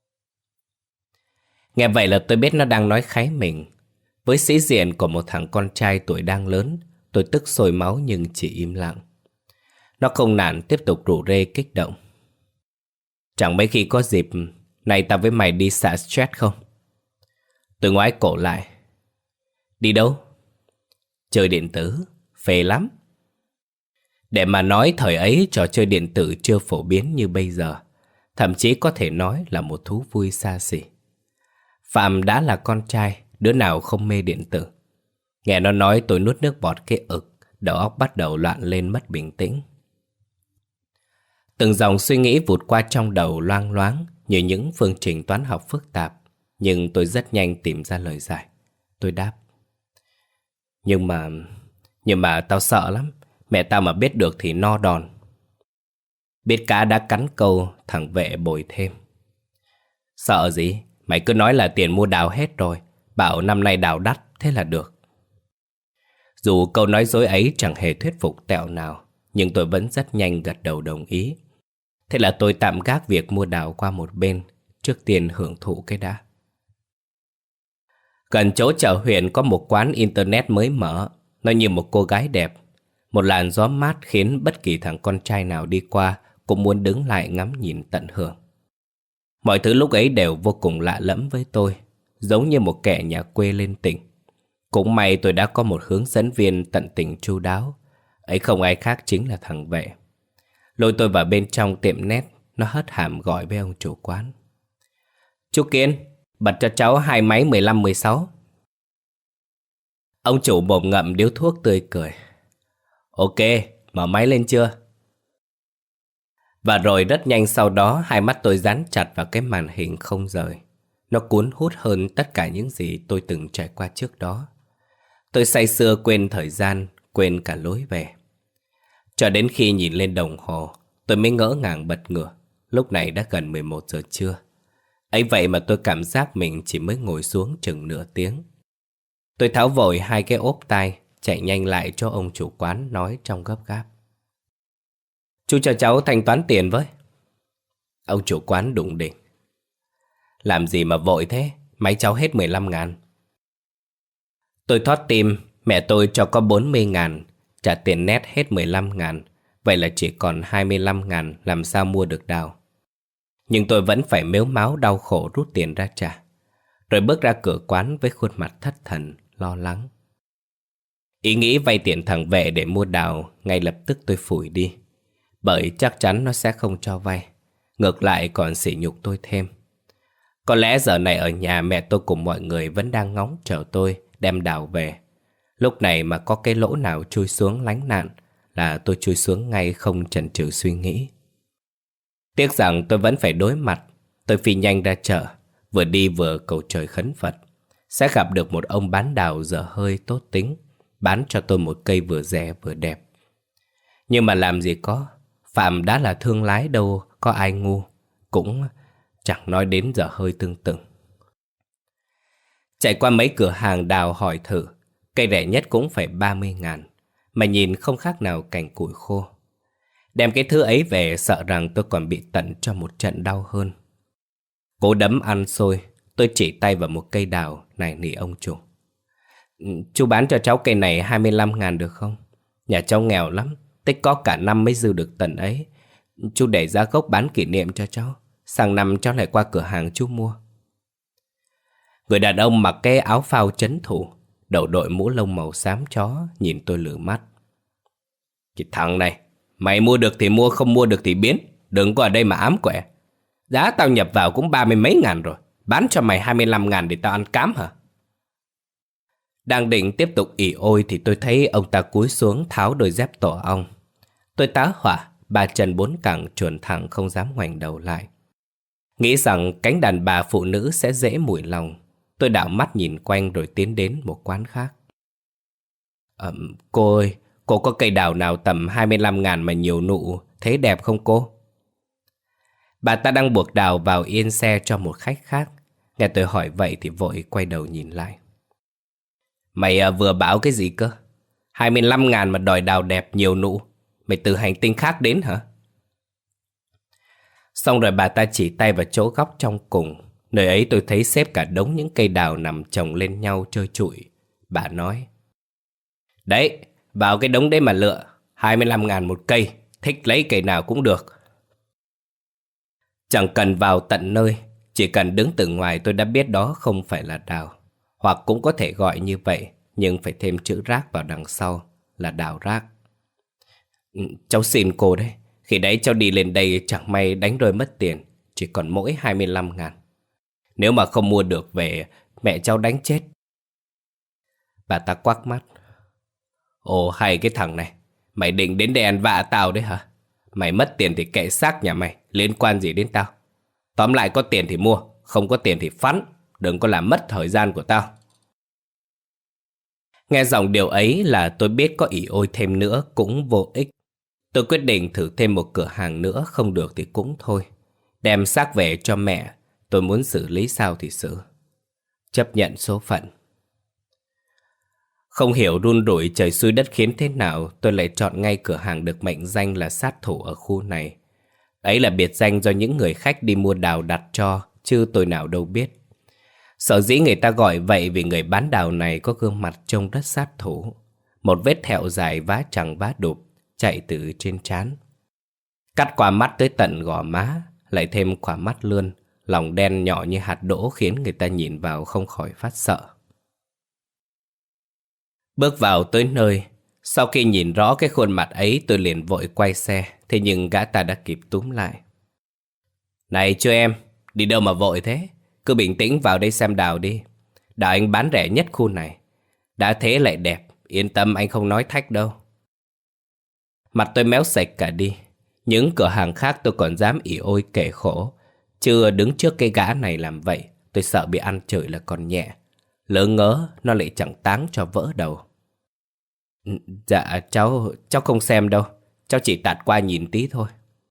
Nghe vậy là tôi biết nó đang nói kháy mình. Với sĩ diện của một thằng con trai tuổi đang lớn, tôi tức sôi máu nhưng chỉ im lặng. Nó không nản tiếp tục rủ rê kích động. Chẳng mấy khi có dịp, này tao với mày đi xả stress không? Tôi ngoái cổ lại. Đi đâu? Chơi điện tử, phê lắm. Để mà nói thời ấy trò chơi điện tử chưa phổ biến như bây giờ. Thậm chí có thể nói là một thú vui xa xỉ. Phạm đã là con trai, đứa nào không mê điện tử. Nghe nó nói tôi nuốt nước bọt cái ực, đầu óc bắt đầu loạn lên mất bình tĩnh. Từng dòng suy nghĩ vụt qua trong đầu loang loáng như những phương trình toán học phức tạp. Nhưng tôi rất nhanh tìm ra lời giải. Tôi đáp. Nhưng mà... Nhưng mà tao sợ lắm. Mẹ tao mà biết được thì no đòn. Biết cá đã cắn câu, thằng vệ bồi thêm. Sợ gì? Mày cứ nói là tiền mua đào hết rồi. Bảo năm nay đào đắt, thế là được. Dù câu nói dối ấy chẳng hề thuyết phục tẹo nào, nhưng tôi vẫn rất nhanh gật đầu đồng ý. Thế là tôi tạm gác việc mua đào qua một bên, trước tiên hưởng thụ cái đã. Gần chỗ chợ huyện có một quán internet mới mở. Nó như một cô gái đẹp. Một làn gió mát khiến bất kỳ thằng con trai nào đi qua cũng muốn đứng lại ngắm nhìn tận hưởng. Mọi thứ lúc ấy đều vô cùng lạ lẫm với tôi, giống như một kẻ nhà quê lên tỉnh. Cũng may tôi đã có một hướng dẫn viên tận tình chu đáo. Ấy không ai khác chính là thằng vệ. lôi tôi vào bên trong tiệm net. Nó hất hàm gọi với ông chủ quán. Chú Kiên, bật cho cháu hai máy mười lăm mười sáu. Ông chủ mồm ngậm điếu thuốc tươi cười. Ok, mở máy lên chưa? Và rồi rất nhanh sau đó, hai mắt tôi dán chặt vào cái màn hình không rời. Nó cuốn hút hơn tất cả những gì tôi từng trải qua trước đó. Tôi say sưa quên thời gian, quên cả lối về. Cho đến khi nhìn lên đồng hồ, tôi mới ngỡ ngàng bật ngửa. Lúc này đã gần mười một giờ trưa. Ấy vậy mà tôi cảm giác mình chỉ mới ngồi xuống chừng nửa tiếng. Tôi tháo vội hai cái ốp tai, chạy nhanh lại cho ông chủ quán nói trong gấp gáp. Chú cho cháu thanh toán tiền với. Ông chủ quán đủng đỉnh. Làm gì mà vội thế, máy cháu hết mười lăm ngàn. Tôi thót tim, mẹ tôi cho có bốn mươi ngàn, trả tiền nét hết mười lăm ngàn, vậy là chỉ còn hai mươi lăm ngàn, làm sao mua được đào. Nhưng tôi vẫn phải mếu máo đau khổ rút tiền ra trả, rồi bước ra cửa quán với khuôn mặt thất thần, lo lắng. Ý nghĩ vay tiền thằng Vệ để mua đào ngay lập tức tôi phủi đi, bởi chắc chắn nó sẽ không cho vay, ngược lại còn sỉ nhục tôi thêm. Có lẽ giờ này ở nhà mẹ tôi cùng mọi người vẫn đang ngóng chờ tôi đem đào về. Lúc này mà có cái lỗ nào chui xuống lánh nạn là tôi chui xuống ngay không chần chừ suy nghĩ. Tiếc rằng tôi vẫn phải đối mặt. Tôi phi nhanh ra chợ, vừa đi vừa cầu trời khấn Phật sẽ gặp được một ông bán đào dở hơi tốt tính, bán cho tôi một cây vừa rẻ vừa đẹp. Nhưng mà làm gì có, Phạm đã là thương lái đâu có ai ngu, cũng chẳng nói đến dở hơi tương tự. Chạy qua mấy cửa hàng đào hỏi thử, cây rẻ nhất cũng phải ba mươi ngàn, mà nhìn không khác nào cành củi khô. Đem cái thứ ấy về sợ rằng tôi còn bị tận cho một trận đau hơn. Cố đấm ăn xôi, tôi chỉ tay vào một cây đào, nài nỉ ông chủ. Chú bán cho cháu cây này hai mươi lăm ngàn được không? Nhà cháu nghèo lắm, tích có cả năm mới dư được tận ấy. Chú để giá gốc bán kỷ niệm cho cháu, sang năm cháu lại qua cửa hàng chú mua. Người đàn ông mặc cái áo phao trấn thủ, đầu đội mũ lông màu xám chó, nhìn tôi lử mắt. Cái thằng này, mày mua được thì mua, không mua được thì biến. Đừng có ở đây mà ám quẻ. Giá tao nhập vào cũng ba mươi mấy ngàn rồi, bán cho mày hai mươi lăm ngàn để tao ăn cám hả? Đang định tiếp tục ỉ ôi thì tôi thấy ông ta cúi xuống tháo đôi dép tổ ong. Tôi tá hỏa, ba chân bốn cẳng chuồn thẳng không dám ngoảnh đầu lại. Nghĩ rằng cánh đàn bà phụ nữ sẽ dễ mùi lòng, tôi đảo mắt nhìn quanh rồi tiến đến một quán khác. À, cô ơi, cô có cây đào nào tầm hai mươi lăm ngàn mà nhiều nụ, thấy đẹp không cô? Bà ta đang buộc đào vào yên xe cho một khách khác. Nghe tôi hỏi vậy thì vội quay đầu nhìn lại. Mày à, vừa bảo cái gì cơ? hai mươi lăm ngàn mà đòi đào đẹp nhiều nụ. Mày từ hành tinh khác đến hả? Xong rồi bà ta chỉ tay vào chỗ góc trong cùng. Nơi ấy tôi thấy xếp cả đống những cây đào nằm chồng lên nhau trơ trụi. Bà nói. Đấy, vào cái đống đấy mà lựa. hai mươi lăm ngàn một cây, thích lấy cây nào cũng được. Chẳng cần vào tận nơi, chỉ cần đứng từ ngoài tôi đã biết đó không phải là đào. Hoặc cũng có thể gọi như vậy, nhưng phải thêm chữ rác vào đằng sau, là đào rác. Cháu xin cô đấy, khi đấy cháu đi lên đây chẳng may đánh rơi mất tiền, chỉ còn mỗi hai mươi lăm ngàn. Nếu mà không mua được về, mẹ cháu đánh chết. Bà ta quắc mắt. Ồ hay cái thằng này, mày định đến đây ăn vạ tao đấy hả? Mày mất tiền thì kệ xác nhà mày, liên quan gì đến tao? Tóm lại có tiền thì mua, không có tiền thì phắn, đừng có làm mất thời gian của tao. Nghe giọng điều ấy là tôi biết có ỉ ôi thêm nữa cũng vô ích. Tôi quyết định thử thêm một cửa hàng nữa, không được thì cũng thôi. Đem xác về cho mẹ, tôi muốn xử lý sao thì xử. Chấp nhận số phận. Không hiểu run rủi trời xui đất khiến thế nào, tôi lại chọn ngay cửa hàng được mệnh danh là sát thủ ở khu này. Ấy là biệt danh do những người khách đi mua đào đặt cho, chứ tôi nào đâu biết. Sở dĩ người ta gọi vậy vì người bán đào này có gương mặt trông rất sát thủ. Một vết thẹo dài vá chằng vá đụp chạy từ trên trán, cắt qua mắt tới tận gò má, lại thêm quả mắt lươn, lòng đen nhỏ như hạt đỗ khiến người ta nhìn vào không khỏi phát sợ. Bước vào tới nơi, sau khi nhìn rõ cái khuôn mặt ấy tôi liền vội quay xe, Thế nhưng gã ta đã kịp túm lại. Này chú em, đi đâu mà vội thế? Cứ bình tĩnh vào đây xem đào đi. Đào anh bán rẻ nhất khu này. Đã thế lại đẹp, yên tâm anh không nói thách đâu. Mặt tôi méo sạch cả đi. Những cửa hàng khác tôi còn dám ỉ ôi kể khổ, chứ đứng trước cái gã này làm vậy, tôi sợ bị ăn chửi là còn nhẹ. Lỡ ngớ nó lại chẳng táng cho vỡ đầu. Dạ cháu, cháu không xem đâu. Cháu chỉ tạt qua nhìn tí thôi.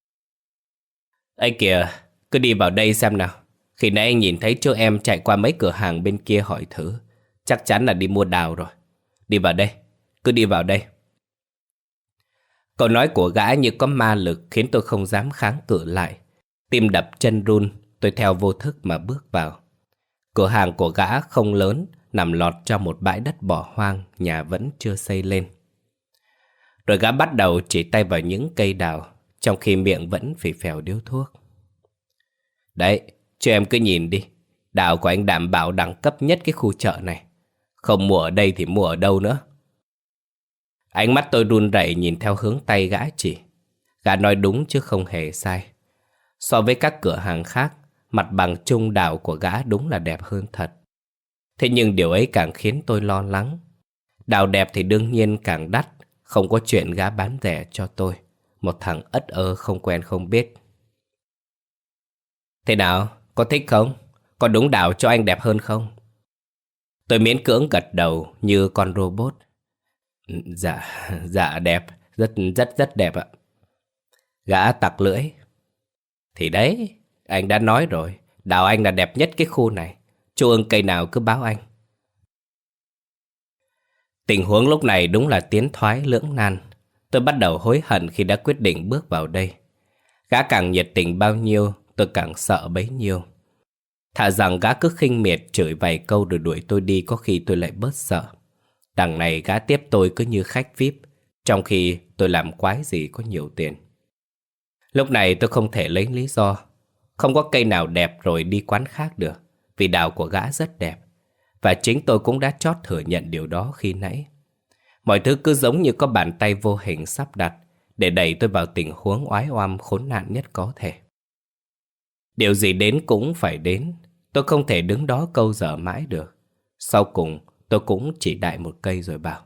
Ấy kìa, cứ đi vào đây xem nào. Khi nãy anh nhìn thấy chú em chạy qua mấy cửa hàng bên kia hỏi thử. Chắc chắn là đi mua đào rồi. Đi vào đây, cứ đi vào đây. Câu nói của gã như có ma lực khiến tôi không dám kháng cự lại. Tim đập chân run, tôi theo vô thức mà bước vào. Cửa hàng của gã không lớn, nằm lọt trong một bãi đất bỏ hoang, nhà vẫn chưa xây lên. Rồi gã bắt đầu chỉ tay vào những cây đào, trong khi miệng vẫn phì phèo điếu thuốc. Đấy, cho em cứ nhìn đi. Đào của anh đảm bảo đẳng cấp nhất cái khu chợ này. Không mua ở đây thì mua ở đâu nữa. Ánh mắt tôi run rẩy nhìn theo hướng tay gã chỉ. Gã nói đúng chứ không hề sai. So với các cửa hàng khác, mặt bằng chung đào của gã đúng là đẹp hơn thật. Thế nhưng điều ấy càng khiến tôi lo lắng. Đào đẹp thì đương nhiên càng đắt. Không có chuyện gã bán rẻ cho tôi. Một thằng ất ơ không quen không biết. Thế nào? Có thích không? Có đúng đào cho anh đẹp hơn không? Tôi miễn cưỡng gật đầu như con robot. Dạ, dạ đẹp. Rất, rất, rất đẹp ạ. Gã tặc lưỡi. Thì đấy, anh đã nói rồi. Đào anh là đẹp nhất cái khu này. Chú ưng cây nào cứ báo anh. Tình huống lúc này đúng là tiến thoái lưỡng nan. Tôi bắt đầu hối hận khi đã quyết định bước vào đây. Gã càng nhiệt tình bao nhiêu, tôi càng sợ bấy nhiêu. Thà rằng gã cứ khinh miệt chửi vài câu rồi đuổi tôi đi, có khi tôi lại bớt sợ. Đằng này gã tiếp tôi cứ như khách vi ai pi, trong khi tôi làm quái gì có nhiều tiền. Lúc này tôi không thể lấy lý do. Không có cây nào đẹp rồi đi quán khác được, vì đào của gã rất đẹp. Và chính tôi cũng đã chót thừa nhận điều đó khi nãy. Mọi thứ cứ giống như có bàn tay vô hình sắp đặt để đẩy tôi vào tình huống oái oăm khốn nạn nhất có thể. Điều gì đến cũng phải đến. Tôi không thể đứng đó câu giờ mãi được. Sau cùng tôi cũng chỉ đại một cây rồi bảo: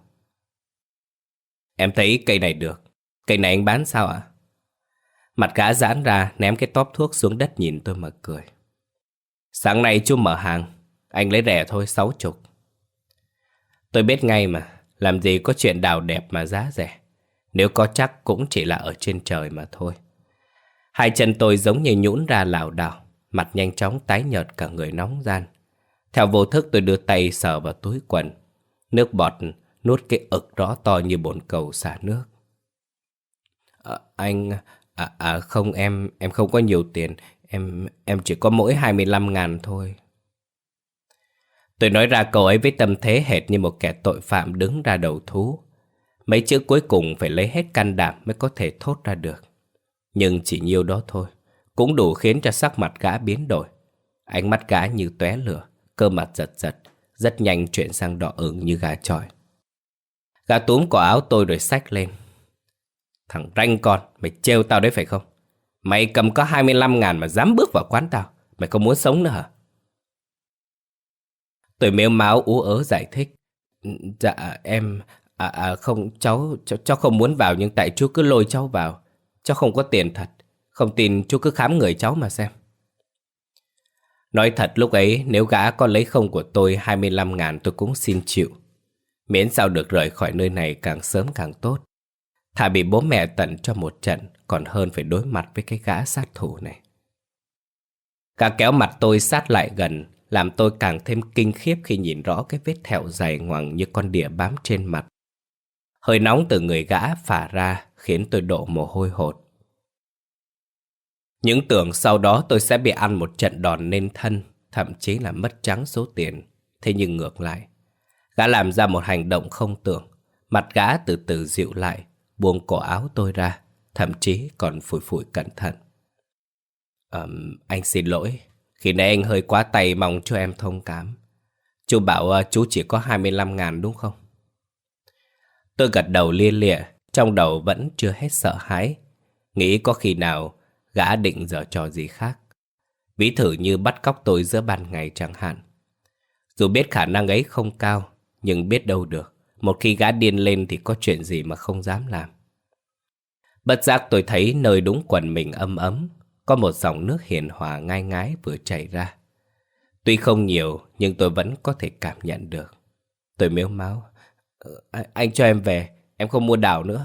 Em thấy cây này được. Cây này anh bán sao ạ? Mặt gã giãn ra, ném cái tóp thuốc xuống đất nhìn tôi mà cười. Sáng nay chú mở hàng, anh lấy rẻ thôi, sáu chục. Tôi biết ngay mà, làm gì có chuyện đào đẹp mà giá rẻ. Nếu có chắc cũng chỉ là ở trên trời mà thôi. Hai chân tôi giống như nhũn ra lảo đảo, mặt nhanh chóng tái nhợt, cả người nóng ran. Theo vô thức tôi đưa tay sờ vào túi quần. Nước bọt nuốt cái ực rõ to như bồn cầu xả nước. à, Anh... À, à không em, em không có nhiều tiền. Em em chỉ có mỗi hai mươi lăm ngàn thôi. Tôi nói ra câu ấy với tâm thế hệt như một kẻ tội phạm đứng ra đầu thú. Mấy chữ cuối cùng phải lấy hết can đảm mới có thể thốt ra được. Nhưng chỉ nhiêu đó thôi cũng đủ khiến cho sắc mặt gã biến đổi. Ánh mắt gã như tóe lửa, cơ mặt giật giật, rất nhanh chuyển sang đỏ ửng như gà chọi. Gã túm cổ áo tôi rồi xách lên. Thằng ranh con, mày trêu tao đấy phải không? Mày cầm có hai mươi lăm ngàn mà dám bước vào quán tao. Mày có muốn sống nữa hả? Tôi mếu máo ú ớ giải thích. Dạ em... À, à không, cháu, cháu cháu không muốn vào, nhưng tại chú cứ lôi cháu vào. Cháu không có tiền thật. Không tin chú cứ khám người cháu mà xem. Nói thật lúc ấy, nếu gã có lấy không của tôi hai mươi lăm ngàn tôi cũng xin chịu. Miễn sao được rời khỏi nơi này càng sớm càng tốt. Thà bị bố mẹ tận cho một trận còn hơn phải đối mặt với cái gã sát thủ này. Gã kéo mặt tôi sát lại gần, làm tôi càng thêm kinh khiếp khi nhìn rõ cái vết thẹo dày ngoằng như con đỉa bám trên mặt. Hơi nóng từ người gã phả ra khiến tôi đổ mồ hôi hột. Những tưởng sau đó tôi sẽ bị ăn một trận đòn nên thân, thậm chí là mất trắng số tiền. Thế nhưng ngược lại, gã làm ra một hành động không tưởng. Mặt gã từ từ dịu lại, buông cổ áo tôi ra, thậm chí còn phủi phủi cẩn thận. um, Anh xin lỗi, khi nãy anh hơi quá tay, mong cho em thông cảm. Chú bảo uh, chú chỉ có hai mươi lăm ngàn đúng không? Tôi gật đầu lia lịa, trong đầu vẫn chưa hết sợ hãi. Nghĩ có khi nào gã định giở trò gì khác. Ví thử như bắt cóc tôi giữa ban ngày chẳng hạn. Dù biết khả năng ấy không cao, nhưng biết đâu được, một khi gã điên lên thì có chuyện gì mà không dám làm. Bất giác tôi thấy nơi đúng quần mình ấm ấm, có một dòng nước hiền hòa ngai ngái vừa chảy ra. Tuy không nhiều, nhưng tôi vẫn có thể cảm nhận được. Tôi mếu máo: "Ờ, anh, anh cho em về, em không mua đảo nữa."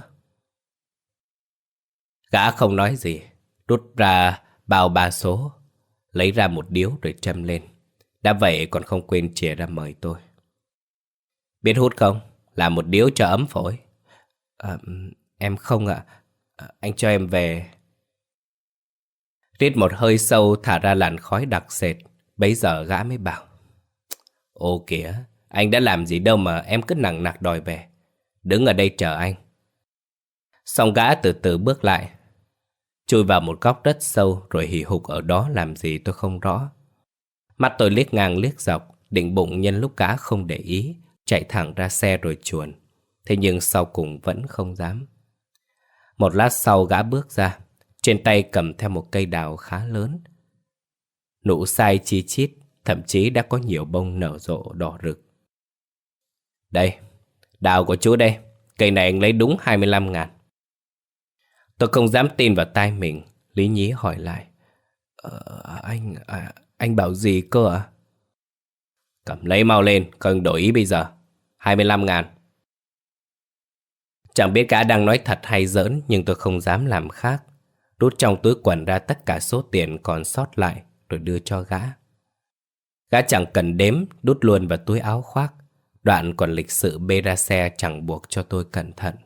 Gã không nói gì, rút ra bao ba số, lấy ra một điếu rồi châm lên. Đã vậy còn không quên chìa ra mời tôi. "Biết hút không? Làm một điếu cho ấm phổi." "À, em không ạ. À, anh cho em về." Rít một hơi sâu thả ra làn khói đặc sệt. Bấy giờ gã mới bảo: "Ô kìa, anh đã làm gì đâu mà em cứ nằng nặc đòi về. Đứng ở đây chờ anh." Xong gã từ từ bước lại, chui vào một góc đất sâu rồi hì hục ở đó làm gì tôi không rõ. Mắt tôi liếc ngang liếc dọc, định bụng nhân lúc gã không để ý chạy thẳng ra xe rồi chuồn. Thế nhưng sau cùng vẫn không dám. Một lát sau gã bước ra, trên tay cầm theo một cây đào khá lớn. Nụ sai chi chít, thậm chí đã có nhiều bông nở rộ đỏ rực. "Đây, đào của chú đây, cây này anh lấy đúng hai mươi lăm ngàn." Tôi không dám tin vào tai mình, lý nhí hỏi lại: Ờ, anh, à, anh bảo gì cơ ạ? "Cầm lấy mau lên, cần đổi ý bây giờ. hai mươi lăm ngàn." Chẳng biết gã đang nói thật hay giỡn, nhưng tôi không dám làm khác. Rút trong túi quần ra tất cả số tiền còn sót lại rồi đưa cho gã. Gã chẳng cần đếm, đút luôn vào túi áo khoác. Đoạn còn lịch sự bê ra xe chẳng buộc cho tôi cẩn thận.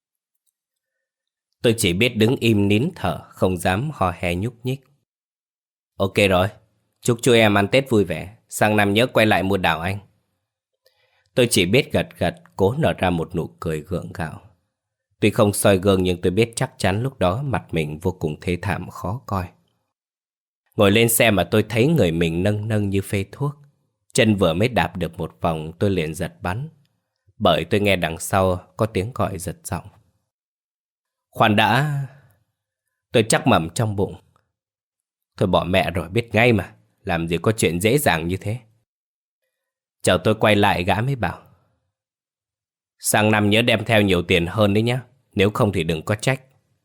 Tôi chỉ biết đứng im nín thở, không dám hò he nhúc nhích. "Ok rồi, chúc chú em ăn Tết vui vẻ, sang năm nhớ quay lại mua đảo anh." Tôi chỉ biết gật gật, cố nở ra một nụ cười gượng gạo. Tuy không soi gương nhưng tôi biết chắc chắn lúc đó mặt mình vô cùng thê thảm khó coi. Ngồi lên xe mà tôi thấy người mình nâng nâng như phê thuốc. Chân vừa mới đạp được một vòng tôi liền giật bắn, bởi tôi nghe đằng sau có tiếng gọi giật giọng: "Khoan đã." Tôi chắc mẩm trong bụng: Thôi bỏ mẹ rồi, biết ngay mà, làm gì có chuyện dễ dàng như thế. Chờ tôi quay lại gã mới bảo: "Sang năm nhớ đem theo nhiều tiền hơn đấy nhé, nếu không thì đừng có trách."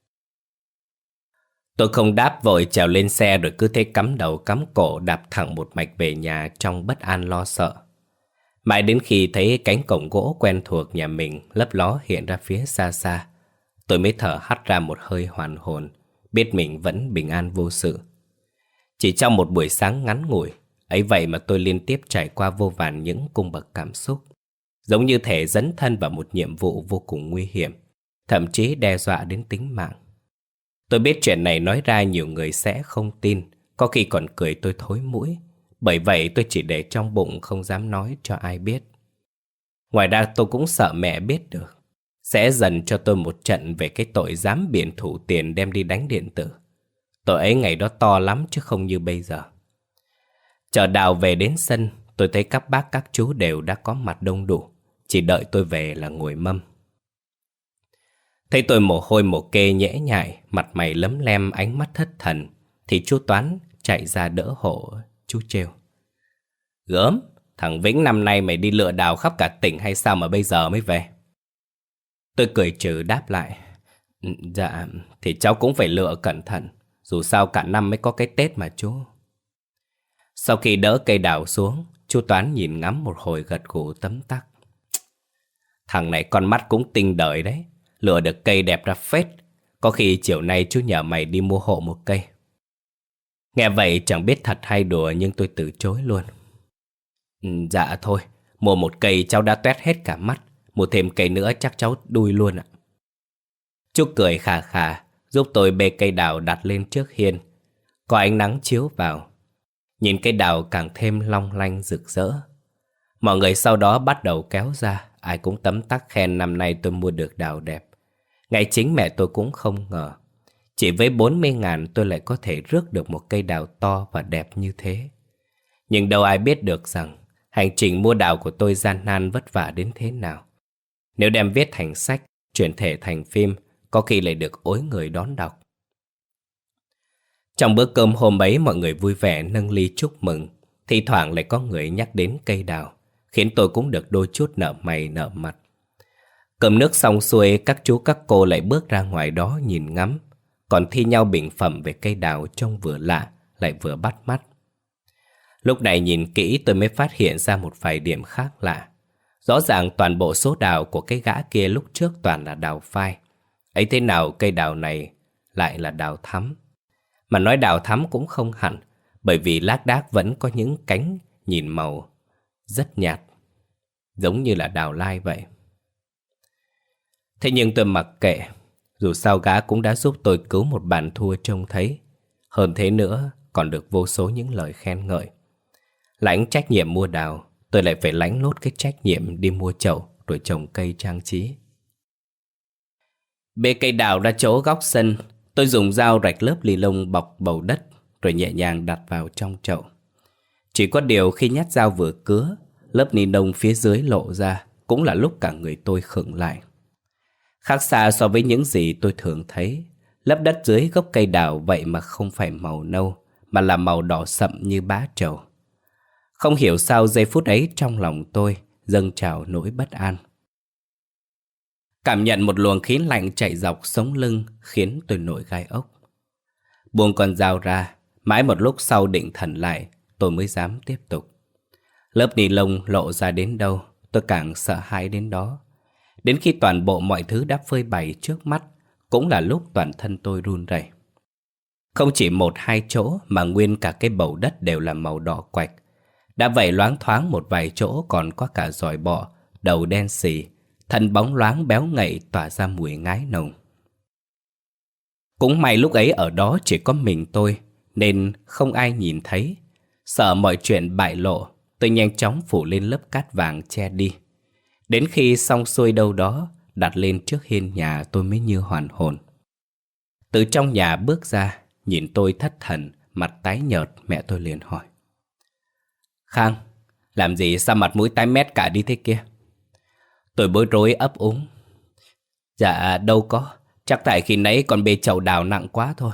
Tôi không đáp, vội trèo lên xe rồi cứ thế cắm đầu cắm cổ đạp thẳng một mạch về nhà trong bất an lo sợ. Mãi đến khi thấy cánh cổng gỗ quen thuộc nhà mình lấp ló hiện ra phía xa xa, tôi mới thở hắt ra một hơi hoàn hồn, biết mình vẫn bình an vô sự. Chỉ trong một buổi sáng ngắn ngủi, ấy vậy mà tôi liên tiếp trải qua vô vàn những cung bậc cảm xúc, giống như thể dấn thân vào một nhiệm vụ vô cùng nguy hiểm, thậm chí đe dọa đến tính mạng. Tôi biết chuyện này nói ra nhiều người sẽ không tin, có khi còn cười tôi thối mũi. Bởi vậy tôi chỉ để trong bụng không dám nói cho ai biết. Ngoài ra tôi cũng sợ mẹ biết được, sẽ dần cho tôi một trận về cái tội dám biển thủ tiền đem đi đánh điện tử. Tội ấy ngày đó to lắm chứ không như bây giờ. Chờ Đào về đến sân, tôi thấy các bác các chú đều đã có mặt đông đủ, chỉ đợi tôi về là ngồi mâm. Thấy tôi mồ hôi mồ kê nhễ nhại, mặt mày lấm lem, ánh mắt thất thần, thì chú Toán chạy ra đỡ hộ. Chú trêu: "Gớm, thằng Vĩnh năm nay mày đi lựa đào khắp cả tỉnh hay sao mà bây giờ mới về?" Tôi cười trừ đáp lại: "Dạ, thì cháu cũng phải lựa cẩn thận, dù sao cả năm mới có cái Tết mà chú." Sau khi đỡ cây đào xuống, chú Toán nhìn ngắm một hồi gật gù tấm tắc: "Thằng này con mắt cũng tinh đời đấy, lựa được cây đẹp ra phết. Có khi chiều nay chú nhờ mày đi mua hộ một cây." Nghe vậy chẳng biết thật hay đùa nhưng tôi từ chối luôn. Ừ, "Dạ thôi, mua một cây cháu đã toét hết cả mắt, mua thêm cây nữa chắc cháu đui luôn ạ." Chú cười khà khà, giúp tôi bê cây đào đặt lên trước hiên. Có ánh nắng chiếu vào, nhìn cây đào càng thêm long lanh rực rỡ. Mọi người sau đó bắt đầu kéo ra, ai cũng tấm tắc khen năm nay tôi mua được đào đẹp. Ngay chính mẹ tôi cũng không ngờ, chỉ với bốn mươi ngàn tôi lại có thể rước được một cây đào to và đẹp như thế. Nhưng đâu ai biết được rằng hành trình mua đào của tôi gian nan vất vả đến thế nào. Nếu đem viết thành sách, chuyển thể thành phim, có khi lại được ối người đón đọc. Trong bữa cơm hôm ấy mọi người vui vẻ nâng ly chúc mừng. Thì thoảng lại có người nhắc đến cây đào, khiến tôi cũng được đôi chút nở mày nở mặt. Cơm nước xong xuôi, các chú các cô lại bước ra ngoài đó nhìn ngắm, còn thi nhau bình phẩm về cây đào trông vừa lạ lại vừa bắt mắt. Lúc này nhìn kỹ tôi mới phát hiện ra một vài điểm khác lạ. Rõ ràng toàn bộ số đào của cái gã kia lúc trước toàn là đào phai. Ấy thế nào cây đào này lại là đào thắm? Mà nói đào thắm cũng không hẳn, bởi vì lác đác vẫn có những cánh nhìn màu rất nhạt, giống như là đào lai vậy. Thế nhưng tôi mặc kệ, dù sao gã cũng đã giúp tôi cứu một bàn thua trông thấy. Hơn thế nữa, còn được vô số những lời khen ngợi. Lãnh trách nhiệm mua đào, tôi lại phải lãnh nốt cái trách nhiệm đi mua chậu rồi trồng cây trang trí. Bê cây đào ra chỗ góc sân, tôi dùng dao rạch lớp li lông bọc bầu đất rồi nhẹ nhàng đặt vào trong chậu. Chỉ có điều khi nhát dao vừa cứa, lớp ni lông phía dưới lộ ra, cũng là lúc cả người tôi khựng lại. Khác xa so với những gì tôi thường thấy, lớp đất dưới gốc cây đào vậy mà không phải màu nâu, mà là màu đỏ sậm như bá trầu. Không hiểu sao giây phút ấy trong lòng tôi dâng trào nỗi bất an. Cảm nhận một luồng khí lạnh chạy dọc sống lưng khiến tôi nổi gai ốc. Buông con dao ra, mãi một lúc sau định thần lại, tôi mới dám tiếp tục. Lớp ni lông lộ ra đến đâu, tôi càng sợ hãi đến đó. Đến khi toàn bộ mọi thứ đã phơi bày trước mắt, cũng là lúc toàn thân tôi run rẩy. Không chỉ một hai chỗ mà nguyên cả cái bầu đất đều là màu đỏ quạch. Đã vậy loáng thoáng một vài chỗ còn có cả giòi bọ, đầu đen xì, thân bóng loáng béo ngậy tỏa ra mùi ngái nồng. Cũng may lúc ấy ở đó chỉ có mình tôi, nên không ai nhìn thấy. Sợ mọi chuyện bại lộ, tôi nhanh chóng phủ lên lớp cát vàng che đi. Đến khi xong xuôi đâu đó, đặt lên trước hiên nhà tôi mới như hoàn hồn. Từ trong nhà bước ra, nhìn tôi thất thần, mặt tái nhợt, mẹ tôi liền hỏi: Khang, làm gì sao mặt mũi tái mét cả đi thế kia? Tôi bối rối ấp úng: Dạ đâu có, chắc tại khi nãy còn bê chậu đào nặng quá thôi.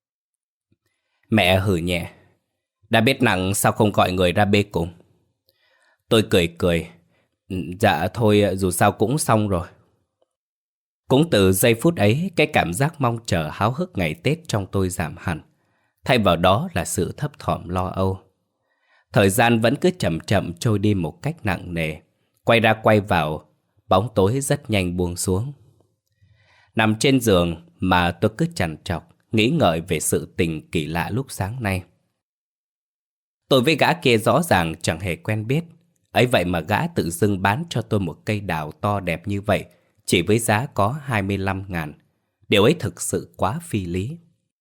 Mẹ hừ nhẹ: Đã biết nặng sao không gọi người ra bê cùng? Tôi cười cười: Dạ thôi, dù sao cũng xong rồi. Cũng từ giây phút ấy, cái cảm giác mong chờ háo hức ngày Tết trong tôi giảm hẳn. Thay vào đó là sự thấp thỏm lo âu. Thời gian vẫn cứ chậm chậm trôi đi một cách nặng nề. Quay ra quay vào, bóng tối rất nhanh buông xuống. Nằm trên giường mà tôi cứ trằn trọc, nghĩ ngợi về sự tình kỳ lạ lúc sáng nay. Tôi với gã kia rõ ràng chẳng hề quen biết. Ấy vậy mà gã tự dưng bán cho tôi một cây đào to đẹp như vậy, chỉ với giá có hai mươi lăm ngàn. Điều ấy thực sự quá phi lý.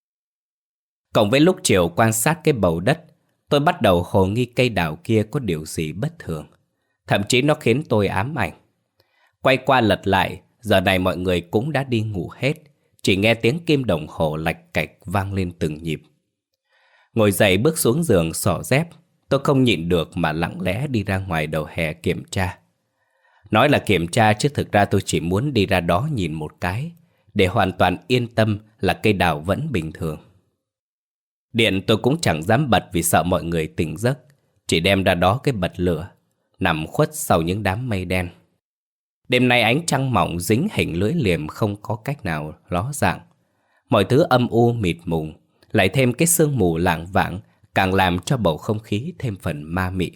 Cộng với lúc chiều quan sát cái bầu đất, tôi bắt đầu hồ nghi cây đào kia có điều gì bất thường. Thậm chí nó khiến tôi ám ảnh. Quay qua lật lại, giờ này mọi người cũng đã đi ngủ hết, chỉ nghe tiếng kim đồng hồ lạch cạch vang lên từng nhịp. Ngồi dậy bước xuống giường xỏ dép, tôi không nhịn được mà lặng lẽ đi ra ngoài đầu hè kiểm tra. Nói là kiểm tra chứ thực ra tôi chỉ muốn đi ra đó nhìn một cái, để hoàn toàn yên tâm là cây đào vẫn bình thường. Điện tôi cũng chẳng dám bật vì sợ mọi người tỉnh giấc, chỉ đem ra đó cái bật lửa, nằm khuất sau những đám mây đen. Đêm nay ánh trăng mỏng dính hình lưỡi liềm không có cách nào ló dạng. Mọi thứ âm u mịt mùng, lại thêm cái sương mù lảng vảng, càng làm cho bầu không khí thêm phần ma mị.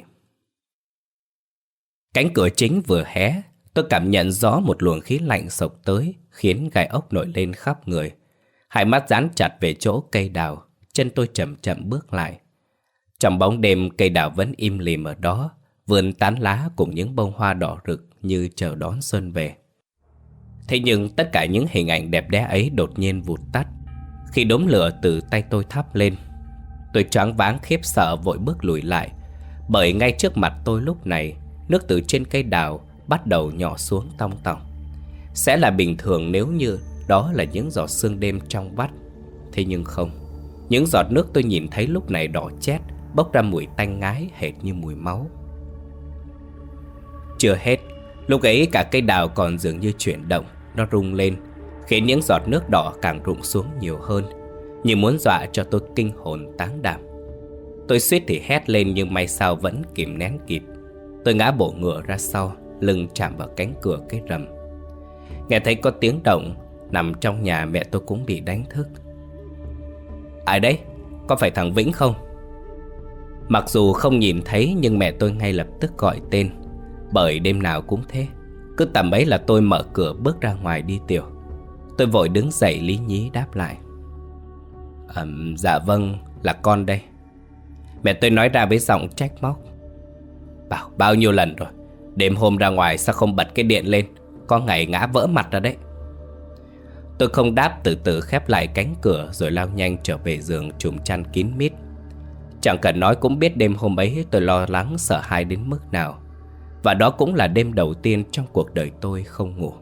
Cánh cửa chính vừa hé, tôi cảm nhận rõ một luồng khí lạnh xộc tới, khiến gai ốc nổi lên khắp người. Hai mắt dán chặt về chỗ cây đào, chân tôi chậm chậm bước lại. Trong bóng đêm, cây đào vẫn im lìm ở đó, vươn tán lá cùng những bông hoa đỏ rực như chờ đón xuân về. Thế nhưng tất cả những hình ảnh đẹp đẽ ấy đột nhiên vụt tắt khi đốm lửa từ tay tôi thắp lên. Tôi choáng váng khiếp sợ vội bước lùi lại, bởi ngay trước mặt tôi lúc này, nước từ trên cây đào bắt đầu nhỏ xuống tong tòng. Sẽ là bình thường nếu như đó là những giọt sương đêm trong vắt. Thế nhưng không, những giọt nước tôi nhìn thấy lúc này đỏ chét, bốc ra mùi tanh ngái hệt như mùi máu. Chưa hết, lúc ấy cả cây đào còn dường như chuyển động, nó rung lên, khiến những giọt nước đỏ càng rụng xuống nhiều hơn. như muốn dọa cho tôi kinh hồn táng đảm. Tôi suýt thì hét lên nhưng may sao vẫn kìm nén kịp. Tôi ngã bổ ngửa ra sau, lưng chạm vào cánh cửa cái rầm. Nghe thấy có tiếng động, nằm trong nhà mẹ tôi cũng bị đánh thức. Ai đấy? Có phải thằng Vĩnh không? Mặc dù không nhìn thấy nhưng mẹ tôi ngay lập tức gọi tên. Bởi đêm nào cũng thế, cứ tầm ấy là tôi mở cửa bước ra ngoài đi tiểu. Tôi vội đứng dậy lý nhí đáp lại. à, Dạ vâng, là con đây. Mẹ tôi nói ra với giọng trách móc. Bảo bao nhiêu lần rồi, đêm hôm ra ngoài sao không bật cái điện lên, có ngày ngã vỡ mặt ra đấy. Tôi không đáp, từ từ khép lại cánh cửa rồi lao nhanh trở về giường trùm chăn kín mít. Chẳng cần nói cũng biết đêm hôm ấy tôi lo lắng sợ hãi đến mức nào. Và đó cũng là đêm đầu tiên trong cuộc đời tôi không ngủ.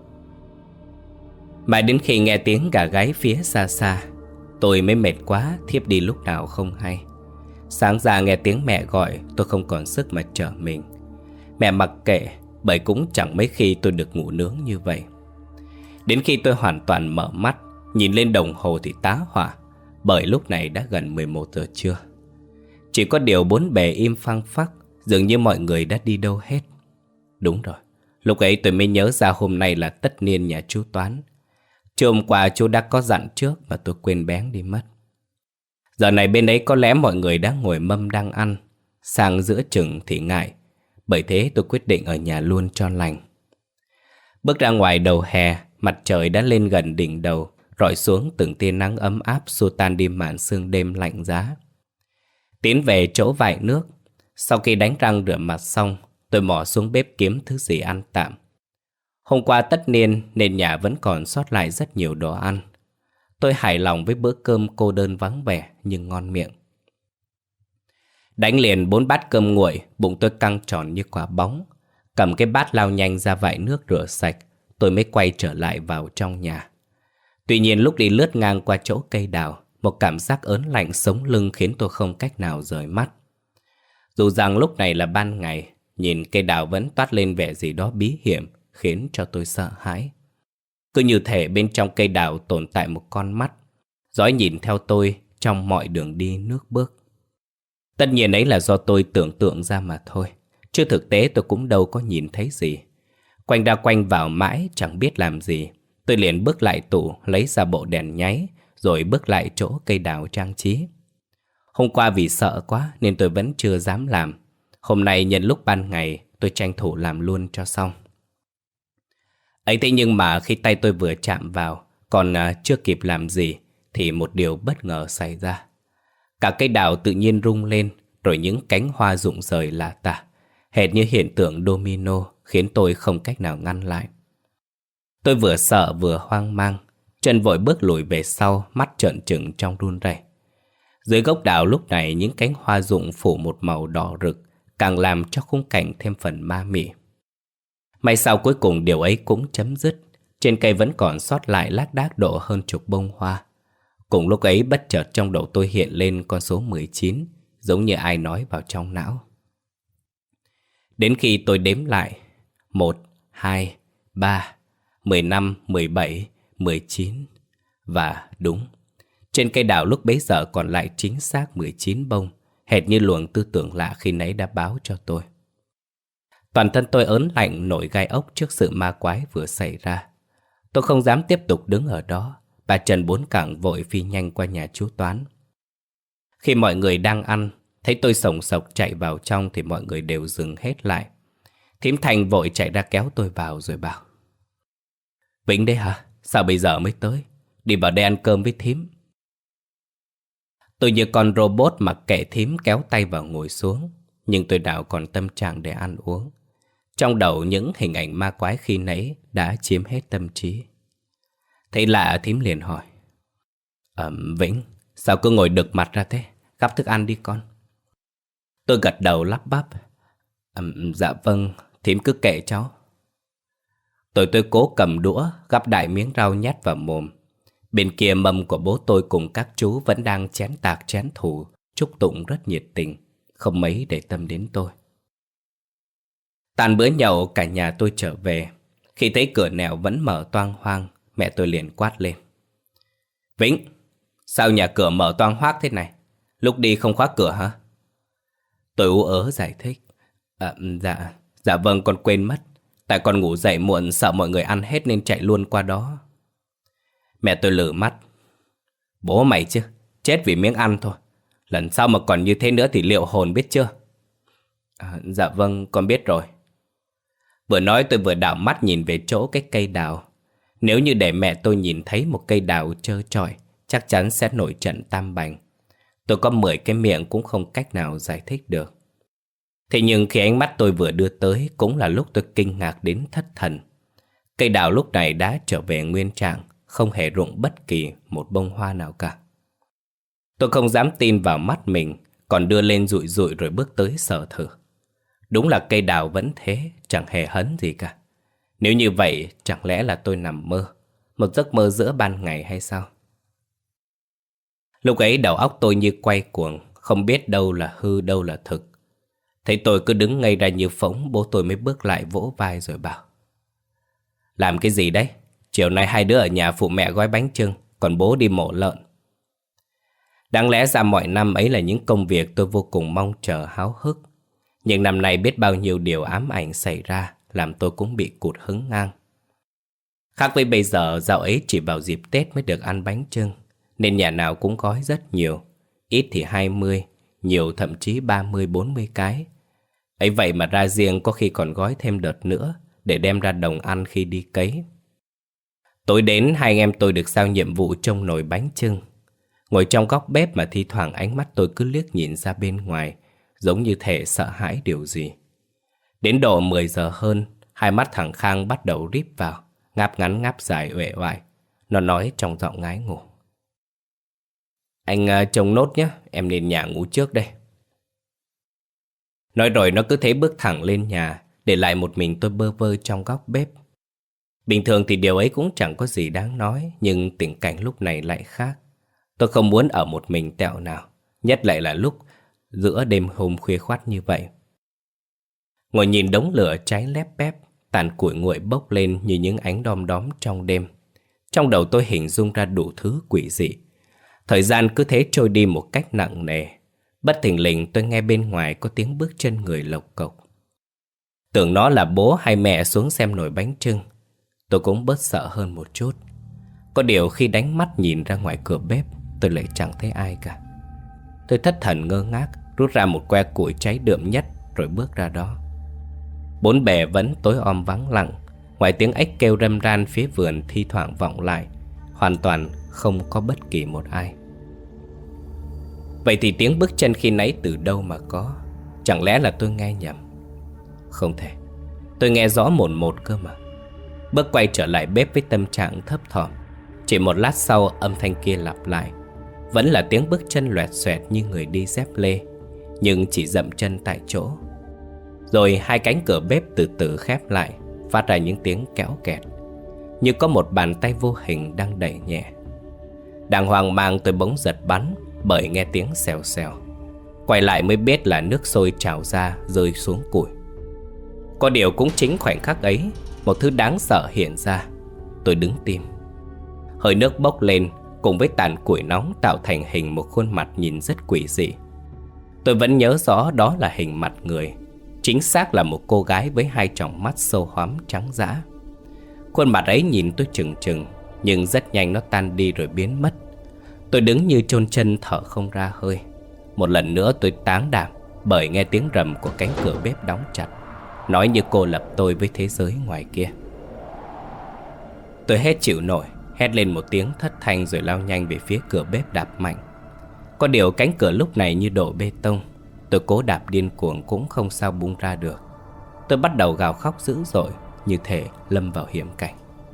Mãi đến khi nghe tiếng gà gáy phía xa xa, tôi mới mệt quá thiếp đi lúc nào không hay. Sáng ra nghe tiếng mẹ gọi, tôi không còn sức mà trở mình. Mẹ mặc kệ, bởi cũng chẳng mấy khi tôi được ngủ nướng như vậy. Đến khi tôi hoàn toàn mở mắt, nhìn lên đồng hồ thì tá hỏa, bởi lúc này đã gần mười một giờ trưa. Chỉ có điều bốn bề im phăng phắc, dường như mọi người đã đi đâu hết. Đúng rồi, lúc ấy tôi mới nhớ ra hôm nay là tất niên nhà chú Toán. Trưa hôm qua chú đã có dặn trước mà tôi quên bén đi mất. Giờ này bên ấy có lẽ mọi người đang ngồi mâm đang ăn, sang giữa chừng thì ngại. Bởi thế tôi quyết định ở nhà luôn cho lành. Bước ra ngoài đầu hè, mặt trời đã lên gần đỉnh đầu, rọi xuống từng tia nắng ấm áp xua tan đi màn sương đêm lạnh giá. Tiến về chỗ vại nước, sau khi đánh răng rửa mặt xong, tôi mò xuống bếp kiếm thứ gì ăn tạm. Hôm qua tất niên nên nhà vẫn còn sót lại rất nhiều đồ ăn. Tôi hài lòng với bữa cơm cô đơn vắng vẻ nhưng ngon miệng. Đánh liền bốn bát cơm nguội, bụng tôi căng tròn như quả bóng. Cầm cái bát lao nhanh ra vại nước rửa sạch, tôi mới quay trở lại vào trong nhà. Tuy nhiên lúc đi lướt ngang qua chỗ cây đào, một cảm giác ớn lạnh sống lưng khiến tôi không cách nào rời mắt. Dù rằng lúc này là ban ngày, nhìn cây đào vẫn toát lên vẻ gì đó bí hiểm, khiến cho tôi sợ hãi. Cứ như thể bên trong cây đào tồn tại một con mắt, dõi nhìn theo tôi trong mọi đường đi nước bước. Tất nhiên ấy là do tôi tưởng tượng ra mà thôi, chứ thực tế tôi cũng đâu có nhìn thấy gì. Quanh ra quanh vào mãi chẳng biết làm gì, tôi liền bước lại tủ lấy ra bộ đèn nháy, rồi bước lại chỗ cây đào trang trí. Hôm qua vì sợ quá nên tôi vẫn chưa dám làm. Hôm nay nhân lúc ban ngày tôi tranh thủ làm luôn cho xong. Ấy thế nhưng mà khi tay tôi vừa chạm vào, còn à, chưa kịp làm gì thì một điều bất ngờ xảy ra. Cả cây đào tự nhiên rung lên, rồi những cánh hoa rụng rời lả tả, hệt như hiện tượng domino, khiến tôi không cách nào ngăn lại. Tôi vừa sợ vừa hoang mang, chân vội bước lùi về sau, mắt trợn trừng trong run rẩy. Dưới gốc đào lúc này những cánh hoa rụng phủ một màu đỏ rực, càng làm cho khung cảnh thêm phần ma mị. May sao cuối cùng điều ấy cũng chấm dứt. Trên cây vẫn còn sót lại lác đác độ hơn chục bông hoa. Cùng lúc ấy bất chợt trong đầu tôi hiện lên con số mười chín, giống như ai nói vào trong não. Đến khi tôi đếm lại một, hai, ba, mười lăm, mười bảy, mười chín. Và đúng, trên cây đào lúc bấy giờ còn lại chính xác mười chín bông, hệt như luồng tư tưởng lạ khi nãy đã báo cho tôi. Toàn thân tôi ớn lạnh nổi gai ốc trước sự ma quái vừa xảy ra. Tôi không dám tiếp tục đứng ở đó. Bà Trần bốn cẳng vội phi nhanh qua nhà chú Toán. Khi mọi người đang ăn, thấy tôi sồng sộc chạy vào trong thì mọi người đều dừng hết lại. Thím Thành vội chạy ra kéo tôi vào rồi bảo: Vĩnh đấy hả? Sao bây giờ mới tới? Đi vào đây ăn cơm với thím. Tôi như con robot mặc kệ thím kéo tay vào ngồi xuống. Nhưng tôi nào còn tâm trạng để ăn uống. Trong đầu những hình ảnh ma quái khi nãy đã chiếm hết tâm trí. Thấy lạ thím liền hỏi: à, Vĩnh, sao cứ ngồi đực mặt ra thế? Gắp thức ăn đi con. Tôi gật đầu lắp bắp: à, Dạ vâng, thím cứ kệ cháu. Tôi tôi cố cầm đũa gắp đại miếng rau nhét vào mồm. Bên kia mâm của bố tôi cùng các chú vẫn đang chén tạc chén thủ, chúc tụng rất nhiệt tình, không mấy để tâm đến tôi. Tàn bữa nhậu cả nhà tôi trở về. Khi thấy cửa nẻo vẫn mở toang hoang, mẹ tôi liền quát lên: Vĩnh, Sao nhà cửa mở toang hoác thế này? Lúc đi không khóa cửa hả? Tôi ú ớ giải thích. À, dạ, dạ vâng, con quên mất. Tại con ngủ dậy muộn, sợ mọi người ăn hết nên chạy luôn qua đó. Mẹ tôi lử mắt. Bố mày chứ, chết vì miếng ăn thôi. Lần sau mà còn như thế nữa thì liệu hồn biết chưa? À, dạ vâng, con biết rồi. Vừa nói tôi vừa đảo mắt nhìn về chỗ cái cây đào. Nếu như để mẹ tôi nhìn thấy một cây đào trơ trọi, chắc chắn sẽ nổi trận tam bành. Tôi có mười cái miệng cũng không cách nào giải thích được. Thế nhưng khi ánh mắt tôi vừa đưa tới cũng là lúc tôi kinh ngạc đến thất thần. Cây đào lúc này đã trở về nguyên trạng, không hề rụng bất kỳ một bông hoa nào cả. Tôi không dám tin vào mắt mình, còn đưa lên dụi dụi rồi bước tới sờ thử. Đúng là cây đào vẫn thế, chẳng hề hấn gì cả. Nếu như vậy, chẳng lẽ là tôi nằm mơ, một giấc mơ giữa ban ngày hay sao? Lúc ấy đầu óc tôi như quay cuồng, không biết đâu là hư đâu là thực. Thấy tôi cứ đứng ngây ra như phỗng, bố tôi mới bước lại vỗ vai rồi bảo. Làm cái gì đấy? Chiều nay hai đứa ở nhà phụ mẹ gói bánh chưng, còn bố đi mổ lợn. Đáng lẽ ra mọi năm ấy là những công việc tôi vô cùng mong chờ háo hức. Nhưng năm nay biết bao nhiêu điều ám ảnh xảy ra, làm tôi cũng bị cụt hứng ngang. Khác với bây giờ, dạo ấy chỉ vào dịp Tết mới được ăn bánh chưng, nên nhà nào cũng gói rất nhiều. Ít thì hai mươi, nhiều thậm chí ba mươi bốn mươi cái. Ấy vậy mà ra riêng có khi còn gói thêm đợt nữa để đem ra đồng ăn khi đi cấy. Tối đến hai anh em tôi được giao nhiệm vụ trông nồi bánh chưng. Ngồi trong góc bếp mà thi thoảng ánh mắt tôi cứ liếc nhìn ra bên ngoài, giống như thể sợ hãi điều gì. Đến độ mười giờ hơn, hai mắt thằng Khang bắt đầu ríp vào, ngáp ngắn ngáp dài uể oải. Nó nói trong giọng ngái ngủ. Anh uh, trông nốt nhé, em lên nhà ngủ trước đây. Nói rồi nó cứ thế bước thẳng lên nhà, để lại một mình tôi bơ vơ trong góc bếp. Bình thường thì điều ấy cũng chẳng có gì đáng nói, nhưng tình cảnh lúc này lại khác. Tôi không muốn ở một mình tẹo nào, nhất lại là lúc giữa đêm hôm khuya khoắt như vậy. Ngồi nhìn đống lửa cháy lép bép, tàn củi nguội bốc lên như những ánh đom đóm trong đêm. Trong đầu tôi hình dung ra đủ thứ quỷ dị. Thời gian cứ thế trôi đi một cách nặng nề. Bất thình lình tôi nghe bên ngoài có tiếng bước chân người lộc cộc. Tưởng nó là bố hay mẹ xuống xem nồi bánh chưng. Tôi cũng bớt sợ hơn một chút. Có điều khi đánh mắt nhìn ra ngoài cửa bếp, tôi lại chẳng thấy ai cả. Tôi thất thần ngơ ngác, rút ra một que củi cháy đượm nhất rồi bước ra đó. Bốn bề vẫn tối om vắng lặng, ngoài tiếng ếch kêu râm ran phía vườn thi thoảng vọng lại, hoàn toàn không có bất kỳ một ai. Vậy thì tiếng bước chân khi nãy từ đâu mà có? Chẳng lẽ là tôi nghe nhầm? Không thể, tôi nghe rõ mồn một cơ mà. Bước quay trở lại bếp với tâm trạng thấp thỏm. Chỉ một lát sau âm thanh kia lặp lại. Vẫn là tiếng bước chân loẹt xoẹt như người đi dép lê, nhưng chỉ dậm chân tại chỗ. Rồi hai cánh cửa bếp từ từ khép lại, phát ra những tiếng kéo kẹt, như có một bàn tay vô hình đang đẩy nhẹ. Đang hoang mang tôi bỗng giật bắn bởi nghe tiếng xèo xèo. Quay lại mới biết là nước sôi trào ra rơi xuống củi. Có điều cũng chính khoảnh khắc ấy, một thứ đáng sợ hiện ra. Tôi đứng tim. Hơi nước bốc lên cùng với tàn củi nóng tạo thành hình một khuôn mặt nhìn rất quỷ dị. Tôi vẫn nhớ rõ đó là hình mặt người. Chính xác là một cô gái với hai tròng mắt sâu hoắm trắng dã. Khuôn mặt ấy nhìn tôi chừng chừng, nhưng rất nhanh nó tan đi rồi biến mất. Tôi đứng như chôn chân thở không ra hơi. Một lần nữa tôi táng đảm bởi nghe tiếng rầm của cánh cửa bếp đóng chặt, nói như cô lập tôi với thế giới ngoài kia. Tôi hết chịu nổi, hét lên một tiếng thất thanh rồi lao nhanh về phía cửa bếp đạp mạnh. Có điều cánh cửa lúc này như đổ bê tông. Tôi cố đạp điên cuồng cũng không sao bung ra được. Tôi bắt đầu gào khóc dữ dội, như thể lâm vào hiểm cảnh.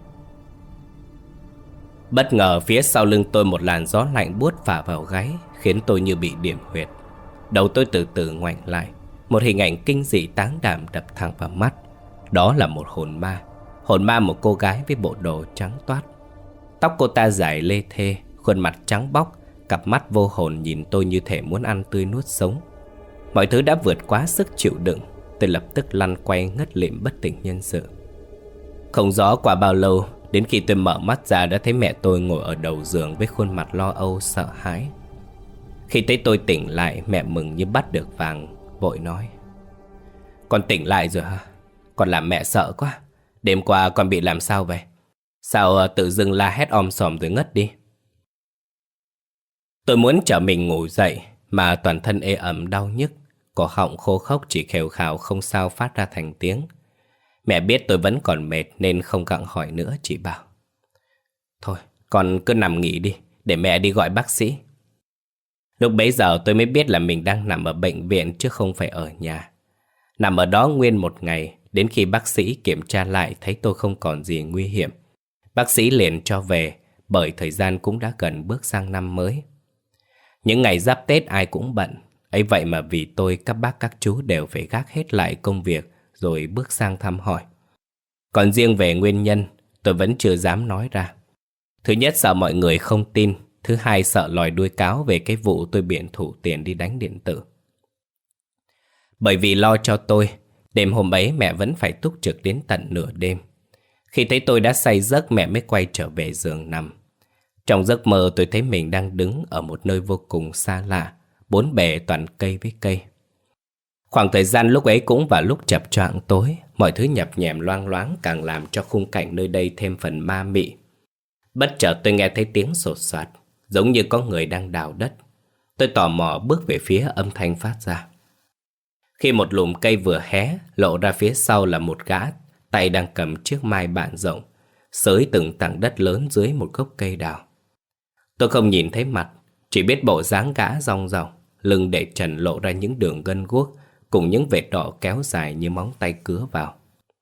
Bất ngờ phía sau lưng tôi một làn gió lạnh buốt phả vào gáy, khiến tôi như bị điểm huyệt. Đầu tôi từ từ ngoảnh lại. Một hình ảnh kinh dị táng đảm đập thẳng vào mắt. Đó là một hồn ma. Hồn ma một cô gái với bộ đồ trắng toát. Tóc cô ta dài lê thê, khuôn mặt trắng bóc, cặp mắt vô hồn nhìn tôi như thể muốn ăn tươi nuốt sống. Mọi thứ đã vượt quá sức chịu đựng. Tôi lập tức lăn quay ngất lịm bất tỉnh nhân sự. Không rõ qua bao lâu, Đến khi tôi mở mắt ra đã thấy mẹ tôi ngồi ở đầu giường với khuôn mặt lo âu sợ hãi. Khi thấy tôi tỉnh lại, mẹ mừng như bắt được vàng, vội nói: "Con tỉnh lại rồi hả? Con làm mẹ sợ quá. Đêm qua con bị làm sao vậy? Sao tự dưng la hét om sòm rồi ngất đi?" Tôi muốn trở mình ngủ dậy mà toàn thân ê ẩm đau nhức, cổ họng khô khốc chỉ khều khào không sao phát ra thành tiếng. Mẹ biết tôi vẫn còn mệt nên không gặng hỏi nữa, chỉ bảo: "Thôi, con cứ nằm nghỉ đi, để mẹ đi gọi bác sĩ." Lúc bấy giờ tôi mới biết là mình đang nằm ở bệnh viện chứ không phải ở nhà. Nằm ở đó nguyên một ngày, đến khi bác sĩ kiểm tra lại thấy tôi không còn gì nguy hiểm. Bác sĩ liền cho về, bởi thời gian cũng đã gần bước sang năm mới. Những ngày giáp Tết ai cũng bận, ấy vậy mà vì tôi các bác các chú đều phải gác hết lại công việc rồi bước sang thăm hỏi. Còn riêng về nguyên nhân, tôi vẫn chưa dám nói ra. Thứ nhất sợ mọi người không tin, thứ hai sợ lòi đuôi cáo về cái vụ tôi biển thủ tiền đi đánh điện tử. Bởi vì lo cho tôi, đêm hôm ấy mẹ vẫn phải túc trực đến tận nửa đêm. Khi thấy tôi đã say giấc, mẹ mới quay trở về giường nằm. Trong giấc mơ tôi thấy mình đang đứng ở một nơi vô cùng xa lạ, bốn bề toàn cây với cây. Khoảng thời gian lúc ấy cũng vào lúc chập choạng tối, mọi thứ nhập nhèm loang loáng càng làm cho khung cảnh nơi đây thêm phần ma mị. Bất chợt tôi nghe thấy tiếng sột soạt, giống như có người đang đào đất. Tôi tò mò bước về phía âm thanh phát ra. Khi một lùm cây vừa hé, lộ ra phía sau là một gã, tay đang cầm chiếc mai bạn rộng, xới từng tảng đất lớn dưới một gốc cây đào. Tôi không nhìn thấy mặt, chỉ biết bộ dáng gã rong ròng, lưng để trần lộ ra những đường gân guốc cùng những vệt đỏ kéo dài như móng tay cứa vào.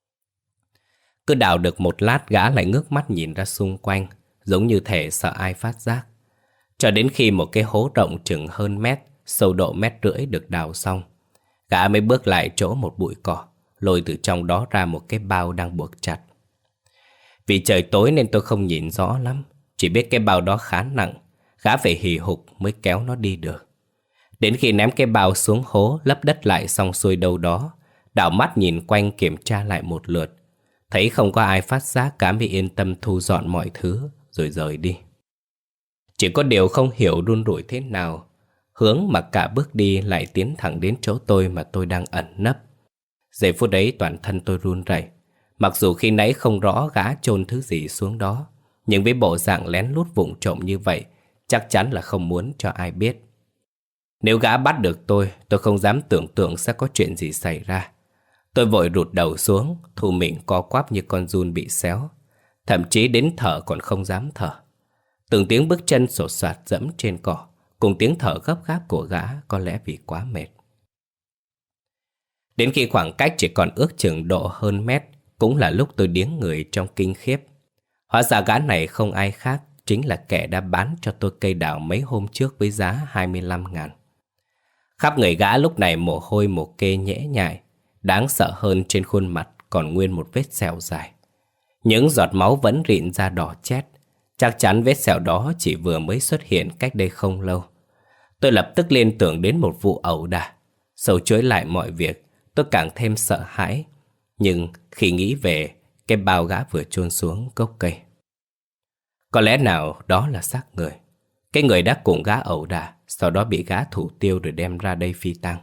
Cứ đào được một lát, gã lại ngước mắt nhìn ra xung quanh, giống như thể sợ ai phát giác. Cho đến khi một cái hố rộng chừng hơn mét, sâu độ mét rưỡi được đào xong, gã mới bước lại chỗ một bụi cỏ, lôi từ trong đó ra một cái bao đang buộc chặt. Vì trời tối nên tôi không nhìn rõ lắm, chỉ biết cái bao đó khá nặng, gã phải hì hục mới kéo nó đi được. Đến khi ném cái bao xuống hố, lấp đất lại xong xuôi đâu đó, đảo mắt nhìn quanh kiểm tra lại một lượt, thấy không có ai phát giác, gã mới yên tâm thu dọn mọi thứ rồi rời đi. Chỉ có điều không hiểu run rủi thế nào, hướng mà cả bước đi lại tiến thẳng đến chỗ tôi mà tôi đang ẩn nấp. Giây phút ấy toàn thân tôi run rẩy. Mặc dù khi nãy không rõ gã chôn thứ gì xuống đó, nhưng với bộ dạng lén lút vụng trộm như vậy, chắc chắn là không muốn cho ai biết. Nếu gã bắt được tôi, tôi không dám tưởng tượng sẽ có chuyện gì xảy ra. Tôi vội rụt đầu xuống, thu mình co quắp như con giun bị xéo. Thậm chí đến thở còn không dám thở. Từng tiếng bước chân sột soạt dẫm trên cỏ, cùng tiếng thở gấp gáp của gã, có lẽ vì quá mệt. Đến khi khoảng cách chỉ còn ước chừng độ hơn mét, cũng là lúc tôi điếng người trong kinh khiếp. Hóa ra gã này không ai khác, chính là kẻ đã bán cho tôi cây đào mấy hôm trước với giá hai mươi lăm ngàn. Khắp người gã lúc này mồ hôi mồ kê nhễ nhại, đáng sợ hơn trên khuôn mặt còn nguyên một vết sẹo dài. Những giọt máu vẫn rịn ra đỏ chét, chắc chắn vết sẹo đó chỉ vừa mới xuất hiện cách đây không lâu. Tôi lập tức liên tưởng đến một vụ ẩu đả. Sâu chuỗi lại mọi việc, tôi càng thêm sợ hãi. Nhưng khi nghĩ về cái bao gã vừa chôn xuống gốc cây, có lẽ nào đó là xác người, cái người đã cùng gã ẩu đả, sau đó bị gã thủ tiêu rồi đem ra đây phi tang.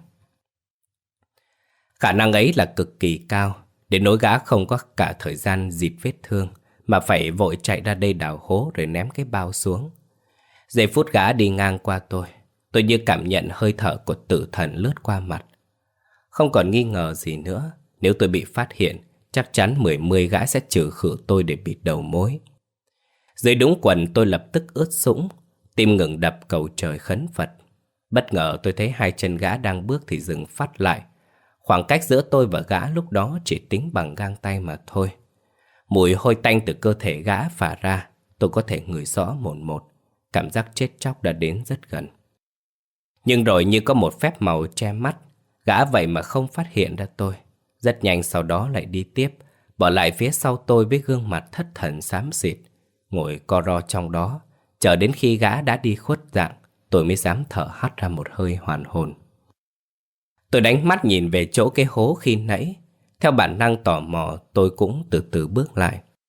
Khả năng ấy là cực kỳ cao, đến nỗi gã không có cả thời gian dịp vết thương mà phải vội chạy ra đây đào hố rồi ném cái bao xuống. Giây phút gã đi ngang qua tôi, tôi như cảm nhận hơi thở của tử thần lướt qua mặt. Không còn nghi ngờ gì nữa, nếu tôi bị phát hiện, chắc chắn mười mươi gã sẽ trừ khử tôi để bịt đầu mối. Dưới đũng quần tôi lập tức ướt sũng, tim ngừng đập cầu trời khấn Phật. Bất ngờ tôi thấy hai chân gã đang bước thì dừng phát lại. Khoảng cách giữa tôi và gã lúc đó chỉ tính bằng gang tay mà thôi. Mùi hôi tanh từ cơ thể gã phả ra, tôi có thể ngửi rõ một một. Cảm giác chết chóc đã đến rất gần. Nhưng rồi như có một phép màu che mắt, gã vậy mà không phát hiện ra tôi. Rất nhanh sau đó lại đi tiếp, bỏ lại phía sau tôi với gương mặt thất thần xám xịt, ngồi co ro trong đó, chờ đến khi gã đã đi khuất dạng, tôi mới dám thở hắt ra một hơi hoàn hồn. Tôi đánh mắt nhìn về chỗ cái hố khi nãy. Theo bản năng tò mò, tôi cũng từ từ bước lại.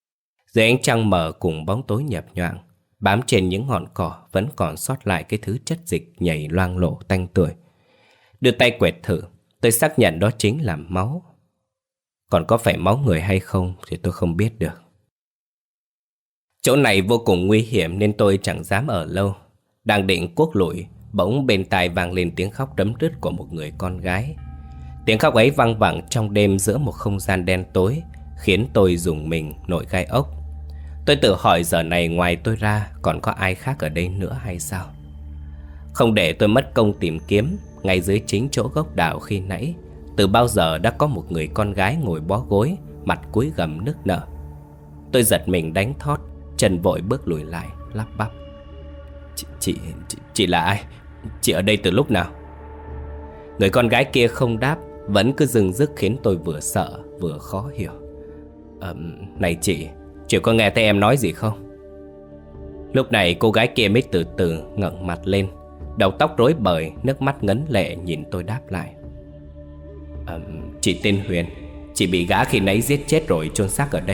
Dưới ánh trăng mờ cùng bóng tối nhập nhoạng, bám trên những ngọn cỏ vẫn còn sót lại cái thứ chất dịch nhảy loang lổ tanh tưởi. Đưa tay quẹt thử, tôi xác nhận đó chính là máu. Còn có phải máu người hay không thì tôi không biết được. Chỗ này vô cùng nguy hiểm nên tôi chẳng dám ở lâu. Đang định cuốc lủi, bỗng bên tai vang lên tiếng khóc đấm đứt của một người con gái. Tiếng khóc ấy vang vẳng trong đêm giữa một không gian đen tối, khiến tôi rùng mình nổi gai ốc. Tôi tự hỏi giờ này ngoài tôi ra còn có ai khác ở đây nữa hay sao? Không để tôi mất công tìm kiếm, ngay dưới chính chỗ gốc đào khi nãy, từ bao giờ đã có một người con gái ngồi bó gối, mặt cúi gằm nức nở. Tôi giật mình đánh thót, chân vội bước lùi lại, lắp bắp. Chị, chị, chị, chị là ai? Chị ở đây từ lúc nào? Người con gái kia không đáp, vẫn cứ dừng dứt khiến tôi vừa sợ vừa khó hiểu. à, Này chị, chị có nghe thấy em nói gì không? Lúc này cô gái kia mới từ từ ngẩng mặt lên, đầu tóc rối bời, nước mắt ngấn lệ nhìn tôi đáp lại. à, Chị tên Huyền. Chị bị gã khi nãy giết chết rồi chôn xác ở đây.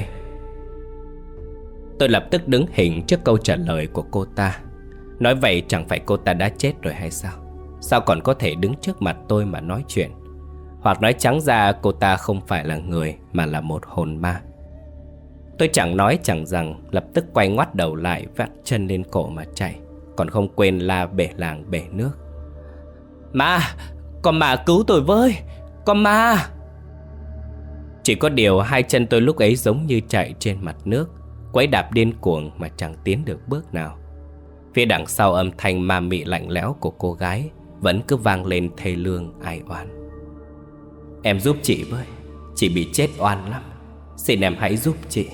Tôi lập tức đứng hình trước câu trả lời của cô ta. Nói vậy chẳng phải cô ta đã chết rồi hay sao? Sao còn có thể đứng trước mặt tôi mà nói chuyện? Hoặc nói trắng ra cô ta không phải là người mà là một hồn ma. Tôi chẳng nói chẳng rằng, lập tức quay ngoắt đầu lại, vắt chân lên cổ mà chạy, còn không quên la bể làng bể nước. Ma! Con ma cứu tôi với! Con ma! Chỉ có điều hai chân tôi lúc ấy giống như chạy trên mặt nước, quấy đạp điên cuồng mà chẳng tiến được bước nào. Phía đằng sau âm thanh ma mị lạnh lẽo của cô gái vẫn cứ vang lên thê lương ai oán. Em giúp chị với, chị bị chết oan lắm, xin em hãy giúp chị.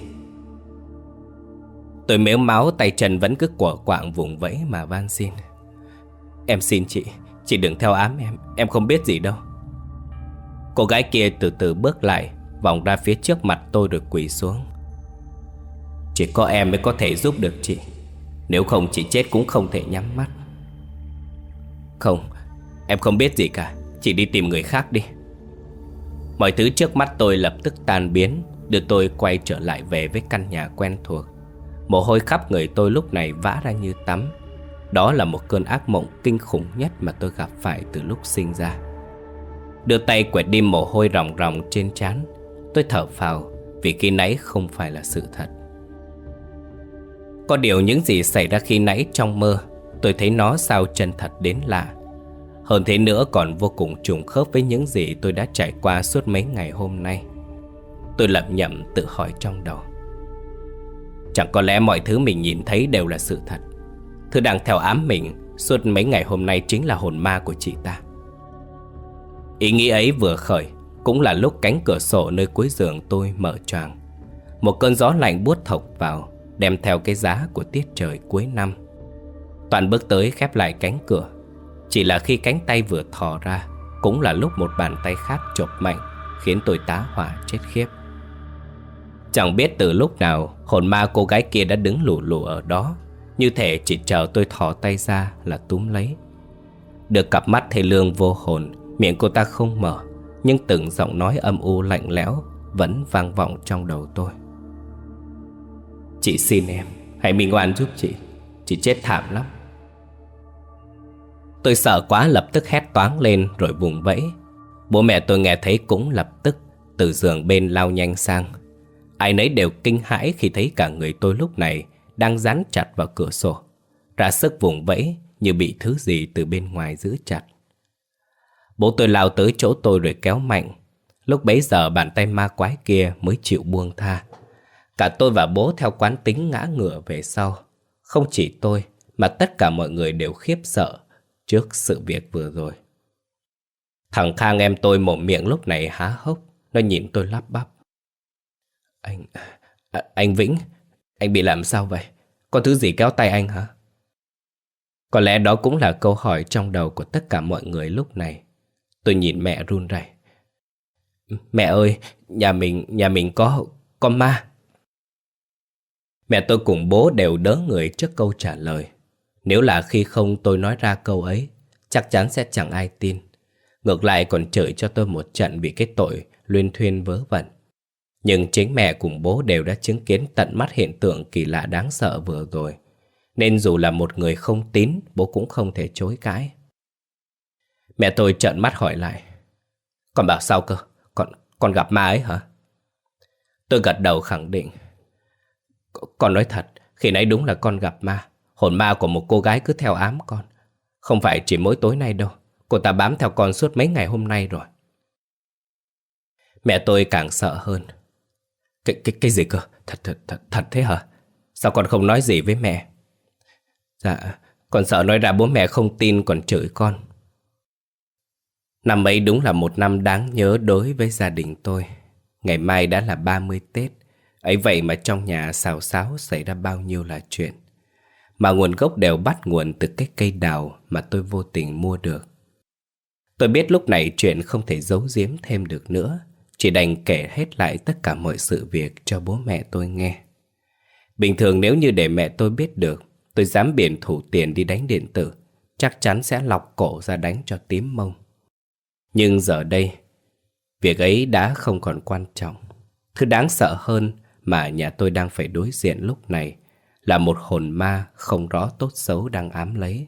Tôi mếu máu, tay chân vẫn cứ quở quạng vùng vẫy mà van xin. Em xin chị, chị đừng theo ám em, em không biết gì đâu. Cô gái kia từ từ bước lại, vòng ra phía trước mặt tôi rồi quỳ xuống. Chỉ có em mới có thể giúp được chị, nếu không chị chết cũng không thể nhắm mắt. Không, em không biết gì cả, chị đi tìm người khác đi. Mọi thứ trước mắt tôi lập tức tan biến, đưa tôi quay trở lại về với căn nhà quen thuộc. Mồ hôi khắp người tôi lúc này vã ra như tắm. Đó là một cơn ác mộng kinh khủng nhất mà tôi gặp phải từ lúc sinh ra. Đưa tay quẹt đi mồ hôi ròng ròng trên trán, tôi thở phào vì khi nãy không phải là sự thật. Có điều những gì xảy ra khi nãy trong mơ, tôi thấy nó sao chân thật đến lạ. Hơn thế nữa còn vô cùng trùng khớp với những gì tôi đã trải qua suốt mấy ngày hôm nay. Tôi lẩm nhẩm tự hỏi trong đầu. Chẳng có lẽ mọi thứ mình nhìn thấy đều là sự thật? Thứ đang theo ám mình suốt mấy ngày hôm nay chính là hồn ma của chị ta. Ý nghĩ ấy vừa khởi, cũng là lúc cánh cửa sổ nơi cuối giường tôi mở choàng. Một cơn gió lạnh buốt thộc vào, đem theo cái giá của tiết trời cuối năm. Toàn bước tới khép lại cánh cửa. Chỉ là khi cánh tay vừa thò ra, cũng là lúc một bàn tay khác chộp mạnh, khiến tôi tá hỏa chết khiếp. Chẳng biết từ lúc nào hồn ma cô gái kia đã đứng lù lù ở đó, như thể chỉ chờ tôi thò tay ra là túm lấy. Được cặp mắt thê lương vô hồn, miệng cô ta không mở, nhưng từng giọng nói âm u lạnh lẽo vẫn vang vọng trong đầu tôi. Chị xin em, hãy minh oan giúp chị, chị chết thảm lắm. Tôi sợ quá lập tức hét toáng lên rồi vùng vẫy. Bố mẹ tôi nghe thấy cũng lập tức từ giường bên lao nhanh sang. Ai nấy đều kinh hãi khi thấy cả người tôi lúc này đang dán chặt vào cửa sổ, ra sức vùng vẫy như bị thứ gì từ bên ngoài giữ chặt. Bố tôi lao tới chỗ tôi rồi kéo mạnh. Lúc bấy giờ bàn tay ma quái kia mới chịu buông tha. Cả tôi và bố theo quán tính ngã ngửa về sau. Không chỉ tôi mà tất cả mọi người đều khiếp sợ trước sự việc vừa rồi. Thằng Khang em tôi mồm miệng lúc này há hốc. Nó nhìn tôi lắp bắp. Anh... À, anh Vĩnh, anh bị làm sao vậy? Có thứ gì kéo tay anh hả? Có lẽ đó cũng là câu hỏi trong đầu của tất cả mọi người lúc này. Tôi nhìn mẹ run rẩy. Mẹ ơi, nhà mình, nhà mình có, có ma. Mẹ tôi cùng bố đều đớ người trước câu trả lời. Nếu là khi không tôi nói ra câu ấy, chắc chắn sẽ chẳng ai tin. Ngược lại còn chửi cho tôi một trận vì cái tội luyên thuyên vớ vẩn. Nhưng chính mẹ cùng bố đều đã chứng kiến tận mắt hiện tượng kỳ lạ đáng sợ vừa rồi, nên dù là một người không tín, bố cũng không thể chối cãi. Mẹ tôi trợn mắt hỏi lại: Con bảo sao cơ? Con, con gặp ma ấy hả? Tôi gật đầu khẳng định: Con nói thật, khi nãy đúng là con gặp ma. Hồn ma của một cô gái cứ theo ám con. Không phải chỉ mỗi tối nay đâu, cô ta bám theo con suốt mấy ngày hôm nay rồi. Mẹ tôi càng sợ hơn. Cái, cái, cái gì cơ? Thật, thật, thật, thật thế hả? Sao con không nói gì với mẹ? Dạ, con sợ nói ra bố mẹ không tin còn chửi con. Năm ấy đúng là một năm đáng nhớ đối với gia đình tôi. Ngày mai đã là ba mươi Tết. Ấy vậy mà trong nhà xào xáo xảy ra bao nhiêu là chuyện. Mà nguồn gốc đều bắt nguồn từ cái cây đào mà tôi vô tình mua được. Tôi biết lúc này chuyện không thể giấu giếm thêm được nữa, chỉ đành kể hết lại tất cả mọi sự việc cho bố mẹ tôi nghe. Bình thường nếu như để mẹ tôi biết được tôi dám biển thủ tiền đi đánh điện tử, chắc chắn sẽ lọc cổ ra đánh cho tím mông. Nhưng giờ đây, việc ấy đã không còn quan trọng. Thứ đáng sợ hơn mà nhà tôi đang phải đối diện lúc này là một hồn ma không rõ tốt xấu đang ám lấy.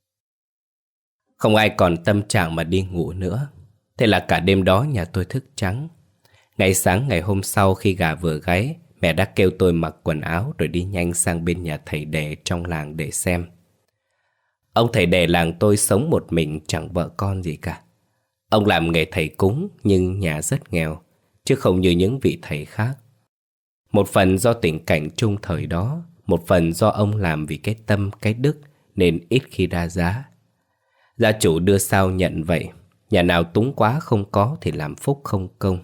Không ai còn tâm trạng mà đi ngủ nữa. Thế là cả đêm đó nhà tôi thức trắng. Ngày sáng ngày hôm sau khi gà vừa gáy, mẹ đã kêu tôi mặc quần áo rồi đi nhanh sang bên nhà thầy đề trong làng để xem. Ông thầy đề làng tôi sống một mình, chẳng vợ con gì cả. Ông làm nghề thầy cúng nhưng nhà rất nghèo, chứ không như những vị thầy khác. Một phần do tình cảnh chung thời đó, một phần do ông làm vì cái tâm, cái đức nên ít khi ra giá. Gia chủ đưa sao nhận vậy, nhà nào túng quá không có thì làm phúc không công.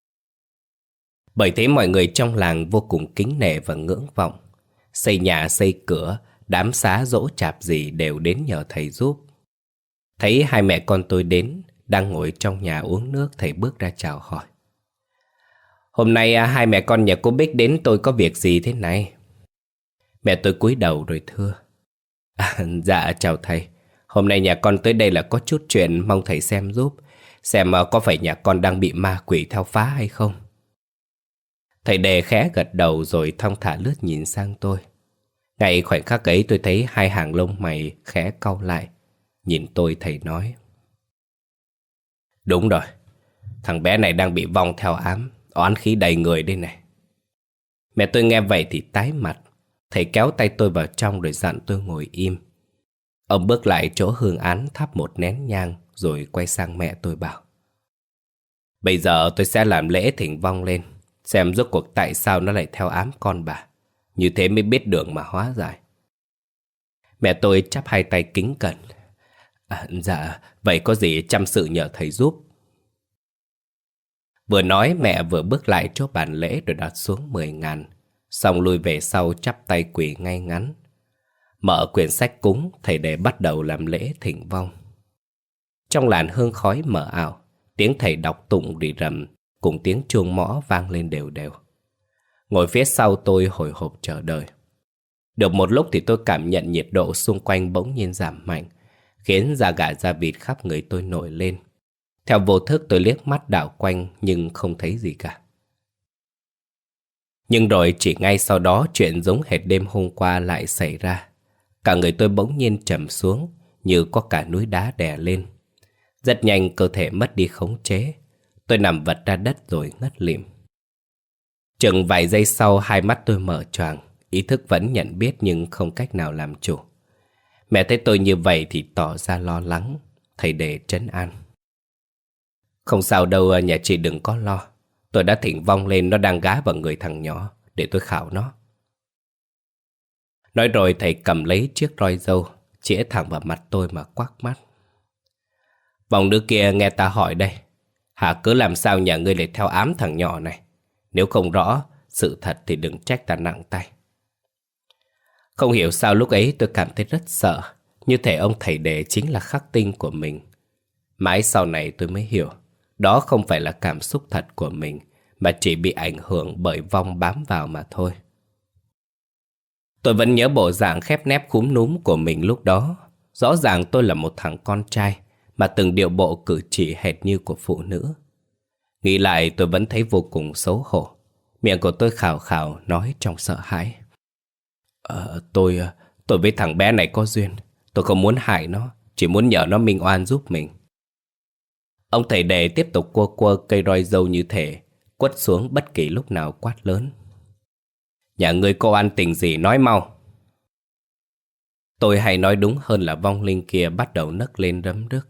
Bởi thế mọi người trong làng vô cùng kính nể và ngưỡng vọng. Xây nhà xây cửa, đám xá dỗ chạp gì đều đến nhờ thầy giúp. Thấy hai mẹ con tôi đến, đang ngồi trong nhà uống nước, thầy bước ra chào hỏi. Hôm nay hai mẹ con nhà cô Bích đến tôi có việc gì thế này? Mẹ tôi cúi đầu rồi thưa: à, Dạ chào thầy. Hôm nay nhà con tới đây là có chút chuyện mong thầy xem giúp. Xem có phải nhà con đang bị ma quỷ theo phá hay không? Thầy đề khẽ gật đầu rồi thong thả lướt nhìn sang tôi. Ngay khoảnh khắc ấy tôi thấy hai hàng lông mày khẽ cau lại. Nhìn tôi thầy nói: Đúng rồi, thằng bé này đang bị vong theo ám, oán khí đầy người đây này. Mẹ tôi nghe vậy thì tái mặt. Thầy kéo tay tôi vào trong rồi dặn tôi ngồi im. Ông bước lại chỗ hương án thắp một nén nhang rồi quay sang mẹ tôi bảo: Bây giờ tôi sẽ làm lễ thỉnh vong lên, xem rốt cuộc tại sao nó lại theo ám con bà. Như thế mới biết đường mà hóa giải. Mẹ tôi chắp hai tay kính cẩn: à, Dạ, vậy có gì chăm sự nhờ thầy giúp. Vừa nói mẹ vừa bước lại chỗ bàn lễ rồi đặt xuống mười ngàn, xong lui về sau chắp tay quỳ ngay ngắn. Mở quyển sách cúng, thầy đề bắt đầu làm lễ thỉnh vong. Trong làn hương khói mờ ảo, tiếng thầy đọc tụng rì rầm cùng tiếng chuông mõ vang lên đều đều. Ngồi phía sau tôi hồi hộp chờ đợi. Được một lúc thì tôi cảm nhận nhiệt độ xung quanh bỗng nhiên giảm mạnh, khiến da gà da vịt khắp người tôi nổi lên. Theo vô thức tôi liếc mắt đảo quanh nhưng không thấy gì cả. Nhưng rồi chỉ ngay sau đó chuyện giống hệt đêm hôm qua lại xảy ra. Cả người tôi bỗng nhiên trầm xuống, như có cả núi đá đè lên. Rất nhanh cơ thể mất đi khống chế. Tôi nằm vật ra đất rồi ngất lịm. Chừng vài giây sau hai mắt tôi mở choàng, ý thức vẫn nhận biết nhưng không cách nào làm chủ. Mẹ thấy tôi như vậy thì tỏ ra lo lắng. Thầy đề trấn an: Không sao đâu, nhà chị đừng có lo. Tôi đã thỉnh vong lên, nó đang gá vào người thằng nhỏ, để tôi khảo nó. Nói rồi thầy cầm lấy chiếc roi dâu, chĩa thẳng vào mặt tôi mà quắc mắt: Vong đứa kia nghe ta hỏi đây, hả cớ làm sao nhà ngươi lại theo ám thằng nhỏ này? Nếu không rõ sự thật thì đừng trách ta nặng tay. Không hiểu sao lúc ấy tôi cảm thấy rất sợ, như thể ông thầy đề chính là khắc tinh của mình. Mãi sau này tôi mới hiểu, đó không phải là cảm xúc thật của mình, mà chỉ bị ảnh hưởng bởi vong bám vào mà thôi. Tôi vẫn nhớ bộ dạng khép nép khúm núm của mình lúc đó. Rõ ràng tôi là một thằng con trai, mà từng điệu bộ cử chỉ hệt như của phụ nữ. Nghĩ lại tôi vẫn thấy vô cùng xấu hổ. Miệng của tôi khào khào nói trong sợ hãi. Ờ, tôi, tôi với thằng bé này có duyên. Tôi không muốn hại nó, chỉ muốn nhờ nó minh oan giúp mình. Ông thầy đề tiếp tục cua cua cây roi dâu như thể quất xuống bất kỳ lúc nào, quát lớn. Nhà ngươi có oan tình gì nói mau. Tôi hay nói đúng hơn là vong linh kia bắt đầu nấc lên rấm rức.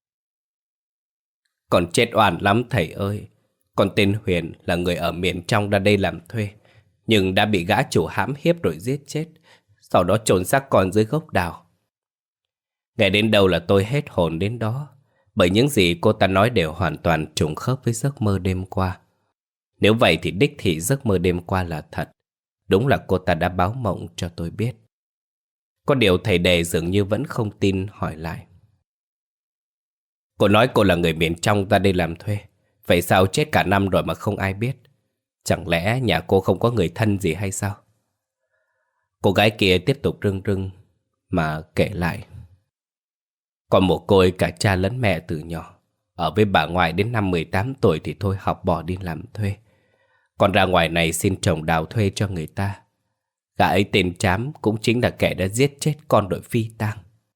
Còn chết oan lắm thầy ơi. Còn tên Huyền là người ở miền trong ra đây làm thuê, nhưng đã bị gã chủ hãm hiếp rồi giết chết, sau đó chôn xác con dưới gốc đào. Nghe đến đâu là tôi hết hồn đến đó, bởi những gì cô ta nói đều hoàn toàn trùng khớp với giấc mơ đêm qua. Nếu vậy thì đích thị giấc mơ đêm qua là thật. Đúng là cô ta đã báo mộng cho tôi biết. Có điều thầy đề dường như vẫn không tin, hỏi lại. Cô nói cô là người miền trong ra đây làm thuê, vậy sao chết cả năm rồi mà không ai biết? Chẳng lẽ nhà cô không có người thân gì hay sao? Cô gái kia tiếp tục rưng rưng mà kể lại. Còn một cô ấy cả cha lẫn mẹ từ nhỏ, ở với bà ngoại đến năm mười tám tuổi thì thôi học bỏ đi làm thuê. Còn ra ngoài này xin chồng đào thuê cho người ta. Gã ấy tên Trám, cũng chính là kẻ đã giết chết con đội phi tang.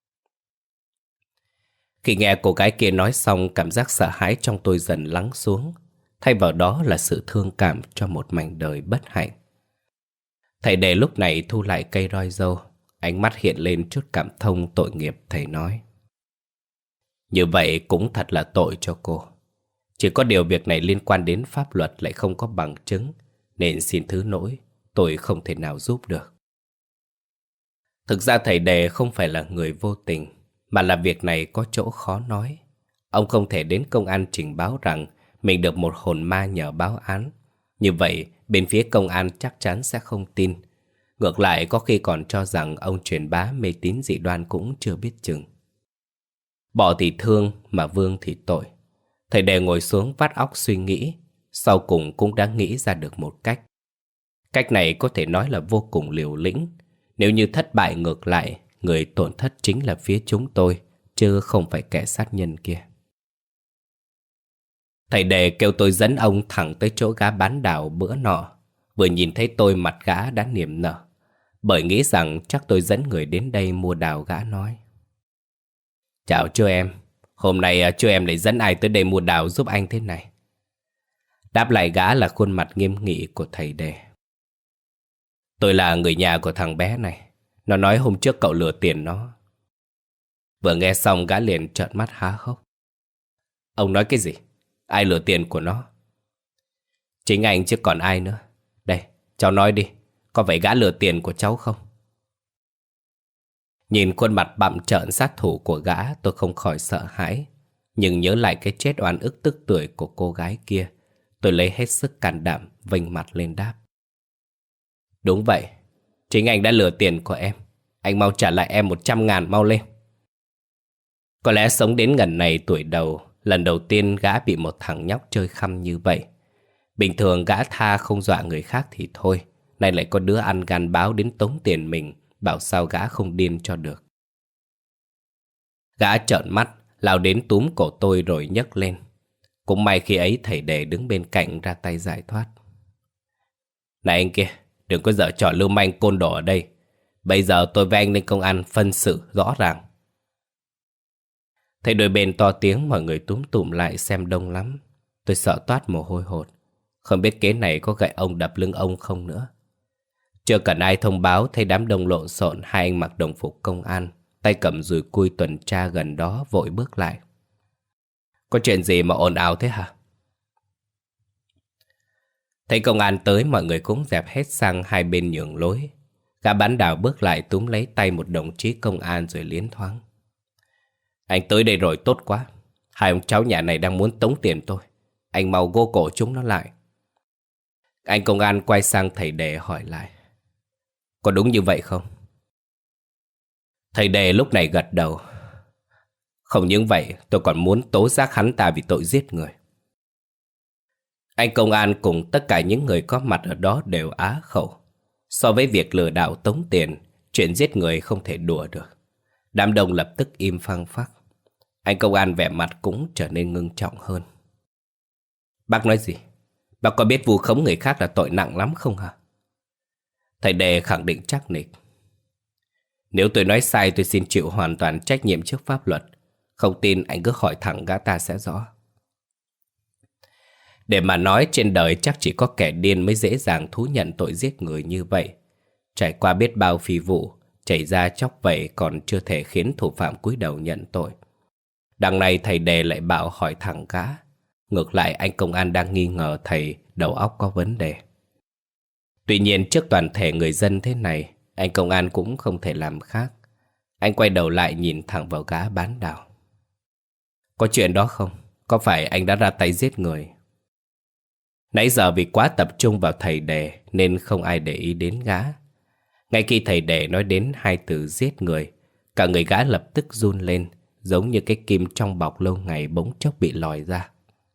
Khi nghe cô gái kia nói xong, cảm giác sợ hãi trong tôi dần lắng xuống. Thay vào đó là sự thương cảm cho một mảnh đời bất hạnh. Thầy đề lúc này thu lại cây roi dâu, ánh mắt hiện lên chút cảm thông tội nghiệp. Thầy nói. Như vậy cũng thật là tội cho cô. Chỉ có điều việc này liên quan đến pháp luật lại không có bằng chứng, nên xin thứ lỗi, tôi không thể nào giúp được. Thực ra thầy đề không phải là người vô tình, mà là việc này có chỗ khó nói. Ông không thể đến công an trình báo rằng mình được một hồn ma nhờ báo án. Như vậy, bên phía công an chắc chắn sẽ không tin. Ngược lại, có khi còn cho rằng ông truyền bá mê tín dị đoan cũng chưa biết chừng. Bỏ thì thương, mà vương thì tội. Thầy đề ngồi xuống vắt óc suy nghĩ, sau cùng cũng đã nghĩ ra được một cách. Cách này có thể nói là vô cùng liều lĩnh. Nếu như thất bại, ngược lại, người tổn thất chính là phía chúng tôi, chứ không phải kẻ sát nhân kia. Thầy đề kêu tôi dẫn ông thẳng tới chỗ gã bán đảo bữa nọ. Vừa nhìn thấy tôi, mặt gã đã niềm nở, bởi nghĩ rằng chắc tôi dẫn người đến đây mua đào. Gã nói. Chào chú em, hôm nay chú em lại dẫn ai tới đây mua đào giúp anh thế này? Đáp lại gã là khuôn mặt nghiêm nghị của thầy đề. Tôi là người nhà của thằng bé này. Nó nói hôm trước cậu lừa tiền nó. Vừa nghe xong gã liền trợn mắt há hốc. Ông nói cái gì? Ai lừa tiền của nó? Chính anh chứ còn ai nữa. Đây, cháu nói đi, có phải gã lừa tiền của cháu không? Nhìn khuôn mặt bặm trợn sát thủ của gã, tôi không khỏi sợ hãi. Nhưng nhớ lại cái chết oan ức tức tưởi của cô gái kia, tôi lấy hết sức can đảm vênh mặt lên đáp. Đúng vậy, chính anh đã lừa tiền của em. Anh mau trả lại em một trăm ngàn, mau lên. Có lẽ sống đến ngần này tuổi đầu, lần đầu tiên gã bị một thằng nhóc chơi khăm như vậy. Bình thường gã tha không dọa người khác thì thôi, nay lại có đứa ăn gan báo đến tống tiền mình, bảo sao gã không điên cho được. Gã trợn mắt, lao đến túm cổ tôi rồi nhấc lên. Cũng may khi ấy thầy đề đứng bên cạnh ra tay giải thoát. Này anh kia, đừng có giở trò lưu manh côn đồ ở đây. Bây giờ tôi với anh lên công an phân xử rõ ràng. Thấy đôi bên to tiếng, mọi người túm tụm lại xem đông lắm. Tôi sợ toát mồ hôi hột, không biết kế này có gậy ông đập lưng ông không nữa. Chưa cần ai thông báo, thấy đám đông lộn xộn, hai anh mặc đồng phục công an, tay cầm dùi cui tuần tra gần đó vội bước lại. Có chuyện gì mà ồn ào thế hả? Thấy công an tới, mọi người cũng dẹp hết sang hai bên nhường lối. Gã bán đảo bước lại túm lấy tay một đồng chí công an rồi liến thoáng. Anh tới đây rồi, tốt quá. Hai ông cháu nhà này đang muốn tống tiền tôi. Anh mau gô cổ chúng nó lại. Anh công an quay sang thầy đề hỏi lại. Có đúng như vậy không? Thầy đề lúc này gật đầu. Không những vậy, tôi còn muốn tố giác hắn ta vì tội giết người. Anh công an cùng tất cả những người có mặt ở đó đều á khẩu. So với việc lừa đảo tống tiền, chuyện giết người không thể đùa được. Đám đông lập tức im phăng phắc. Anh công an vẻ mặt cũng trở nên ngưng trọng hơn. Bác nói gì? Bà có biết vu khống người khác là tội nặng lắm không hả? Thầy Đề khẳng định chắc nịch. Nếu tôi nói sai tôi xin chịu hoàn toàn trách nhiệm trước pháp luật. Không tin anh cứ hỏi thẳng gã ta sẽ rõ. Để mà nói trên đời chắc chỉ có kẻ điên mới dễ dàng thú nhận tội giết người như vậy. Trải qua biết bao phi vụ, chảy ra chóc vậy còn chưa thể khiến thủ phạm cúi đầu nhận tội. Đằng này thầy Đề lại bảo hỏi thẳng gã. Ngược lại anh công an đang nghi ngờ thầy đầu óc có vấn đề. Tuy nhiên trước toàn thể người dân thế này, anh công an cũng không thể làm khác. Anh quay đầu lại nhìn thẳng vào gã bán đảo. Có chuyện đó không? Có phải anh đã ra tay giết người? Nãy giờ vì quá tập trung vào thầy Đề nên không ai để ý đến gã. Ngay khi thầy Đề nói đến hai từ giết người, cả người gã lập tức run lên, giống như cái kim trong bọc lâu ngày bỗng chốc bị lòi ra.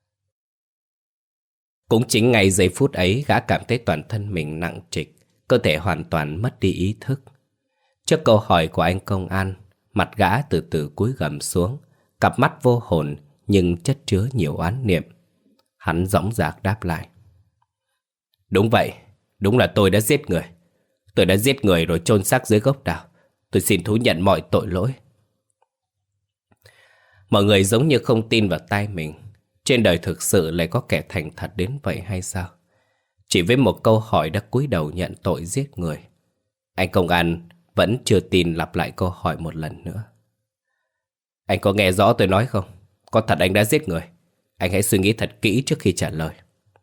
Cũng chính ngay giây phút ấy gã cảm thấy toàn thân mình nặng trịch, cơ thể hoàn toàn mất đi ý thức. Trước câu hỏi của anh công an, mặt gã từ từ cúi gằm xuống, cặp mắt vô hồn nhưng chất chứa nhiều oán niệm. Hắn dõng dạc đáp lại. Đúng vậy, đúng là tôi đã giết người. Tôi đã giết người rồi chôn xác dưới gốc đào. Tôi xin thú nhận mọi tội lỗi. Mọi người giống như không tin vào tai mình. Trên đời thực sự lại có kẻ thành thật đến vậy hay sao? Chỉ với một câu hỏi đã cúi đầu nhận tội giết người. Anh công an vẫn chưa tin, lặp lại câu hỏi một lần nữa. Anh có nghe rõ tôi nói không? Có thật anh đã giết người? Anh hãy suy nghĩ thật kỹ trước khi trả lời.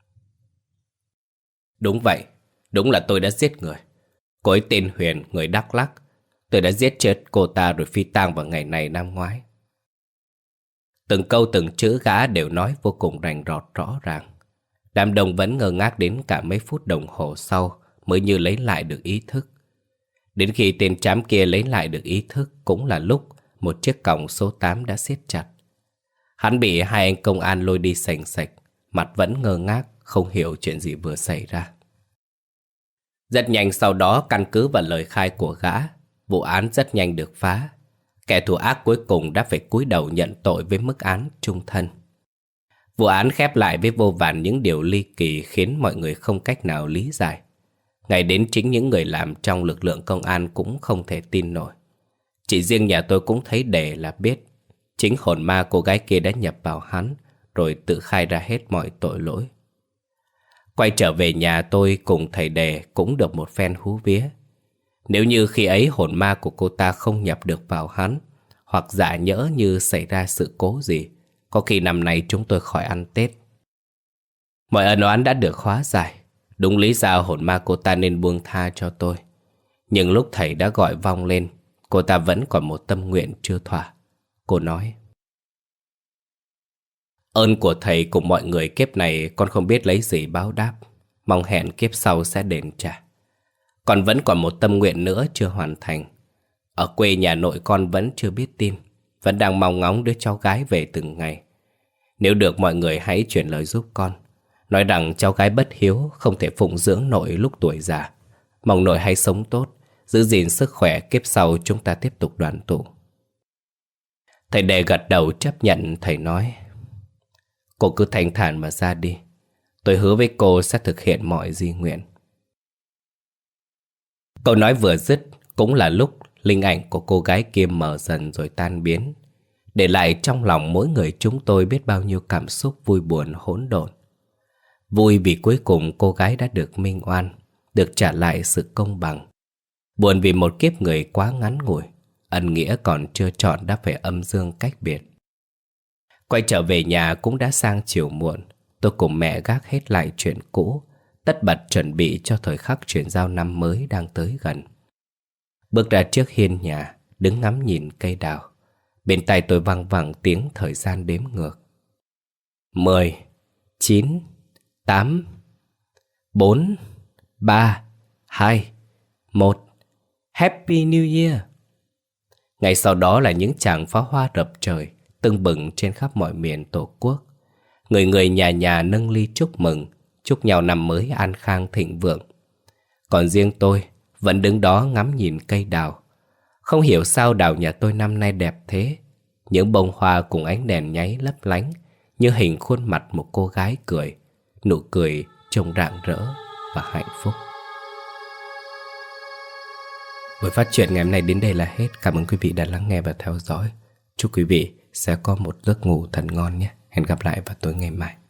Đúng vậy, đúng là tôi đã giết người. Cô ấy tên Huyền, người Đắk Lắk. Tôi đã giết chết cô ta rồi phi tang vào ngày này năm ngoái. Từng câu từng chữ gã đều nói vô cùng rành rọt rõ ràng. Đám đông vẫn ngơ ngác đến cả mấy phút đồng hồ sau mới như lấy lại được ý thức. Đến khi tên trám kia lấy lại được ý thức cũng là lúc một chiếc còng số tám đã siết chặt. Hắn bị hai anh công an lôi đi sành sạch, mặt vẫn ngơ ngác, không hiểu chuyện gì vừa xảy ra. Rất nhanh sau đó, căn cứ vào lời khai của gã, vụ án rất nhanh được phá. Kẻ thù ác cuối cùng đã phải cúi đầu nhận tội với mức án chung thân. Vụ án khép lại với vô vàn những điều ly kỳ khiến mọi người không cách nào lý giải. Ngay đến chính những người làm trong lực lượng công an cũng không thể tin nổi. Chỉ riêng nhà tôi cũng thấy Đề là biết. Chính hồn ma cô gái kia đã nhập vào hắn, rồi tự khai ra hết mọi tội lỗi. Quay trở về nhà tôi cùng thầy Đề cũng được một phen hú vía. Nếu như khi ấy hồn ma của cô ta không nhập được vào hắn, hoặc giả nhỡ như xảy ra sự cố gì, có khi năm nay chúng tôi khỏi ăn Tết. Mọi ân oán đã được hóa giải. Đúng lý do hồn ma cô ta nên buông tha cho tôi. Nhưng lúc thầy đã gọi vong lên, cô ta vẫn còn một tâm nguyện chưa thỏa. Cô nói: Ơn của thầy cùng mọi người kiếp này con không biết lấy gì báo đáp. Mong hẹn kiếp sau sẽ đền trả. Con vẫn còn một tâm nguyện nữa chưa hoàn thành. Ở quê nhà nội con vẫn chưa biết tin, vẫn đang mong ngóng đứa cháu gái về từng ngày. Nếu được mọi người hãy chuyển lời giúp con, nói rằng cháu gái bất hiếu, không thể phụng dưỡng nội lúc tuổi già. Mong nội hãy sống tốt, giữ gìn sức khỏe, kiếp sau chúng ta tiếp tục đoàn tụ. Thầy Đề gật đầu chấp nhận. Thầy nói: Cô cứ thanh thản mà ra đi. Tôi hứa với cô sẽ thực hiện mọi di nguyện. Câu nói vừa dứt cũng là lúc linh ảnh của cô gái kia mờ dần rồi tan biến, để lại trong lòng mỗi người chúng tôi biết bao nhiêu cảm xúc vui buồn hỗn độn. Vui vì cuối cùng cô gái đã được minh oan, được trả lại sự công bằng. Buồn vì một kiếp người quá ngắn ngủi, ân nghĩa còn chưa trọn đã phải âm dương cách biệt. Quay trở về nhà cũng đã sang chiều muộn. Tôi cùng mẹ gác hết lại chuyện cũ, tất bật chuẩn bị cho thời khắc chuyển giao năm mới đang tới gần. Bước ra trước hiên nhà, đứng ngắm nhìn cây đào. Bên tai tôi văng vẳng tiếng thời gian đếm ngược. Mười, chín, tám, bốn, ba, hai, một. Happy New Year! Ngày sau đó là những tràng pháo hoa rập trời, tưng bừng trên khắp mọi miền Tổ quốc. Người người nhà nhà nâng ly chúc mừng, chúc nhau năm mới an khang thịnh vượng. Còn riêng tôi vẫn đứng đó ngắm nhìn cây đào. Không hiểu sao đào nhà tôi năm nay đẹp thế. Những bông hoa cùng ánh đèn nháy lấp lánh, như hình khuôn mặt một cô gái cười. Nụ cười trông rạng rỡ và hạnh phúc. Buổi phát truyện ngày hôm nay đến đây là hết. Cảm ơn quý vị đã lắng nghe và theo dõi. Chúc quý vị sẽ có một giấc ngủ thật ngon nhé. Hẹn gặp lại vào tối ngày mai.